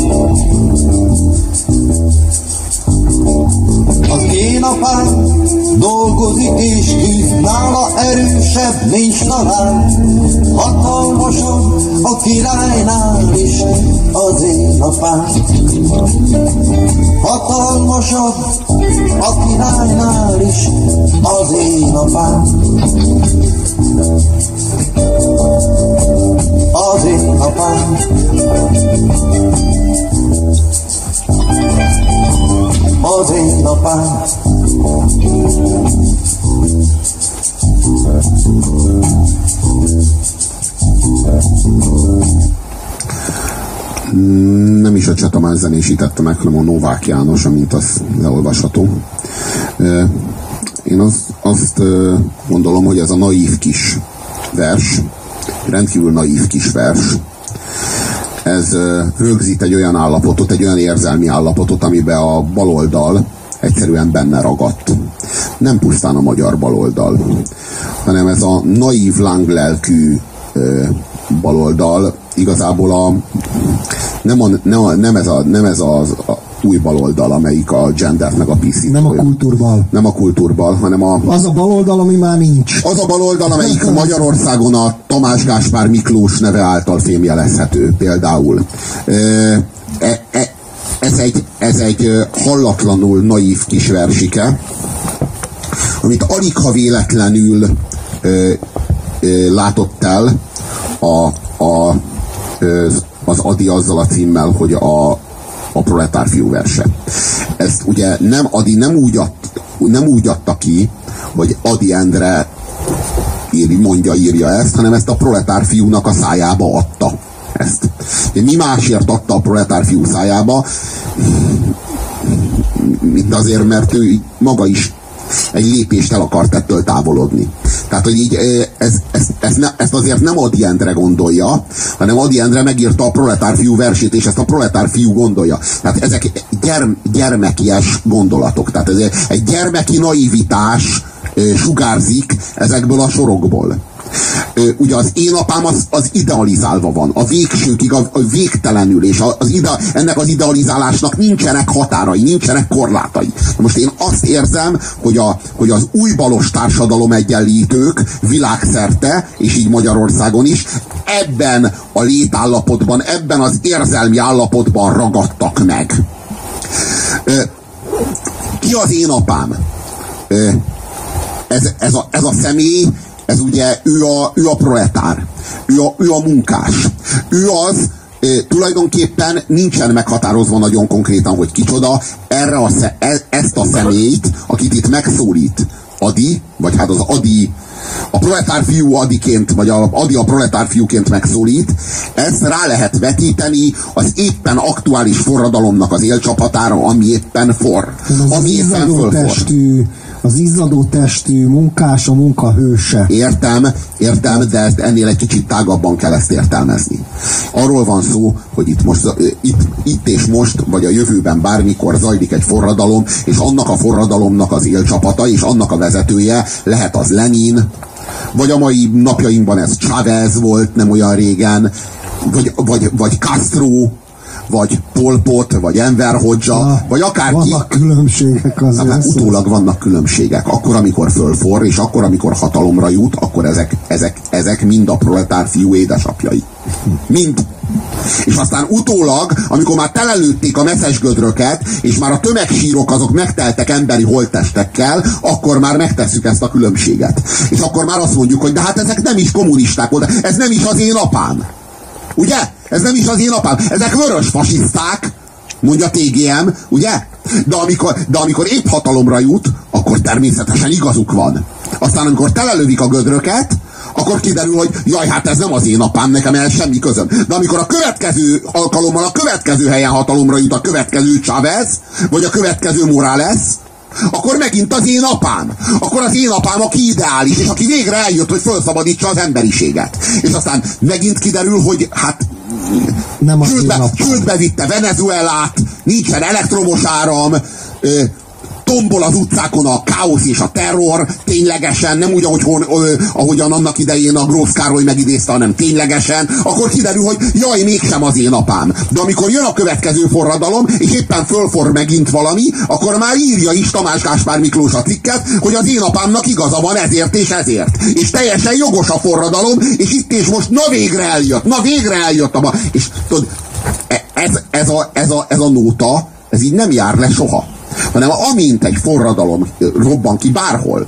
C: Az én apám dolgozik és küzd, nála erősebb nincs talán, hatalmasabb a királynál is az én apám. Hatalmasabb a királynál is az én apám. Az én apám. Az én apám.
B: Nem is a Cseh Tamás zenésítette meg, hanem a Novák János, amint az leolvasható. Én azt gondolom, hogy ez a naív kis vers, rendkívül naív kis vers, ez rögzít egy olyan állapotot, egy olyan érzelmi állapotot, amiben a baloldal egyszerűen benne ragadt. Nem pusztán a magyar baloldal, hanem ez a naív, lánglelkű baloldal igazából nem ez az új baloldal, amelyik a gendert meg a PC-t.
A: Nem a kultúrbal.
B: Nem a kultúrbal, hanem
A: az a baloldal, ami már nincs.
B: Az a baloldal, amelyik Magyarországon a Tamás Gáspár Miklós neve által fémjelezhető például. Ez egy hallatlanul naív kis versike, amit aligha véletlenül látott el az Ady azzal a címmel, hogy a Proletárfiú verse. Ezt ugye Ady nem úgy adta ki, hogy Ady Endre írja ezt, hanem ezt a Proletárfiúnak a szájába adta. Ezt. Mi másért adta a Proletárfiú szájába, mint azért, mert ő maga is egy lépést el akart ettől távolodni. Tehát, hogy így ezt ezt azért nem Ady Endre gondolja, hanem Ady Endre megírta a Proletár fiú versét, és ezt a Proletár fiú gondolja. Tehát ezek gyermekies gondolatok. Tehát ez egy gyermeki naivitás sugárzik ezekből a sorokból. Ugye az én apám az idealizálva van, a végsőkig, a végtelenül, és ennek az idealizálásnak nincsenek határai, nincsenek korlátai. Most én azt érzem, hogy az új balos társadalom egyenlítők világszerte, és így Magyarországon is, ebben a létállapotban, ebben az érzelmi állapotban ragadtak meg. Ki az én apám? Ez a személy, ez ugye ő a proletár, ő a munkás. Ő az, tulajdonképpen nincsen meghatározva nagyon konkrétan, hogy kicsoda, ezt a személyt, akit itt megszólít Ady, vagy hát az Ady, a proletár fiú Adyként, vagy Ady a proletár fiúként megszólít, ezt rá lehet vetíteni az éppen aktuális forradalomnak az élcsapatára, ami éppen forr. Ami éppen fölforr.
A: Az izzadó testű munkás, a munkahőse.
B: Értem, de ezt ennél egy kicsit tágabban kell ezt értelmezni. Arról van szó, hogy itt és most, vagy a jövőben bármikor zajlik egy forradalom, és annak a forradalomnak az élcsapata, és annak a vezetője lehet az Lenin, vagy a mai napjainkban ez Chávez volt nem olyan régen, vagy Castro, vagy Pol Pot, vagy Enver Hoxha, vagy akárki.
A: Vannak különbségek azért.
B: Utólag vannak különbségek. Akkor, amikor fölforr, és akkor, amikor hatalomra jut, akkor ezek mind a proletár fiú édesapjai. Mind. És aztán utólag, amikor már telelőtték a messzes gödröket, és már a tömegsírok azok megteltek emberi holttestekkel, akkor már megtesszük ezt a különbséget. És akkor már azt mondjuk, hogy de hát ezek nem is kommunisták voltak, ez nem is az én apám. Ugye? Ez nem is az én apám. Ezek vörös fasiszták, mondja TGM, ugye? De amikor épp hatalomra jut, akkor természetesen igazuk van. Aztán amikor telelövik a gödröket, akkor kiderül, hogy jaj, hát ez nem az én apám, nekem ehhez semmi közöm. De amikor a következő alkalommal, a következő helyen hatalomra jut a következő Chávez, vagy a következő Morales, akkor megint az én apám. Akkor az én apám, aki ideális, és aki végre eljött, hogy felszabadítsa az emberiséget. És aztán megint kiderül, hogy hát csődbe vitte Venezuelát, nincsen elektromos áram, tombol az utcákon a káosz és a terror, ténylegesen, nem úgy, ahogyan annak idején a Grósz Károly megidézte, hanem ténylegesen, akkor kiderül, hogy jaj, mégsem az én apám. De amikor jön a következő forradalom, és éppen fölforr megint valami, akkor már írja is Tamás Gáspár Miklós a cikket, hogy az én apámnak igaza van ezért és ezért. És teljesen jogos a forradalom, és itt és most végre eljött. És tudod, ez a nóta, ez így nem jár le soha. Hanem amint egy forradalom robban ki bárhol,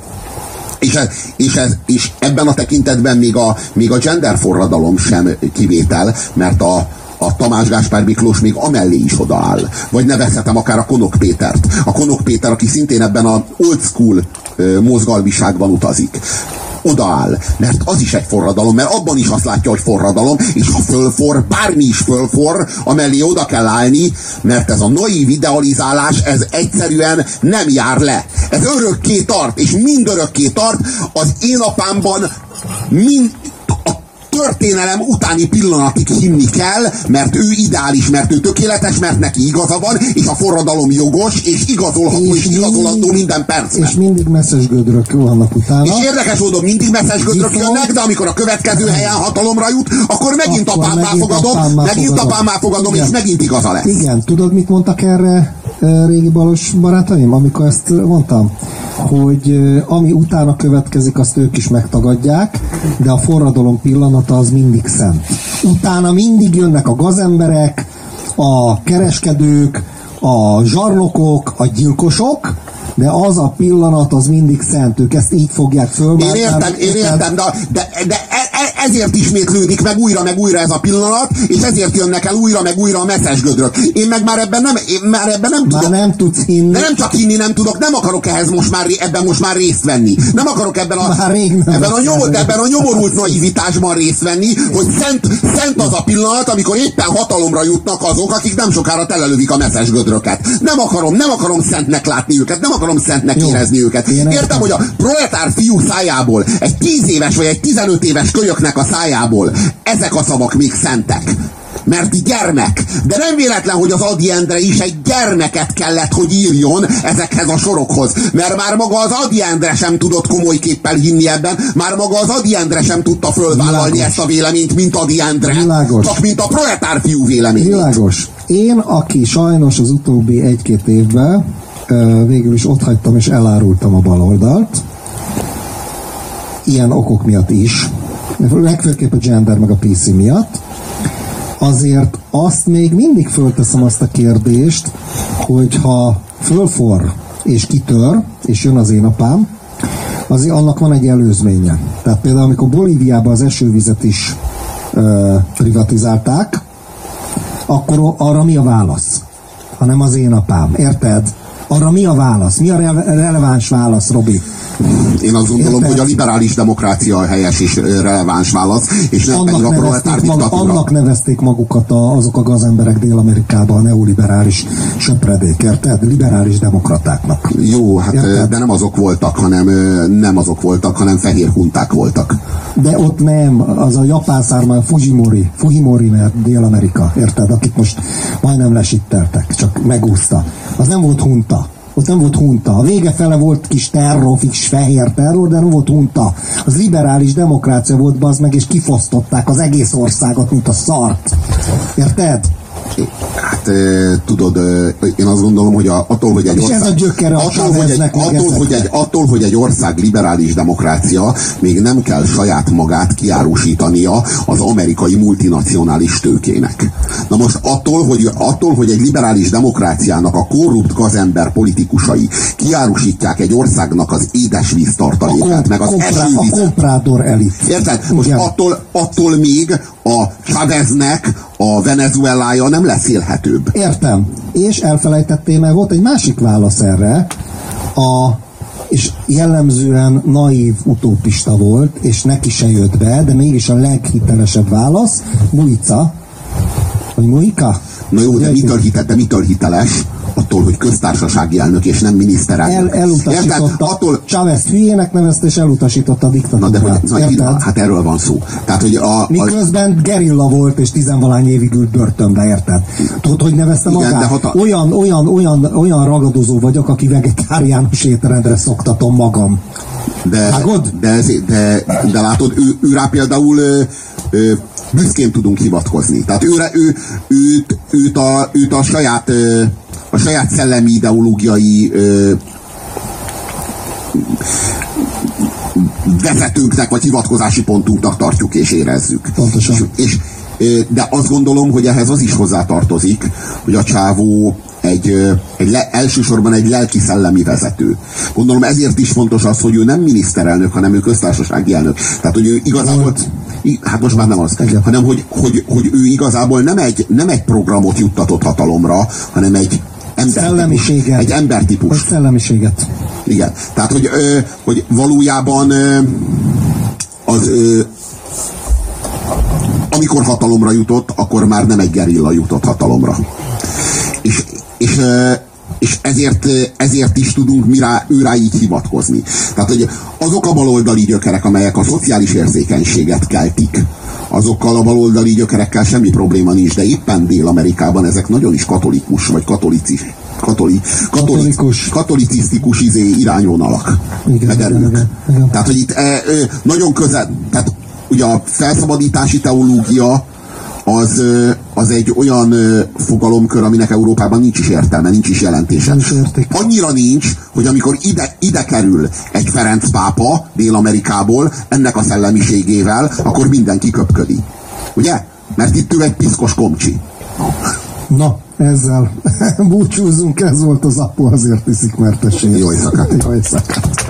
B: és ebben a tekintetben még a gender forradalom sem kivétel, mert a Tamás Gáspár Miklós még amellé is odaáll. Vagy nevezhetem akár a Konok Pétert. A Konok Péter, aki szintén ebben a old school mozgalmiságban utazik. Odaáll, mert az is egy forradalom, mert abban is azt látja, hogy forradalom, és ha fölforr, bármi is fölforr, amellé oda kell állni, mert ez a naív idealizálás, ez egyszerűen nem jár le. Ez örökké tart, és mind örökké tart. Az én apámban a történelem utáni pillanatig hinni kell, mert ő ideális, mert ő tökéletes, mert neki igaza van, és a forradalom jogos, és igazolható, és igazolandó minden percben.
A: És mindig messzes gödrök vannak utána.
B: És érdekes módon mindig messzes gödrök jönnek, de amikor a következő helyen hatalomra jut, akkor megint apámmá fogadom, és megint igaza lesz.
A: Igen, tudod, mit mondtak erre régi balos barátaim, amikor ezt mondtam? Hogy ami utána következik, azt ők is megtagadják, de a forradalom pillanata az mindig szent. Utána mindig jönnek a gazemberek, a kereskedők, a zsarnokok, a gyilkosok, de az a pillanat az mindig szent. Ők ezt így fogják föl.
B: Én értem, de ezért ismétlődik meg újra ez a pillanat, és ezért jönnek el újra a messzes gödrök. Én meg már ebben nem tudok.
A: Már nem tudsz hinni.
B: De nem csak hinni nem tudok, nem akarok ehhez ebben most már részt venni. Nem akarok ebben a nyomorult naivitásban részt venni, hogy szent az a pillanat, amikor éppen hatalomra jutnak azok, akik nem sokára telelövik a messzes gödröket. Nem akarom szentnek látni őket, nem akarom szentnek érezni őket. Értem, hogy a proletár fiú szájából, egy 10 éves vagy egy 15 éves kölyöknek a szájából ezek a szavak még szentek. Mert gyermek. De nem véletlen, hogy az Ady Endre is egy gyermeket kellett, hogy írjon ezekhez a sorokhoz. Mert már maga az Ady Endre sem tudott komoly képpel hinni ebben, már maga az Ady Endre sem tudta fölvállalni ezt a véleményt, mint Ady Endre.
A: Világos.
B: Csak mint a proletár fiú véleményét.
A: Világos. Én, aki sajnos az utóbbi 1-2 évben végül is otthagytam és elárultam a baloldalt, ilyen okok miatt is, legfőképp a gender meg a PC miatt, azért azt még mindig fölteszem azt a kérdést, hogyha fölforr és kitör, és jön az én apám, azért annak van egy előzménye. Tehát például amikor Bolíviában az esővizet is privatizálták, akkor arra mi a válasz? Hanem az én apám. Érted? Arra mi a válasz? Mi a releváns válasz, Robi?
B: Én azt gondolom, hogy a liberális demokrácia a helyes és releváns válasz, és nem pedig a proletár diktatúra.
A: Annak nevezték magukat azok a gazemberek Dél-Amerikában, a neoliberális söpredék, érted? Liberális demokratáknak.
B: Jó, hát de nem azok voltak, hanem fehér hunták voltak.
A: De ott nem, az a japán szármai Fujimori, mert Dél-Amerika, érted? Akit most majdnem lesitteltek, csak megúszta. Az nem volt hunta. Ott nem volt hunta. A vége fele volt kis terror, kis fehér terror, de nem volt hunta. Az liberális demokrácia volt, bazd meg, és kifosztották az egész országot, mint a szart. Érted?
B: Hát tudod, én azt gondolom, hogy attól, hogy egy ország...
A: És ez a gyökere a Cháveznek
B: attól, hogy egy ország liberális demokrácia, még nem kell saját magát kiárusítania az amerikai multinacionális tőkének. Na most attól, hogy egy liberális demokráciának a korrupt gazember politikusai kiárusítják egy országnak az édesvíz tartalékát, meg az esővíz...
A: A komprádor elit.
B: Érted? Most attól még a Cháveznek a Venezuelája nem lesz élhetőbb.
A: Értem. És elfelejtettél, mert volt egy másik válasz erre, és jellemzően naív utópista volt, és neki se jött be, de mégis a leghitelesebb válasz, Mujica, vagy Mujica?
B: Na jó, de mitől hiteles? Attól, hogy köztársasági elnök és nem miniszterelnök.
A: Elutasította. Chávez hülyének nevezte, és elutasította a diktatúrát.
B: Hát erről van szó. Tehát, hogy
A: miközben gerilla volt, és 10-valány évig ült börtönbe, érted? Tudod, hogy nevezte magát? Olyan ragadozó vagyok, aki vegetáriánus étrendre szoktatom magam.
B: De látod, ő rá például büszkén tudunk hivatkozni. Tehát őt a saját szellemi ideológiai vezetőnknek, vagy hivatkozási pontunknak tartjuk és érezzük.
A: Pontosan.
B: De azt gondolom, hogy ehhez az is hozzátartozik, hogy a csávó elsősorban egy lelki-szellemi vezető. Gondolom ezért is fontos az, hogy ő nem miniszterelnök, hanem ő köztársasági elnök. Tehát, hogy ő igazából... Hát most már nem az. Hanem, hogy ő igazából nem egy programot juttatott hatalomra, hanem egy embertípus.
A: Egy szellemiséget.
B: Igen. Tehát, hogy valójában amikor hatalomra jutott, akkor már nem egy gerilla jutott hatalomra. És ezért is tudunk ő rá így hivatkozni. Tehát, hogy azok a baloldali gyökerek, amelyek a szociális érzékenységet keltik, azokkal a baloldali gyökerekkel semmi probléma nincs, de éppen Dél-Amerikában ezek nagyon is katolikus, vagy katolicisztikus irányvonalak.
A: Igen.
B: Tehát, hogy itt nagyon közel, tehát ugye a felszabadítási teológia az egy olyan fogalomkör, aminek Európában nincs is értelme, nincs is jelentése. Annyira nincs, hogy amikor ide kerül egy Ferenc pápa Dél-Amerikából ennek a szellemiségével, akkor mindenki köpködi. Ugye? Mert itt ő egy piszkos komcsi.
A: Na, ezzel búcsúzzunk, ez volt az Apu azért iszik, mert
B: Jó éjszakát!
A: Jó éjszakát!